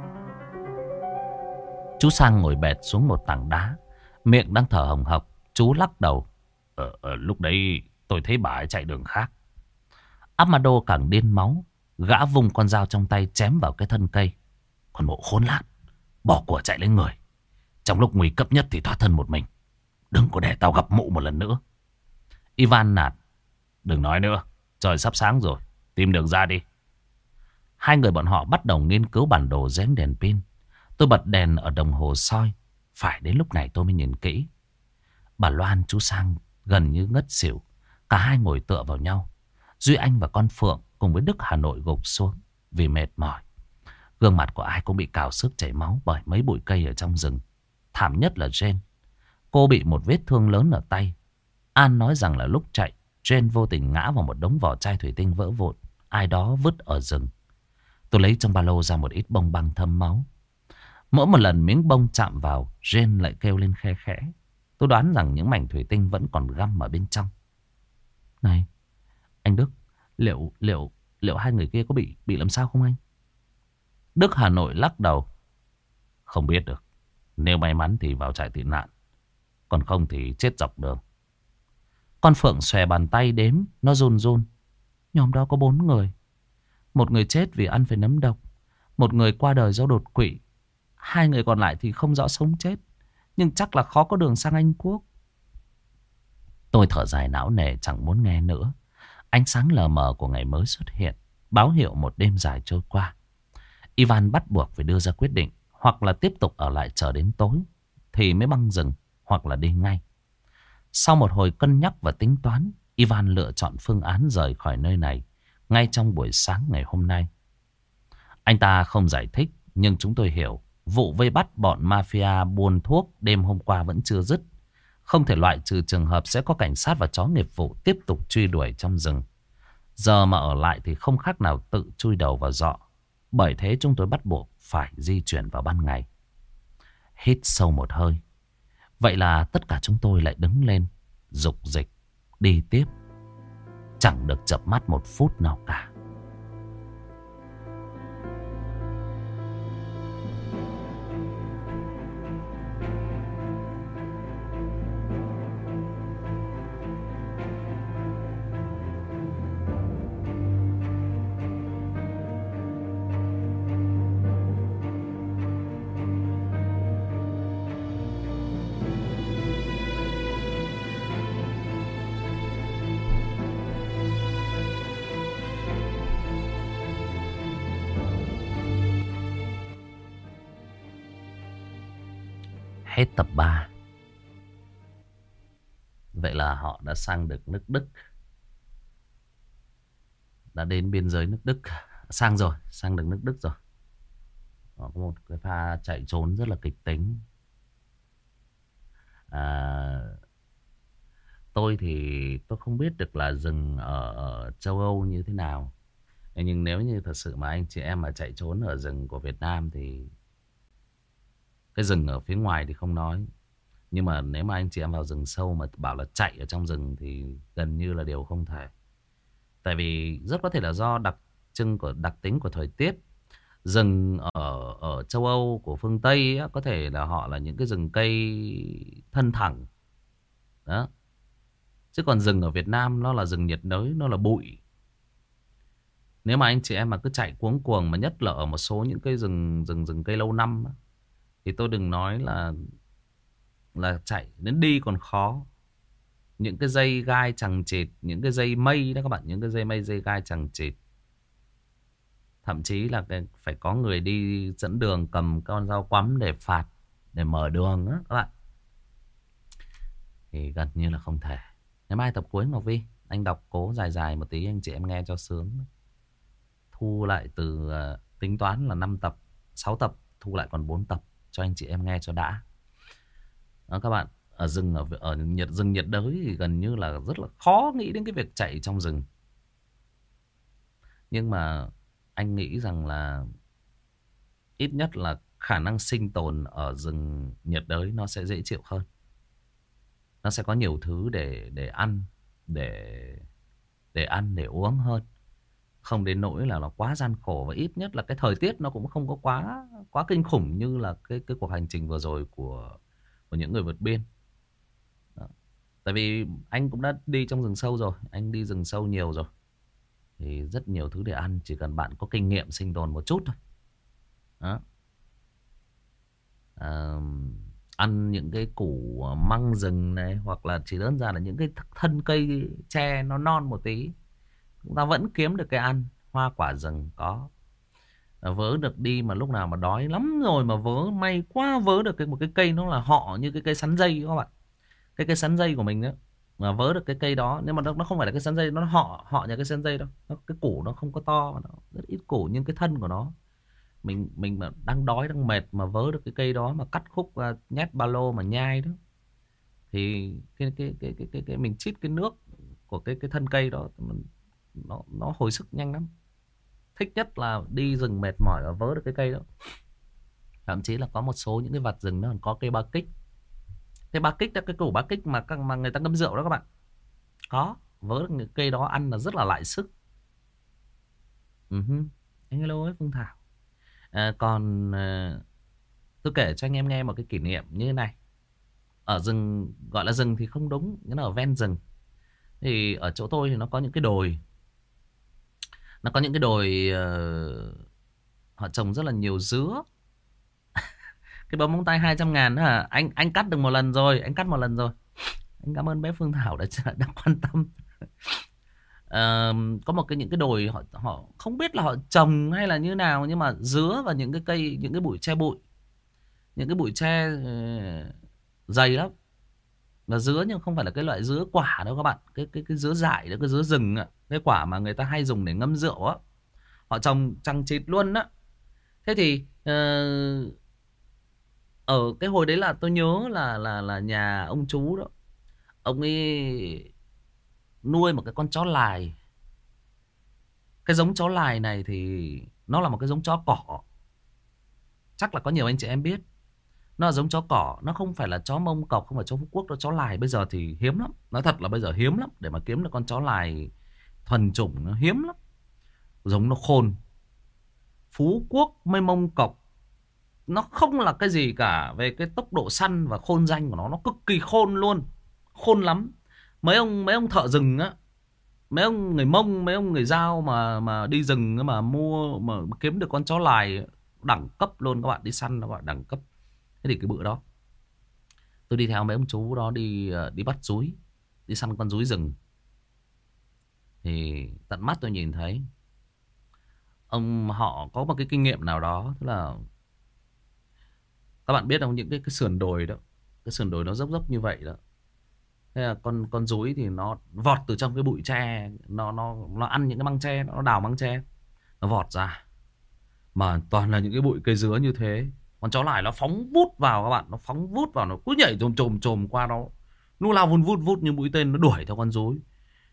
Chú Sang ngồi bệt xuống một tảng đá, miệng đang thở hồng hộc. Chú lắc đầu. Ờ, ờ, lúc đấy tôi thấy bà ấy chạy đường khác. Armando càng điên máu. Gã vung con dao trong tay chém vào cái thân cây. Còn bộ khốn nạn, bỏ của chạy lấy người. Trong lúc nguy cấp nhất thì thoát thân một mình. Đừng có để tao gặp mụ một lần nữa. Ivan nạt. Đừng nói nữa, trời sắp sáng rồi, tìm đường ra đi. Hai người bọn họ bắt đầu nghiên cứu bản đồ dán đèn pin. Tôi bật đèn ở đồng hồ soi. Phải đến lúc này tôi mới nhìn kỹ. Bà Loan, chú Sang gần như ngất xỉu. Cả hai ngồi tựa vào nhau. Duy Anh và con Phượng cùng với Đức Hà Nội gục xuống vì mệt mỏi. Gương mặt của ai cũng bị cào xước chảy máu bởi mấy bụi cây ở trong rừng. Thảm nhất là Jane. Cô bị một vết thương lớn ở tay. An nói rằng là lúc chạy, Jane vô tình ngã vào một đống vỏ chai thủy tinh vỡ vụn. Ai đó vứt ở rừng. Tôi lấy trong ba lô ra một ít bông băng thấm máu. Mỗi một lần miếng bông chạm vào, Jane lại kêu lên khe khẽ. Tôi đoán rằng những mảnh thủy tinh vẫn còn găm ở bên trong. Này, anh Đức, liệu liệu liệu hai người kia có bị bị làm sao không anh? Đức Hà Nội lắc đầu. Không biết được. Nếu may mắn thì vào trại tị nạn, còn không thì chết dọc đường. Con Phượng xòe bàn tay đếm, nó run run. Nhóm đó có bốn người. Một người chết vì ăn phải nấm độc, một người qua đời do đột quỵ, hai người còn lại thì không rõ sống chết, nhưng chắc là khó có đường sang Anh Quốc. Tôi thở dài não nề chẳng muốn nghe nữa. Ánh sáng lờ mờ của ngày mới xuất hiện, báo hiệu một đêm dài trôi qua. Ivan bắt buộc phải đưa ra quyết định, hoặc là tiếp tục ở lại chờ đến tối thì mới băng rừng, hoặc là đi ngay. Sau một hồi cân nhắc và tính toán, Ivan lựa chọn phương án rời khỏi nơi này ngay trong buổi sáng ngày hôm nay. Anh ta không giải thích, nhưng chúng tôi hiểu vụ vây bắt bọn mafia buôn thuốc đêm hôm qua vẫn chưa dứt. Không thể loại trừ trường hợp sẽ có cảnh sát và chó nghiệp vụ tiếp tục truy đuổi trong rừng. Giờ mà ở lại thì không khác nào tự chui đầu vào giọ. Bởi thế chúng tôi bắt buộc phải di chuyển vào ban ngày. Hít sâu một hơi. Vậy là tất cả chúng tôi lại đứng lên, dục dịch, đi tiếp. Chẳng được chợp mắt một phút nào cả. Hết tập ba. Vậy là họ đã sang được nước Đức. Đã đến biên giới nước Đức. Sang rồi, sang được nước Đức rồi. Họ có một cái pha chạy trốn rất là kịch tính. à, Tôi thì tôi không biết được là rừng ở, ở châu Âu như thế nào. Nhưng nếu như thật sự mà anh chị em mà chạy trốn ở rừng của Việt Nam thì cái rừng ở phía ngoài thì không nói. Nhưng mà nếu mà anh chị em vào rừng sâu mà bảo là chạy ở trong rừng thì gần như là điều không thể. Tại vì rất có thể là do đặc trưng của đặc tính của thời tiết. Rừng ở ở châu Âu của phương Tây á, có thể là họ là những cái rừng cây thân thẳng. Đó. Chứ còn rừng ở Việt Nam nó là rừng nhiệt đới, nó là bụi. Nếu mà anh chị em mà cứ chạy cuống cuồng, mà nhất là ở một số những cái rừng rừng rừng cây lâu năm á, thì tôi đừng nói là là chạy đến đi còn khó. Những cái dây gai chằng chịt, những cái dây mây đó các bạn, những cái dây mây dây gai chằng chịt. Thậm chí là cái, phải có người đi dẫn đường cầm con dao quắm để phạt, để mở đường đó các bạn. Thì gần như là không thể. Ngày mai tập cuối Ngọc Vi, anh đọc cố dài dài một tí anh chị em nghe cho sướng. Thu lại từ uh, tính toán là năm tập, sáu tập, thu lại còn bốn tập cho anh chị em nghe cho đã. Đó các bạn, ở rừng ở, ở nhiệt rừng nhiệt đới thì gần như là rất là khó nghĩ đến cái việc chạy trong rừng. Nhưng mà anh nghĩ rằng là ít nhất là khả năng sinh tồn ở rừng nhiệt đới nó sẽ dễ chịu hơn. Nó sẽ có nhiều thứ để để ăn, để để ăn để uống hơn. Không đến nỗi là nó quá gian khổ, và ít nhất là cái thời tiết nó cũng không có quá quá kinh khủng như là cái cái cuộc hành trình vừa rồi của của những người vượt biên. Đó. Tại vì anh cũng đã đi trong rừng sâu rồi, anh đi rừng sâu nhiều rồi. Thì rất nhiều thứ để ăn, chỉ cần bạn có kinh nghiệm sinh tồn một chút thôi. Đó. À, ăn những cái củ măng rừng này, hoặc là chỉ đơn giản là những cái thân cây tre nó non một tí, chúng ta vẫn kiếm được cái ăn. Hoa quả rừng có. À, vớ được đi mà lúc nào mà đói lắm rồi mà vớ, may quá vớ được cái một cái cây nó là họ như cái cây sắn dây các bạn. Cái cây sắn dây của mình đó, mà vớ được cái cây đó, nhưng mà nó, nó không phải là cái sắn dây, nó họ họ nhà cái sắn dây đâu. Nó, cái củ nó không có to, nó rất ít củ, nhưng cái thân của nó, mình mình mà đang đói đang mệt mà vớ được cái cây đó mà cắt khúc và nhét ba lô mà nhai đó, Thì cái cái cái cái cái, cái mình chít cái nước của cái cái thân cây đó, nó nó hồi sức nhanh lắm. Thích nhất là đi rừng mệt mỏi và vớ được cái cây đó. Thậm chí là có một số những cái vật rừng nó còn có cây ba kích. Cây ba kích đó, cái củ ba kích mà mà người ta ngâm rượu đó các bạn. Có, vớ được những cây đó ăn là rất là lại sức. Uh-huh. Anh hello ấy Phương Thảo. À, còn à, tôi kể cho anh em nghe một cái kỷ niệm như thế này. Ở rừng, gọi là rừng thì không đúng, nhưng là ở ven rừng. Thì ở chỗ tôi thì nó có những cái đồi. Nó có những cái đồi uh, họ trồng rất là nhiều dứa. Cái bấm móng tay hai trăm ngàn đó hả? Anh anh cắt được một lần rồi, anh cắt một lần rồi. Anh cảm ơn bé Phương Thảo đã đã quan tâm. Uh, có một cái những cái đồi họ họ không biết là họ trồng hay là như nào, nhưng mà dứa và những cái cây, những cái bụi tre bụi, những cái bụi tre uh, dày lắm. Và dứa nhưng không phải là cái loại dứa quả đâu các bạn, cái cái cái dứa dại đó, cái dứa rừng ạ, cái quả mà người ta hay dùng để ngâm rượu á. Họ trồng chằng chịt luôn á. Thế thì uh, ở cái hồi đấy là tôi nhớ là là là nhà ông chú đó, ông ấy nuôi một cái con chó lài. Cái giống chó lài này thì nó là một cái giống chó cỏ. Chắc là có nhiều anh chị em biết. Nó là giống chó cỏ, nó không phải là chó Mông Cọc, không phải chó Phú Quốc, nó chó lài bây giờ thì hiếm lắm. Nói thật là bây giờ hiếm lắm, để mà kiếm được con chó lài thuần chủng nó hiếm lắm. Giống nó khôn. Phú Quốc với Mông Cọc nó không là cái gì cả về cái tốc độ săn và khôn danh của nó, nó cực kỳ khôn luôn. Khôn lắm. Mấy ông mấy ông thợ rừng á, mấy ông người Mông, mấy ông người Dao mà mà đi rừng mà mua mà kiếm được con chó lài đẳng cấp luôn các bạn, đi săn nó gọi đẳng cấp. Thế thì cái bữa đó tôi đi theo mấy ông chú đó đi đi bắt dúi, đi săn con dúi rừng. Thì tận mắt tôi nhìn thấy ông họ có một cái kinh nghiệm nào đó, tức là các bạn biết không, những cái cái sườn đồi đó, cái sườn đồi nó dốc dốc như vậy đó. Thế là con con dúi thì nó vọt từ trong cái bụi tre, nó nó nó ăn những cái măng tre, nó đào măng tre, nó vọt ra. Mà toàn là những cái bụi cây dứa như thế. Con chó lải nó phóng vút vào các bạn, nó phóng vút vào, nó cứ nhảy chồm chồm chồm qua nó, nó lao vun vút vút như mũi tên, nó đuổi theo con dúi.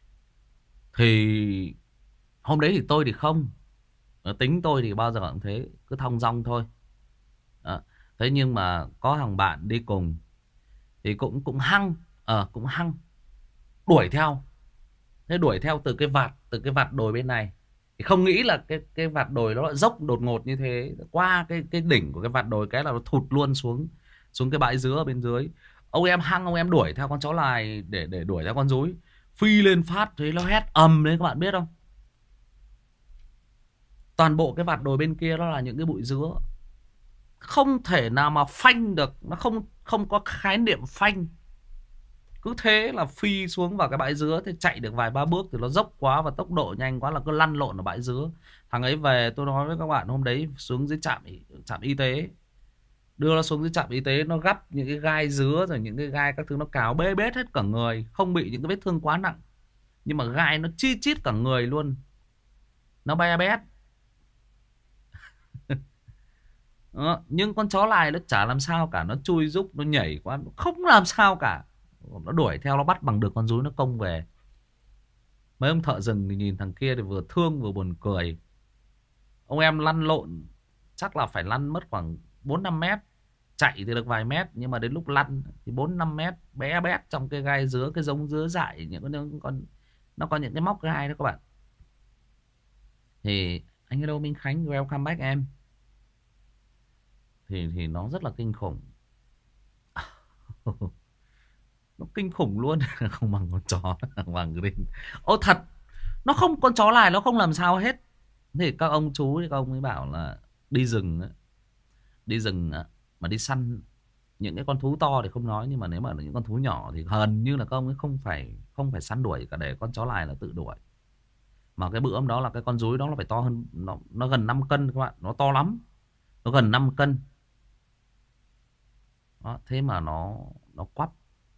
Thì hôm đấy thì tôi thì không, tính tôi thì bao giờ cũng thế, cứ thong dong thôi. Đó. Thế nhưng mà có thằng bạn đi cùng thì cũng cũng hăng, ờ à, cũng hăng đuổi theo. Thế đuổi theo từ cái vạt, từ cái vạt đồi bên này. Thì không nghĩ là cái cái vạt đồi nó lại dốc đột ngột như thế. Qua cái cái đỉnh của cái vạt đồi cái là nó thụt luôn xuống xuống cái bãi dứa ở bên dưới. Ông em hăng, ông em đuổi theo con chó lài để để đuổi theo con dúi. Phi lên phát thế nó hét ầm đấy các bạn biết không? Toàn bộ cái vạt đồi bên kia đó là những cái bụi dứa. Không thể nào mà phanh được, nó không không có khái niệm phanh. Cứ thế là phi xuống vào cái bãi dứa. Thì chạy được vài ba bước thì nó dốc quá và tốc độ nhanh quá là cứ lăn lộn ở bãi dứa. Thằng ấy về, tôi nói với các bạn hôm đấy xuống dưới trạm trạm y tế, đưa nó xuống dưới trạm y tế, nó gắp những cái gai dứa rồi những cái gai các thứ, nó cào bê bết hết cả người. Không bị những cái vết thương quá nặng, nhưng mà gai nó chi chít cả người luôn, nó be bét. Đó. Nhưng con chó này nó chả làm sao cả, nó chui rúc, nó nhảy quá, nó không làm sao cả. Nó đuổi theo, nó bắt bằng được con dúi, nó công về. Mấy ông thợ rừng thì nhìn thằng kia thì vừa thương vừa buồn cười. Ông em lăn lộn chắc là phải lăn mất khoảng bốn năm mét. Chạy thì được vài mét, nhưng mà đến lúc lăn thì bốn năm mét, bé bét trong cái gai dứa, cái giống dứa dại, những con, con nó có những cái móc gai đó các bạn. Thì anh hello Minh Khánh, welcome back em. Thì thì nó rất là kinh khủng. Nó kinh khủng luôn. Không bằng con chó, bằng green. Ô thật, nó không, con chó này nó không làm sao hết. Thì các ông chú thì các ông ấy bảo là đi rừng, đi rừng mà đi săn những cái con thú to thì không nói, nhưng mà nếu mà là những con thú nhỏ thì gần như là các ông ấy không phải không phải săn đuổi cả, để con chó này là tự đuổi. Mà cái bữa hôm đó là cái con dúi đó là phải to hơn, nó nó gần năm cân các bạn, nó to lắm, nó gần năm cân. Đó, thế mà nó nó quắp.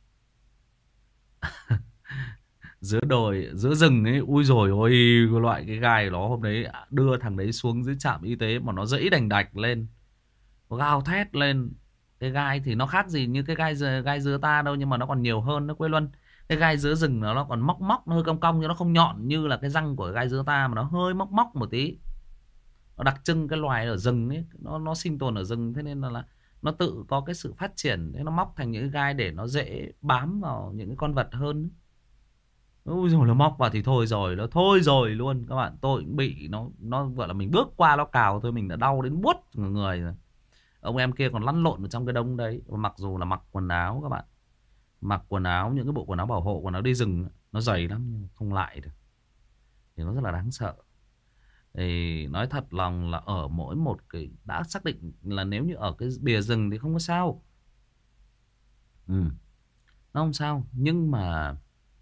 Giữa đồi, giữa rừng ấy, ui rồi ôi, loại cái gai đó hôm đấy đưa thằng đấy xuống dưới trạm y tế mà nó dẫy đành đạch lên, nó gào thét lên. Cái gai thì nó khác gì như cái gai dừa, gai dứa ta đâu, nhưng mà nó còn nhiều hơn nó Quế Luân. Cái gai dứa rừng nó còn móc móc, nó hơi cong cong, nhưng nó không nhọn như là cái răng của gai dứa ta, mà nó hơi móc móc một tí. Nó đặc trưng cái loài ở rừng ấy, nó nó sinh tồn ở rừng, thế nên là, là nó tự có cái sự phát triển, thế nó móc thành những cái gai để nó dễ bám vào những cái con vật hơn. Ôi rồi nó móc vào thì thôi rồi, nó thôi rồi luôn các bạn. Tôi cũng bị nó nó gọi là mình bước qua nó cào thôi mình đã đau đến buốt người rồi. Ông em kia còn lăn lộn ở trong cái đống đấy, mặc dù là mặc quần áo các bạn, mặc quần áo những cái bộ quần áo bảo hộ của nó đi rừng, nó dày lắm nhưng không lại được, thì nó rất là đáng sợ. Thì nói thật lòng là ở mỗi một cái đã xác định là nếu như ở cái bìa rừng thì không có sao, ừ, nó không sao, nhưng mà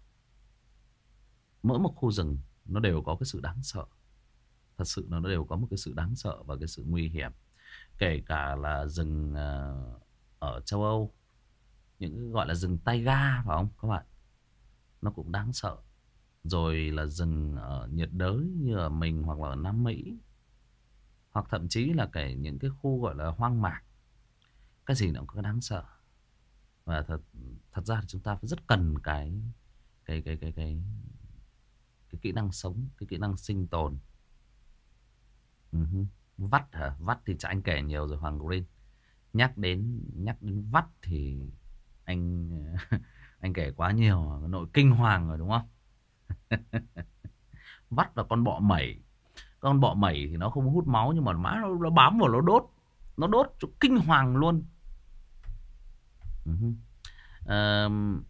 mỗi một khu rừng nó đều có cái sự đáng sợ. Thật sự nó đều có một cái sự đáng sợ và cái sự nguy hiểm. Kể cả là rừng uh, ở châu Âu, những cái gọi là rừng taiga phải không các bạn, nó cũng đáng sợ. Rồi là rừng ở nhiệt đới như ở mình, hoặc là ở Nam Mỹ, hoặc thậm chí là kể những cái khu gọi là hoang mạc, cái gì nó cũng có đáng sợ. Và thật thật ra thì chúng ta rất cần cái cái cái cái cái cái kỹ năng sống, cái kỹ năng sinh tồn. Uh-huh. Vắt hả? Vắt thì chắc anh kể nhiều rồi Hoàng Green. Nhắc đến nhắc đến vắt thì anh anh kể quá nhiều nội kinh hoàng rồi đúng không? Vắt là con bọ mẩy. Con bọ mẩy thì nó không hút máu, nhưng mà má nó, nó bám vào nó đốt. Nó đốt cho kinh hoàng luôn. Uh-huh. uh,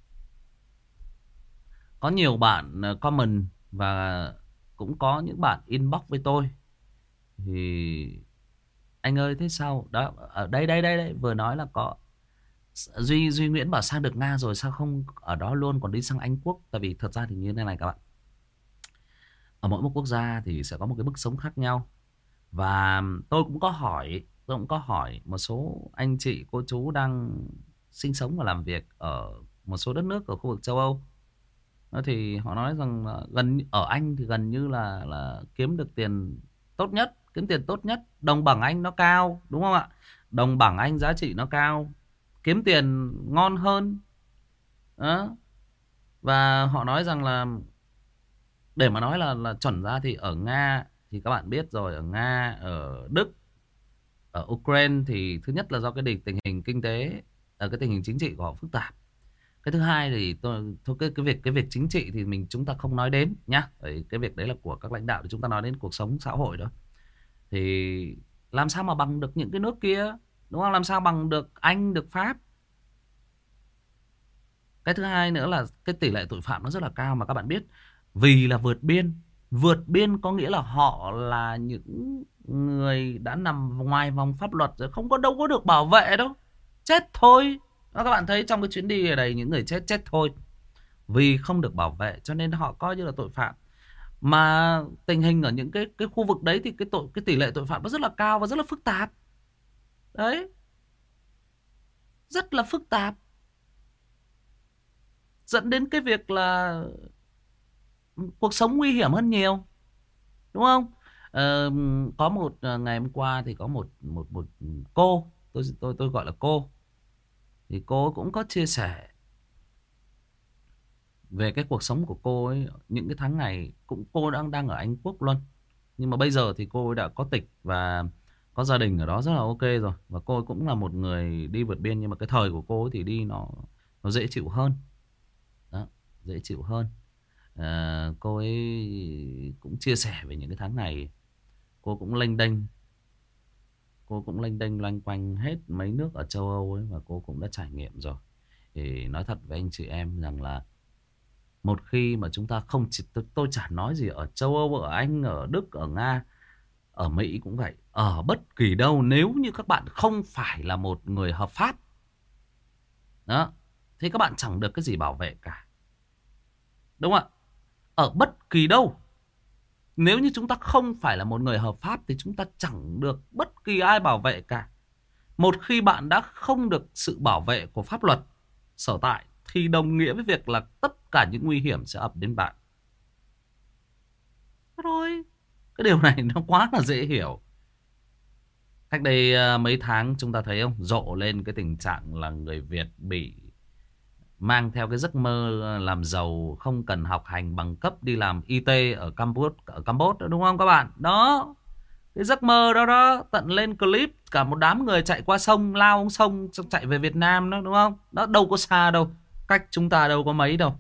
Có nhiều bạn comment và cũng có những bạn inbox với tôi. Thì anh ơi thế sao? Đó, ở đây đây đây đây vừa nói là có Duy Duy Nguyễn bảo sang được Nga rồi sao không ở đó luôn, còn đi sang Anh Quốc. Tại vì thật ra thì như thế này các bạn, ở mỗi một quốc gia thì sẽ có một cái mức sống khác nhau. Và tôi cũng có hỏi Tôi cũng có hỏi một số anh chị cô chú đang sinh sống và làm việc ở một số đất nước ở khu vực châu Âu. Thì họ nói rằng là gần ở Anh thì gần như là là kiếm được tiền tốt nhất, kiếm tiền tốt nhất. Đồng bảng Anh nó cao đúng không ạ? Đồng bảng Anh giá trị nó cao, kiếm tiền ngon hơn đó. Và họ nói rằng là để mà nói là là chuẩn ra thì ở Nga thì các bạn biết rồi, ở Nga, ở Đức, ở Ukraine thì thứ nhất là do cái tình hình kinh tế, ở cái tình hình chính trị của họ phức tạp. Cái thứ hai thì tôi thôi cái cái việc cái việc chính trị thì mình chúng ta không nói đến nhá. Bởi cái việc đấy là của các lãnh đạo, thì chúng ta nói đến cuộc sống xã hội đó. Thì làm sao mà bằng được những cái nước kia, đúng không? Làm sao bằng được Anh, được Pháp. Cái thứ hai nữa là cái tỷ lệ tội phạm nó rất là cao mà các bạn biết. Vì là vượt biên. Vượt biên có nghĩa là họ là những người đã nằm ngoài vòng pháp luật rồi, không có đâu có được bảo vệ đâu. Chết thôi. Đó, các bạn thấy trong cái chuyến đi ở đây những người chết chết thôi. Vì không được bảo vệ cho nên họ coi như là tội phạm. Mà tình hình ở những cái cái khu vực đấy thì cái tội cái tỷ lệ tội phạm nó rất là cao và rất là phức tạp. Đấy. Rất là phức tạp. Dẫn đến cái việc là cuộc sống nguy hiểm hơn nhiều. Đúng không? Ờ, có một ngày hôm qua thì có một một một cô, tôi tôi tôi gọi là cô. Thì cô cũng có chia sẻ về cái cuộc sống của cô ấy, những cái tháng ngày cũng cô đang đang ở Anh Quốc luôn. Nhưng mà bây giờ thì cô ấy đã có tịch và có gia đình ở đó rất là ok rồi. Và cô ấy cũng là một người đi vượt biên, nhưng mà cái thời của cô ấy thì đi nó nó dễ chịu hơn. Đó, dễ chịu hơn. À, cô ấy cũng chia sẻ về những cái tháng này. Cô cũng lênh đênh Cô cũng lênh đênh loanh quanh hết mấy nước ở châu Âu ấy, và cô cũng đã trải nghiệm rồi. Thì nói thật với anh chị em rằng là một khi mà chúng ta không chỉ tôi, tôi chả nói gì ở châu Âu, ở Anh, ở Đức, ở Nga, ở Mỹ cũng vậy, ở bất kỳ đâu, nếu như các bạn không phải là một người hợp pháp đó thì các bạn chẳng được cái gì bảo vệ cả. Đúng không ạ? Ở bất kỳ đâu, nếu như chúng ta không phải là một người hợp pháp thì chúng ta chẳng được bất kỳ ai bảo vệ cả. Một khi bạn đã không được sự bảo vệ của pháp luật sở tại thì đồng nghĩa với việc là tất cả những nguy hiểm sẽ ập đến bạn. Thôi, cái điều này nó quá là dễ hiểu. Cách đây ờ, mấy tháng chúng ta thấy không? Rộ lên cái tình trạng là người Việt bị mang theo cái giấc mơ làm giàu không cần học hành bằng cấp đi làm i tê ở Campuchia, ở Campuchia đúng không các bạn? Đó, cái giấc mơ đó đó, tận lên clip cả một đám người chạy qua sông, lao sông chạy về Việt Nam đó đúng không? Đó đâu có xa đâu, cách chúng ta đâu có mấy đâu.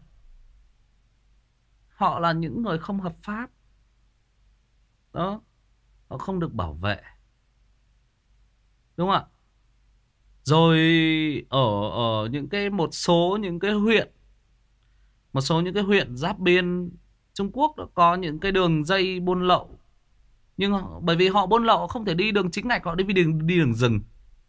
Họ là những người không hợp pháp. Đó, họ không được bảo vệ. Đúng không ạ? Rồi ở ở những cái một số những cái huyện, một số những cái huyện giáp biên Trung Quốc đó, có những cái đường dây buôn lậu. Nhưng họ, bởi vì họ buôn lậu không thể đi đường chính ngạch, họ đi đường đi đường rừng.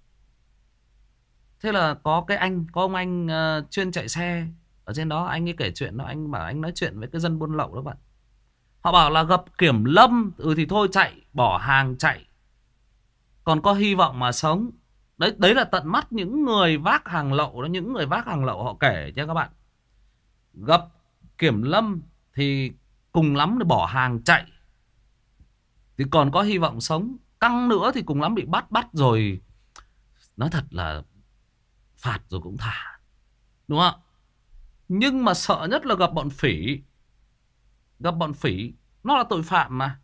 Thế là có cái anh, có ông anh uh, chuyên chạy xe ở trên đó, anh ấy kể chuyện đó, anh bảo anh nói chuyện với cái dân buôn lậu đó bạn. Họ bảo là gặp kiểm lâm, ừ thì thôi chạy, bỏ hàng chạy, còn có hy vọng mà sống. Đấy, đấy là tận mắt những người vác hàng lậu đó, những người vác hàng lậu họ kể cho các bạn. Gặp kiểm lâm thì cùng lắm để bỏ hàng chạy, thì còn có hy vọng sống. Căng nữa thì cùng lắm bị bắt, bắt rồi nói thật là phạt rồi cũng thả. Đúng không? Nhưng mà sợ nhất là gặp bọn phỉ. Gặp bọn phỉ, nó là tội phạm mà.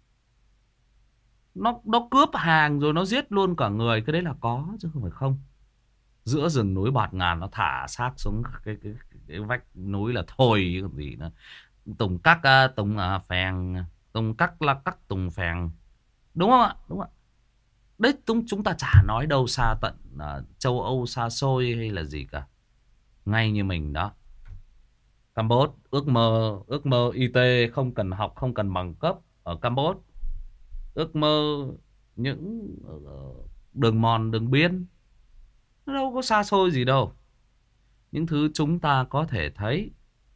Nó, nó cướp hàng rồi nó giết luôn cả người. Cái đấy là có chứ không phải không. Giữa rừng núi bạt ngàn nó thả xác xuống cái, cái, cái, cái vách núi là thôi còn gì nữa. Tùng cắt uh, tùng uh, phèn, tùng cắt là cắt tùng phèn. Đúng không ạ? Đúng không ạ? Đấy, chúng, chúng ta chả nói đâu xa tận uh, châu Âu xa xôi hay là gì cả. Ngay như mình đó, Campuchia, ước mơ, ước mơ i tê không cần học, không cần bằng cấp ở Campuchia. Ước mơ những uh, đường mòn, đường biên. Nó đâu có xa xôi gì đâu. Những thứ chúng ta có thể thấy.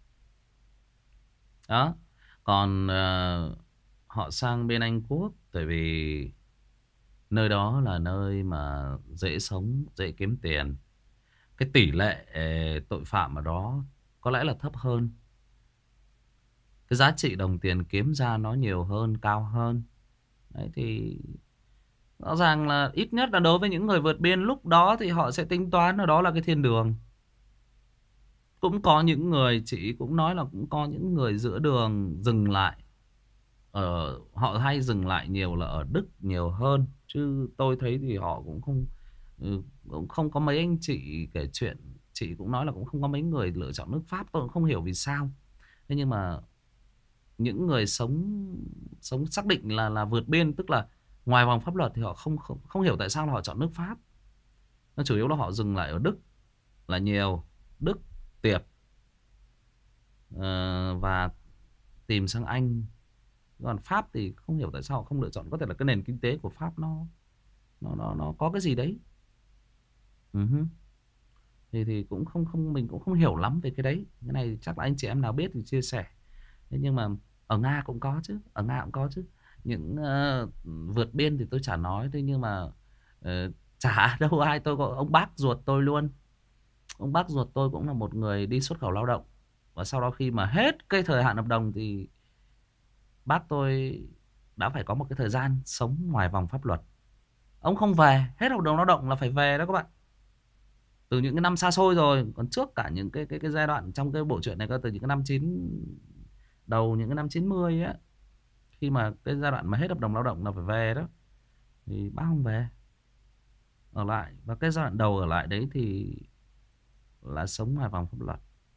Đó. Còn uh, họ sang bên Anh Quốc tại vì nơi đó là nơi mà dễ sống, dễ kiếm tiền. Cái tỷ lệ tội phạm ở đó có lẽ là thấp hơn. Cái giá trị đồng tiền kiếm ra nó nhiều hơn, cao hơn. Đấy thì rõ ràng là ít nhất là đối với những người vượt biên lúc đó thì họ sẽ tính toán là đó là cái thiên đường. Cũng có những người, chị cũng nói là cũng có những người giữa đường dừng lại. Ở, họ hay dừng lại nhiều là ở Đức nhiều hơn. Chứ tôi thấy thì họ cũng không ừ, cũng không có mấy anh chị kể chuyện. Chị cũng nói là cũng không có mấy người lựa chọn nước Pháp. Tôi cũng không hiểu vì sao. Thế nhưng mà những người sống sống xác định là là vượt biên, tức là ngoài vòng pháp luật, thì họ không không, không hiểu tại sao là họ chọn nước Pháp. Nó chủ yếu là họ dừng lại ở Đức là nhiều. Đức, Tiệp uh, và tìm sang Anh. Còn Pháp thì không hiểu tại sao họ không lựa chọn. Có thể là cái nền kinh tế của Pháp nó nó nó nó có cái gì đấy. Uh-huh. Thì thì cũng không không mình cũng không hiểu lắm về cái đấy. Cái này chắc là anh chị em nào biết thì chia sẻ. Thế nhưng mà ở Nga cũng có chứ, ở Nga cũng có chứ. Những uh, vượt biên thì tôi chả nói. Thế nhưng mà uh, chả đâu ai. Tôi có ông bác ruột tôi luôn. Ông bác ruột tôi cũng là một người đi xuất khẩu lao động. Và sau đó khi mà hết cái thời hạn hợp đồng thì bác tôi đã phải có một cái thời gian sống ngoài vòng pháp luật. Ông không về, hết hợp đồng lao động là phải về đó các bạn. Từ những cái năm xa xôi rồi. Còn trước cả những cái cái cái giai đoạn trong cái bộ truyện này, có từ những cái năm chín, đầu những cái năm chín mươi á, khi mà cái giai đoạn mà hết hợp đồng lao động là phải về đó, thì bác không về, ở lại. Và cái giai đoạn đầu ở lại đấy thì là sống ngoài vòng pháp luật.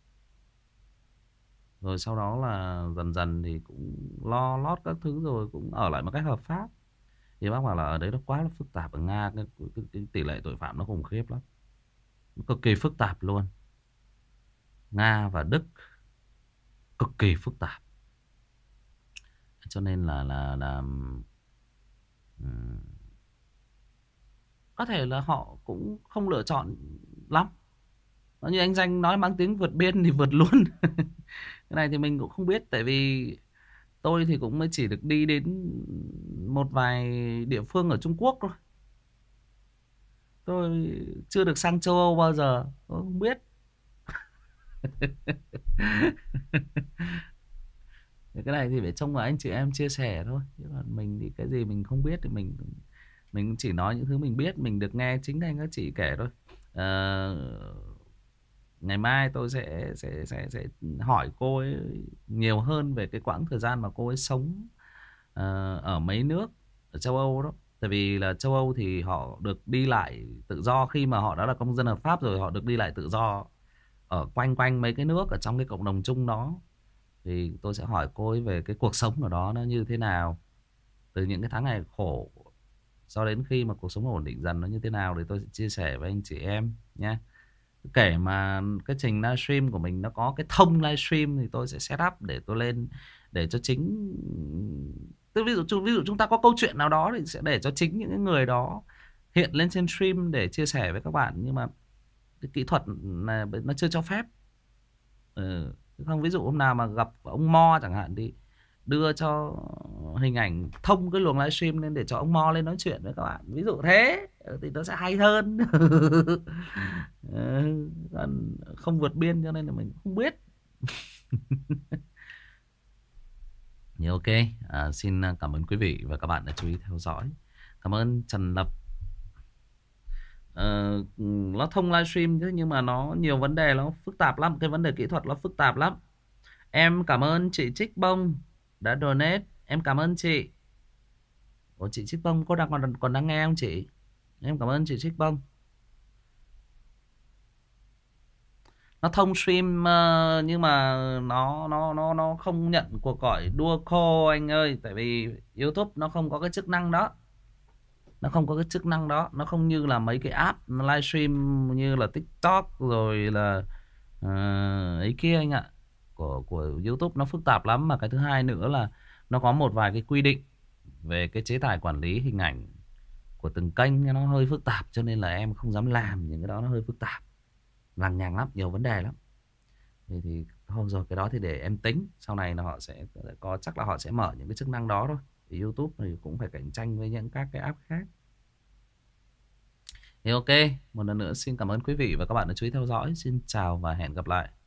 Rồi sau đó là dần dần thì cũng lo lót các thứ rồi cũng ở lại một cách hợp pháp. Thì bác bảo là ở đấy nó quá là phức tạp. Ở Nga cái, cái, cái tỷ lệ tội phạm nó khủng khiếp lắm, cực kỳ phức tạp luôn. Nga và Đức cực kỳ phức tạp. Cho nên là là là um, có thể là họ cũng không lựa chọn lắm. Nó như anh Danh nói, mang tiếng vượt biên thì vượt luôn. Cái này thì mình cũng không biết. Tại vì tôi thì cũng mới chỉ được đi đến một vài địa phương ở Trung Quốc thôi. Tôi chưa được sang châu Âu bao giờ. Tôi không biết. Cái này thì phải trông vào anh chị em chia sẻ thôi. Chứ còn mình thì cái gì mình không biết thì mình Mình chỉ nói những thứ mình biết, mình được nghe chính thành các chị kể thôi. Ờ, ngày mai tôi sẽ, sẽ sẽ sẽ hỏi cô ấy nhiều hơn về cái quãng thời gian mà cô ấy sống ờ, ở mấy nước ở châu Âu đó. Tại vì là châu Âu thì họ được đi lại tự do, khi mà họ đã là công dân hợp pháp rồi họ được đi lại tự do ở quanh quanh mấy cái nước ở trong cái cộng đồng chung đó. Thì tôi sẽ hỏi cô ấy về cái cuộc sống ở đó nó như thế nào, từ những cái tháng ngày khổ cho đến khi mà cuộc sống ổn định dần nó như thế nào, thì tôi sẽ chia sẻ với anh chị em nhé. Kể mà cái trình livestream của mình nó có cái thông livestream thì tôi sẽ set up để tôi lên, để cho chính, tức ví dụ ví dụ chúng ta có câu chuyện nào đó thì sẽ để cho chính những cái người đó hiện lên trên stream để chia sẻ với các bạn. Nhưng mà cái kỹ thuật này nó chưa cho phép. Ừ. Không, ví dụ hôm nào mà gặp ông Mo chẳng hạn thì đưa cho hình ảnh thông cái luồng livestream lên để cho ông Mo lên nói chuyện với các bạn, ví dụ thế thì nó sẽ hay hơn. Ừ, còn không vượt biên cho nên là mình không biết. Thì ok, à, xin cảm ơn quý vị và các bạn đã chú ý theo dõi. Cảm ơn Trần Lập. Ờ, nó thông livestream chứ nhưng mà nó nhiều vấn đề, nó phức tạp lắm, cái vấn đề kỹ thuật nó phức tạp lắm. Em cảm ơn chị Trích Bông đã donate, em cảm ơn chị. Ủa chị Trích Bông có đang còn còn đang nghe không chị? Em cảm ơn chị Trích Bông. Nó thông stream ờ, nhưng mà nó nó nó nó không nhận cuộc gọi đua call anh ơi, tại vì YouTube nó không có cái chức năng đó. Nó không có cái chức năng đó, nó không như là mấy cái app livestream như là TikTok rồi là ờ, ấy kia anh ạ. Của của YouTube nó phức tạp lắm, mà cái thứ hai nữa là nó có một vài cái quy định về cái chế tài quản lý hình ảnh của từng kênh, nó hơi phức tạp, cho nên là em không dám làm những cái đó, nó hơi phức tạp, lằng nhằng lắm, nhiều vấn đề lắm. Thì, thì thôi rồi, cái đó thì để em tính, sau này là họ sẽ có, chắc là họ sẽ mở những cái chức năng đó thôi. Thì YouTube thì cũng phải cạnh tranh với những các cái app khác. Thì ok, một lần nữa xin cảm ơn quý vị và các bạn đã chú ý theo dõi. Xin chào và hẹn gặp lại.